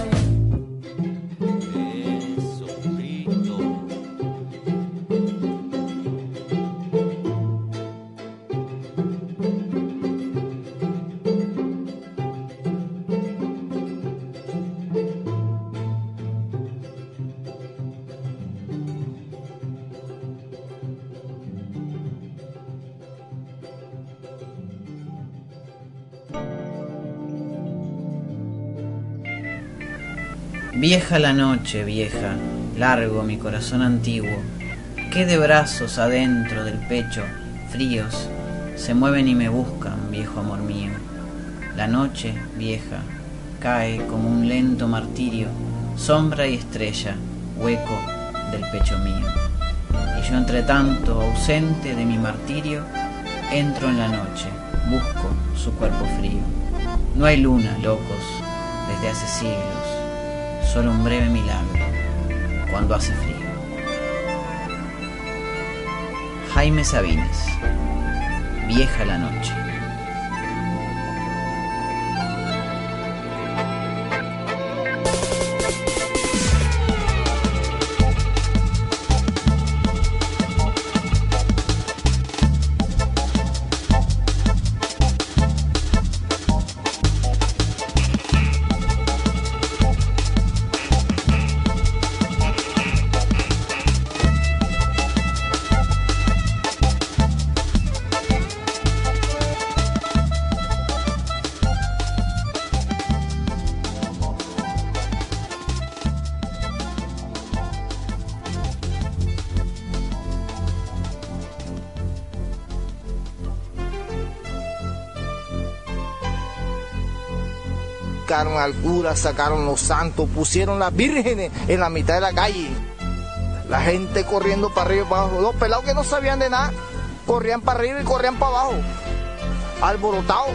Vieja la noche, vieja, largo mi corazón antiguo, que de brazos adentro del pecho, fríos, se mueven y me buscan, viejo amor mío. La noche, vieja, cae como un lento martirio, sombra y estrella, hueco del pecho mío. Y yo entre tanto, ausente de mi martirio, entro en la noche, busco su cuerpo frío. No hay luna, locos, desde hace siglos, solo un breve milagro, cuando hace frío. Jaime Sabines, Vieja la noche. Sacaron al cura, sacaron los santos, pusieron las vírgenes en la mitad de la calle. La gente corriendo para arriba y para abajo. Los pelados que no sabían de nada, corrían para arriba y corrían para abajo. Alborotados.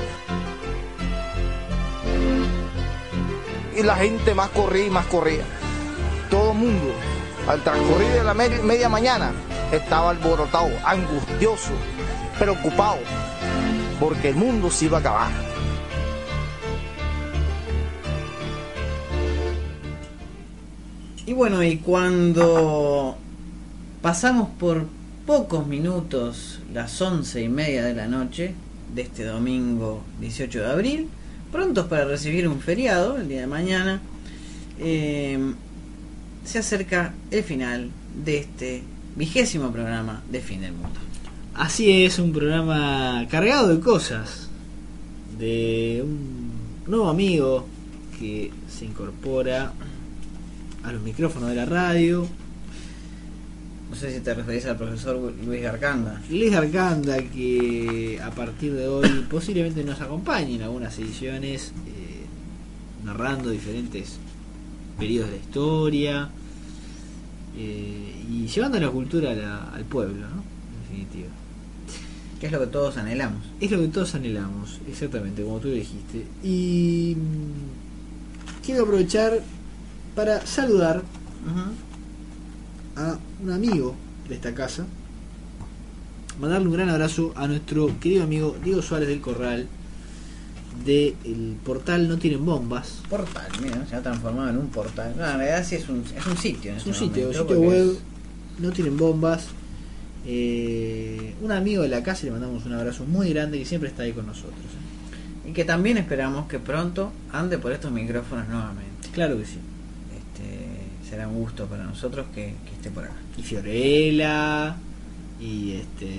Y la gente más corría y más corría. Todo el mundo, al transcurrir de la media mañana, estaba alborotado, angustioso, preocupado, porque el mundo se iba a acabar. Y bueno, y cuando pasamos por pocos minutos las 11:30 de la noche de este domingo 18 de abril, prontos para recibir un feriado el día de mañana, se acerca el final de este 20º programa de Fin del Mundo. Así es, un programa cargado de cosas, de un nuevo amigo que se incorpora a los micrófonos de la radio, No sé si te referís al profesor Luis Garcanda. Luis Garcanda, que a partir de hoy posiblemente nos acompañe en algunas ediciones, narrando diferentes periodos de la historia y llevando la cultura al pueblo, ¿no? En definitiva. Que es lo que todos anhelamos. Es lo que todos anhelamos, exactamente, como tú dijiste. Y quiero aprovechar para saludar a un amigo de esta casa, mandarle un gran abrazo a nuestro querido amigo Diego Suárez del Corral, del portal No Tienen Bombas. Portal, mira, se ha transformado en un portal. No, en realidad sí es un sitio. Es un sitio web, No Tienen Bombas. Un amigo de la casa, le mandamos un abrazo muy grande, que siempre está ahí con nosotros. Y que también esperamos que pronto ande por estos micrófonos nuevamente. Claro que sí. Será un gusto para nosotros que esté por acá. Y Fiorella, y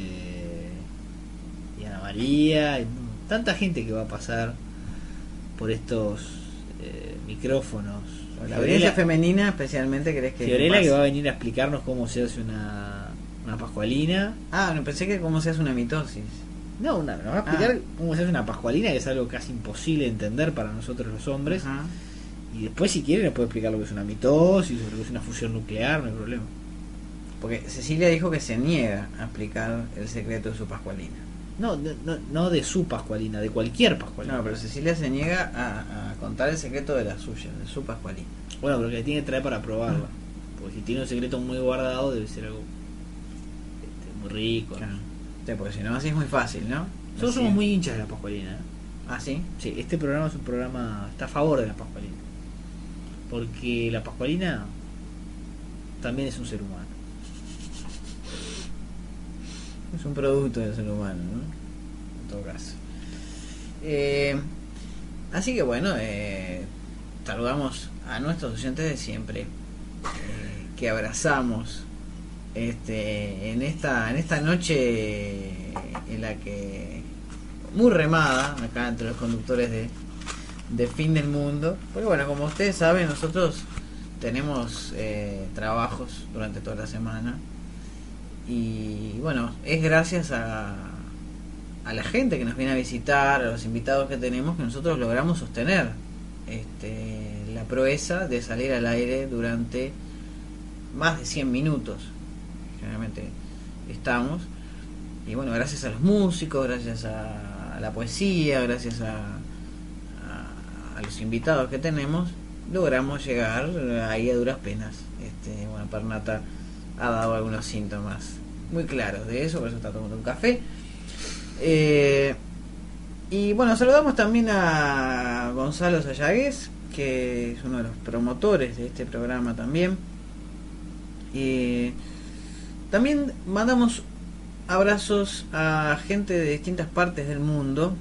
Ana María, y tanta gente que va a pasar por estos micrófonos. La audiencia femenina especialmente, ¿crees que Fiorella, que va a venir a explicarnos cómo se hace una pascualina? No, pensé que cómo se hace una mitosis. No, nos va a explicar cómo se hace una pascualina, que es algo casi imposible de entender para nosotros los hombres. Ajá. Y después, si quiere, nos puede explicar lo que es una mitosis, lo que es una fusión nuclear, no hay problema. Porque Cecilia dijo que se niega a explicar el secreto de su pascualina. No de su pascualina, de cualquier pascualina. No, pero Cecilia se niega a contar el secreto de la suya, de su pascualina. Bueno, pero que le tiene que traer para probarla. Porque si tiene un secreto muy guardado, debe ser algo muy rico. Claro. Sí, porque si no, así es muy fácil, ¿no? Nosotros somos muy hinchas de la pascualina. ¿Ah, sí? Sí, este programa es un programa, está a favor de la pascualina. Porque la pascualina también es un ser humano. Es un producto del ser humano, ¿no? En todo caso. Así que bueno, saludamos a nuestros oyentes de siempre, que abrazamos en esta noche en la que muy remada acá entre los conductores de Fin del Mundo, porque bueno, como ustedes saben, nosotros tenemos trabajos durante toda la semana, y bueno, es gracias a la gente que nos viene a visitar, a los invitados que tenemos, que nosotros logramos sostener la proeza de salir al aire durante más de 100 minutos. Generalmente estamos, y bueno, gracias a los músicos, gracias a la poesía, gracias a los invitados que tenemos, logramos llegar ahí a duras penas. Bueno, Pernata ha dado algunos síntomas muy claros de eso, por eso está tomando un café. Y bueno, saludamos también a Gonzalo Sayagues, que es uno de los promotores de este programa también. También mandamos abrazos a gente de distintas partes del mundo,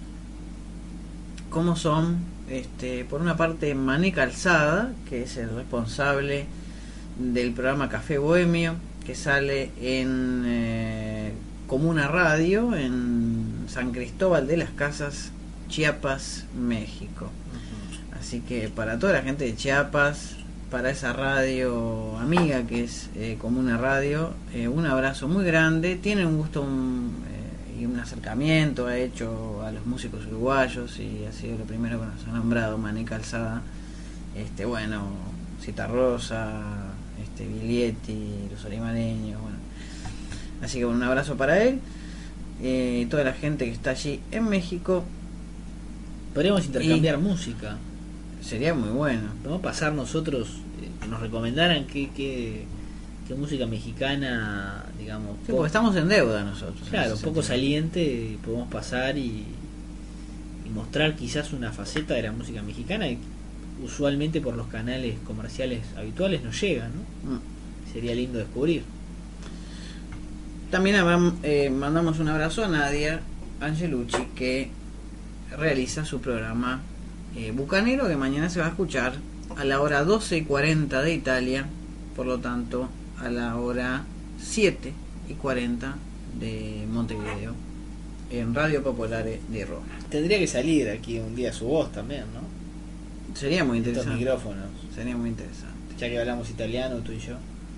como son, por una parte, Mané Calzada, que es el responsable del programa Café Bohemio, que sale en Comuna Radio, en San Cristóbal de las Casas, Chiapas, México. Así que para toda la gente de Chiapas, para esa radio amiga que es Comuna Radio, un abrazo muy grande. Tiene un gusto y un acercamiento ha hecho a los músicos uruguayos, y ha sido lo primero que nos ha nombrado Mané Calzada. Bueno, Citarrosa, Biglietti, los olimareños, bueno. Así que un abrazo para él, toda la gente que está allí en México. Podríamos intercambiar música. Sería muy bueno. Podemos pasar nosotros, que nos recomendaran qué música mexicana, digamos. Sí, porque estamos en deuda nosotros. Claro, poco saliente, podemos pasar y mostrar quizás una faceta de la música mexicana que usualmente por los canales comerciales habituales no llega, ¿no? Sería lindo descubrir. También mandamos un abrazo a Nadia Angelucci, que realiza su programa Bucanero, que mañana se va a escuchar a la hora 12:40 de Italia, por lo tanto a la hora 7:40 de Montevideo, en Radio Popolare de Roma. Tendría que salir aquí un día su voz también, ¿no? Sería muy interesante. Estos micrófonos. Sería muy interesante. Ya que hablamos italiano, tú y yo.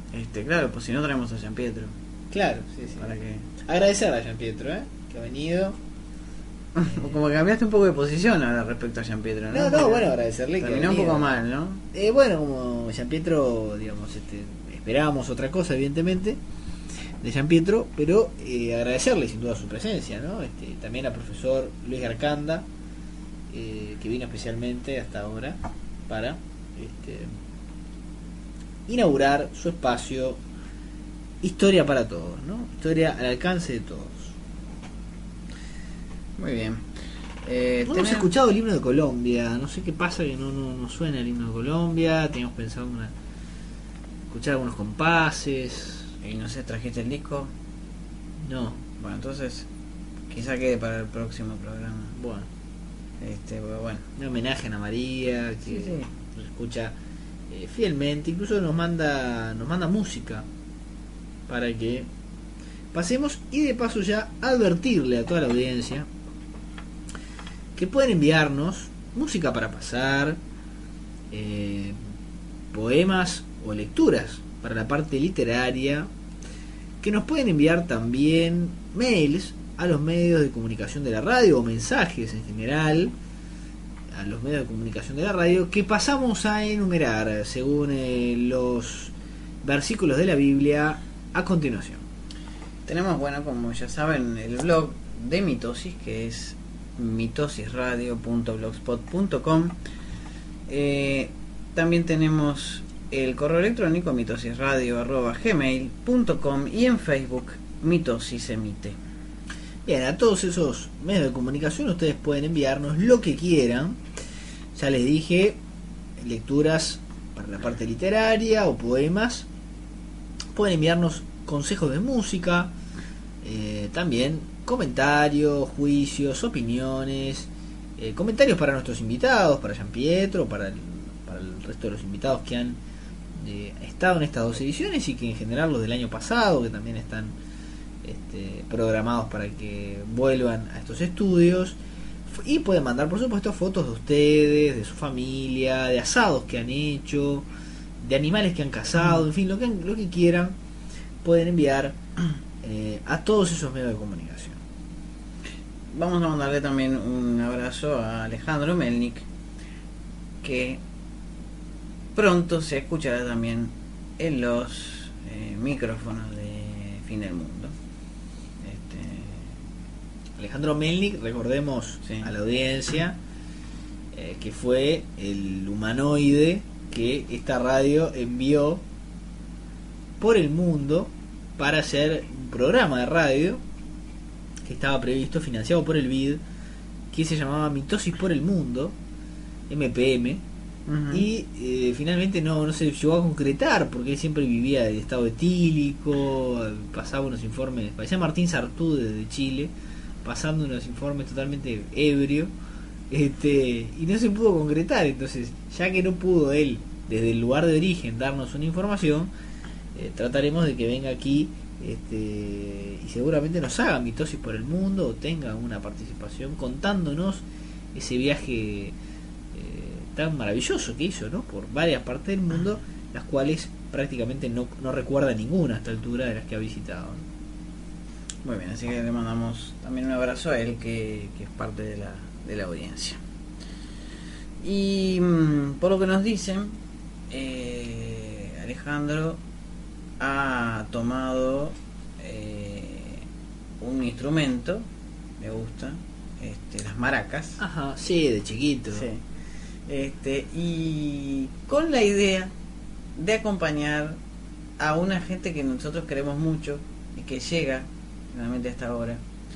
Claro, pues si no traemos a Jean Pietro. Claro, sí. Para que... Agradecer a Jean Pietro, que ha venido. Como que cambiaste un poco de posición ahora respecto a Jean Pietro, ¿no? No, bueno, agradecerle que terminó un poco mal, ¿no? Bueno, como Jean Pietro, digamos, esperábamos otra cosa, evidentemente, de Jean Pietro, pero agradecerle sin duda su presencia, ¿no? También al profesor Luis Garcanda, que vino especialmente hasta ahora para inaugurar su espacio Historia para Todos, ¿no? Historia al alcance de todos. Muy bien. No hemos escuchado el himno de Colombia. No sé qué pasa que no suena el himno de Colombia. Teníamos pensado escuchar algunos compases. ¿Y no sé, trajiste el disco? No. Bueno, entonces quizá quede para el próximo programa. Bueno. Un homenaje a Ana María, que nos escucha fielmente. Incluso nos manda música para que pasemos, y de paso ya advertirle a toda la audiencia que pueden enviarnos música para pasar, poemas o lecturas para la parte literaria, que nos pueden enviar también mails a los medios de comunicación de la radio, o mensajes en general a los medios de comunicación de la radio, que pasamos a enumerar según los versículos de la Biblia a continuación. Tenemos, bueno, como ya saben, el blog de Mitosis, que es mitosisradio.blogspot.com. También tenemos el correo electrónico mitosisradio@gmail.com, y en Facebook Mitosis Emite. Bien, a todos esos medios de comunicación ustedes pueden enviarnos lo que quieran. Ya les dije, lecturas para la parte literaria o poemas. Pueden enviarnos consejos de música, también comentarios, juicios, opiniones, comentarios para nuestros invitados, para Jean Pietro, para el resto de los invitados que han estado en estas 2 ediciones, y que en general los del año pasado, que también están programados para que vuelvan a estos estudios. Y pueden mandar, por supuesto, fotos de ustedes, de su familia, de asados que han hecho, de animales que han cazado, en fin, lo que quieran, pueden enviar a todos esos medios de comunicación. Vamos a mandarle también un abrazo a Alejandro Melnik, que pronto se escuchará también en los micrófonos de Fin del Mundo. Alejandro Melnik, recordemos a la audiencia, que fue el humanoide que esta radio envió por el mundo para hacer un programa de radio que estaba previsto, financiado por el BID, que se llamaba Mitosis por el Mundo, MPM, y finalmente no se llegó a concretar, porque él siempre vivía de estado etílico, pasaba unos informes, parecía Martín Sartú de Chile, pasando unos informes totalmente ebrio, y no se pudo concretar. Entonces, ya que no pudo él desde el lugar de origen darnos una información, trataremos de que venga aquí y seguramente nos haga Mitosis por el Mundo, o tenga una participación contándonos ese viaje tan maravilloso que hizo, ¿no?, por varias partes del mundo, las cuales prácticamente no recuerda ninguna a esta altura de las que ha visitado, ¿no? Muy bien, así que le mandamos también un abrazo a él, que es parte de la audiencia. Y por lo que nos dicen, Alejandro ha tomado un instrumento, le gusta, las maracas. Ajá, sí, de chiquito. Sí. Y con la idea de acompañar a una gente que nosotros queremos mucho y que llega realmente hasta ahora,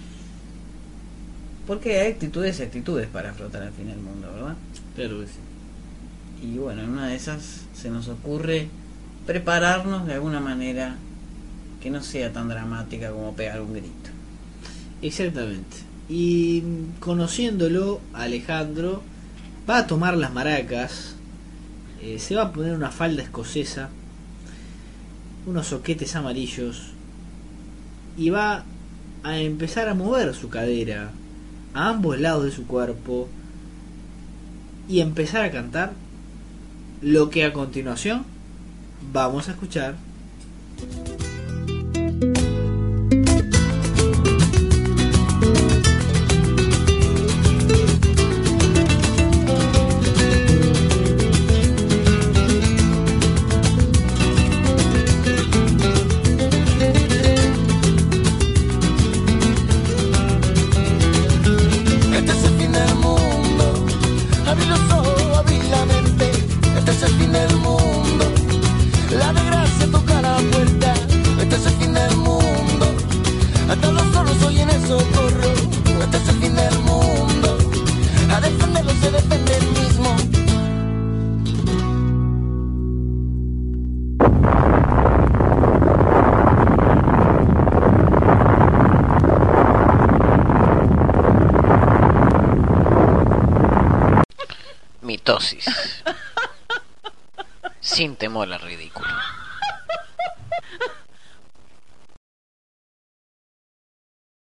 porque hay actitudes y actitudes para afrontar al fin del mundo, ¿verdad? Claro que sí. Y bueno, en una de esas se nos ocurre prepararnos de alguna manera que no sea tan dramática como pegar un grito. Exactamente. Y conociéndolo, Alejandro va a tomar las maracas, se va a poner una falda escocesa, unos soquetes amarillos, y va a empezar a mover su cadera a ambos lados de su cuerpo y empezar a cantar lo que a continuación vamos a escuchar Mitosis. Sin temor al ridículo.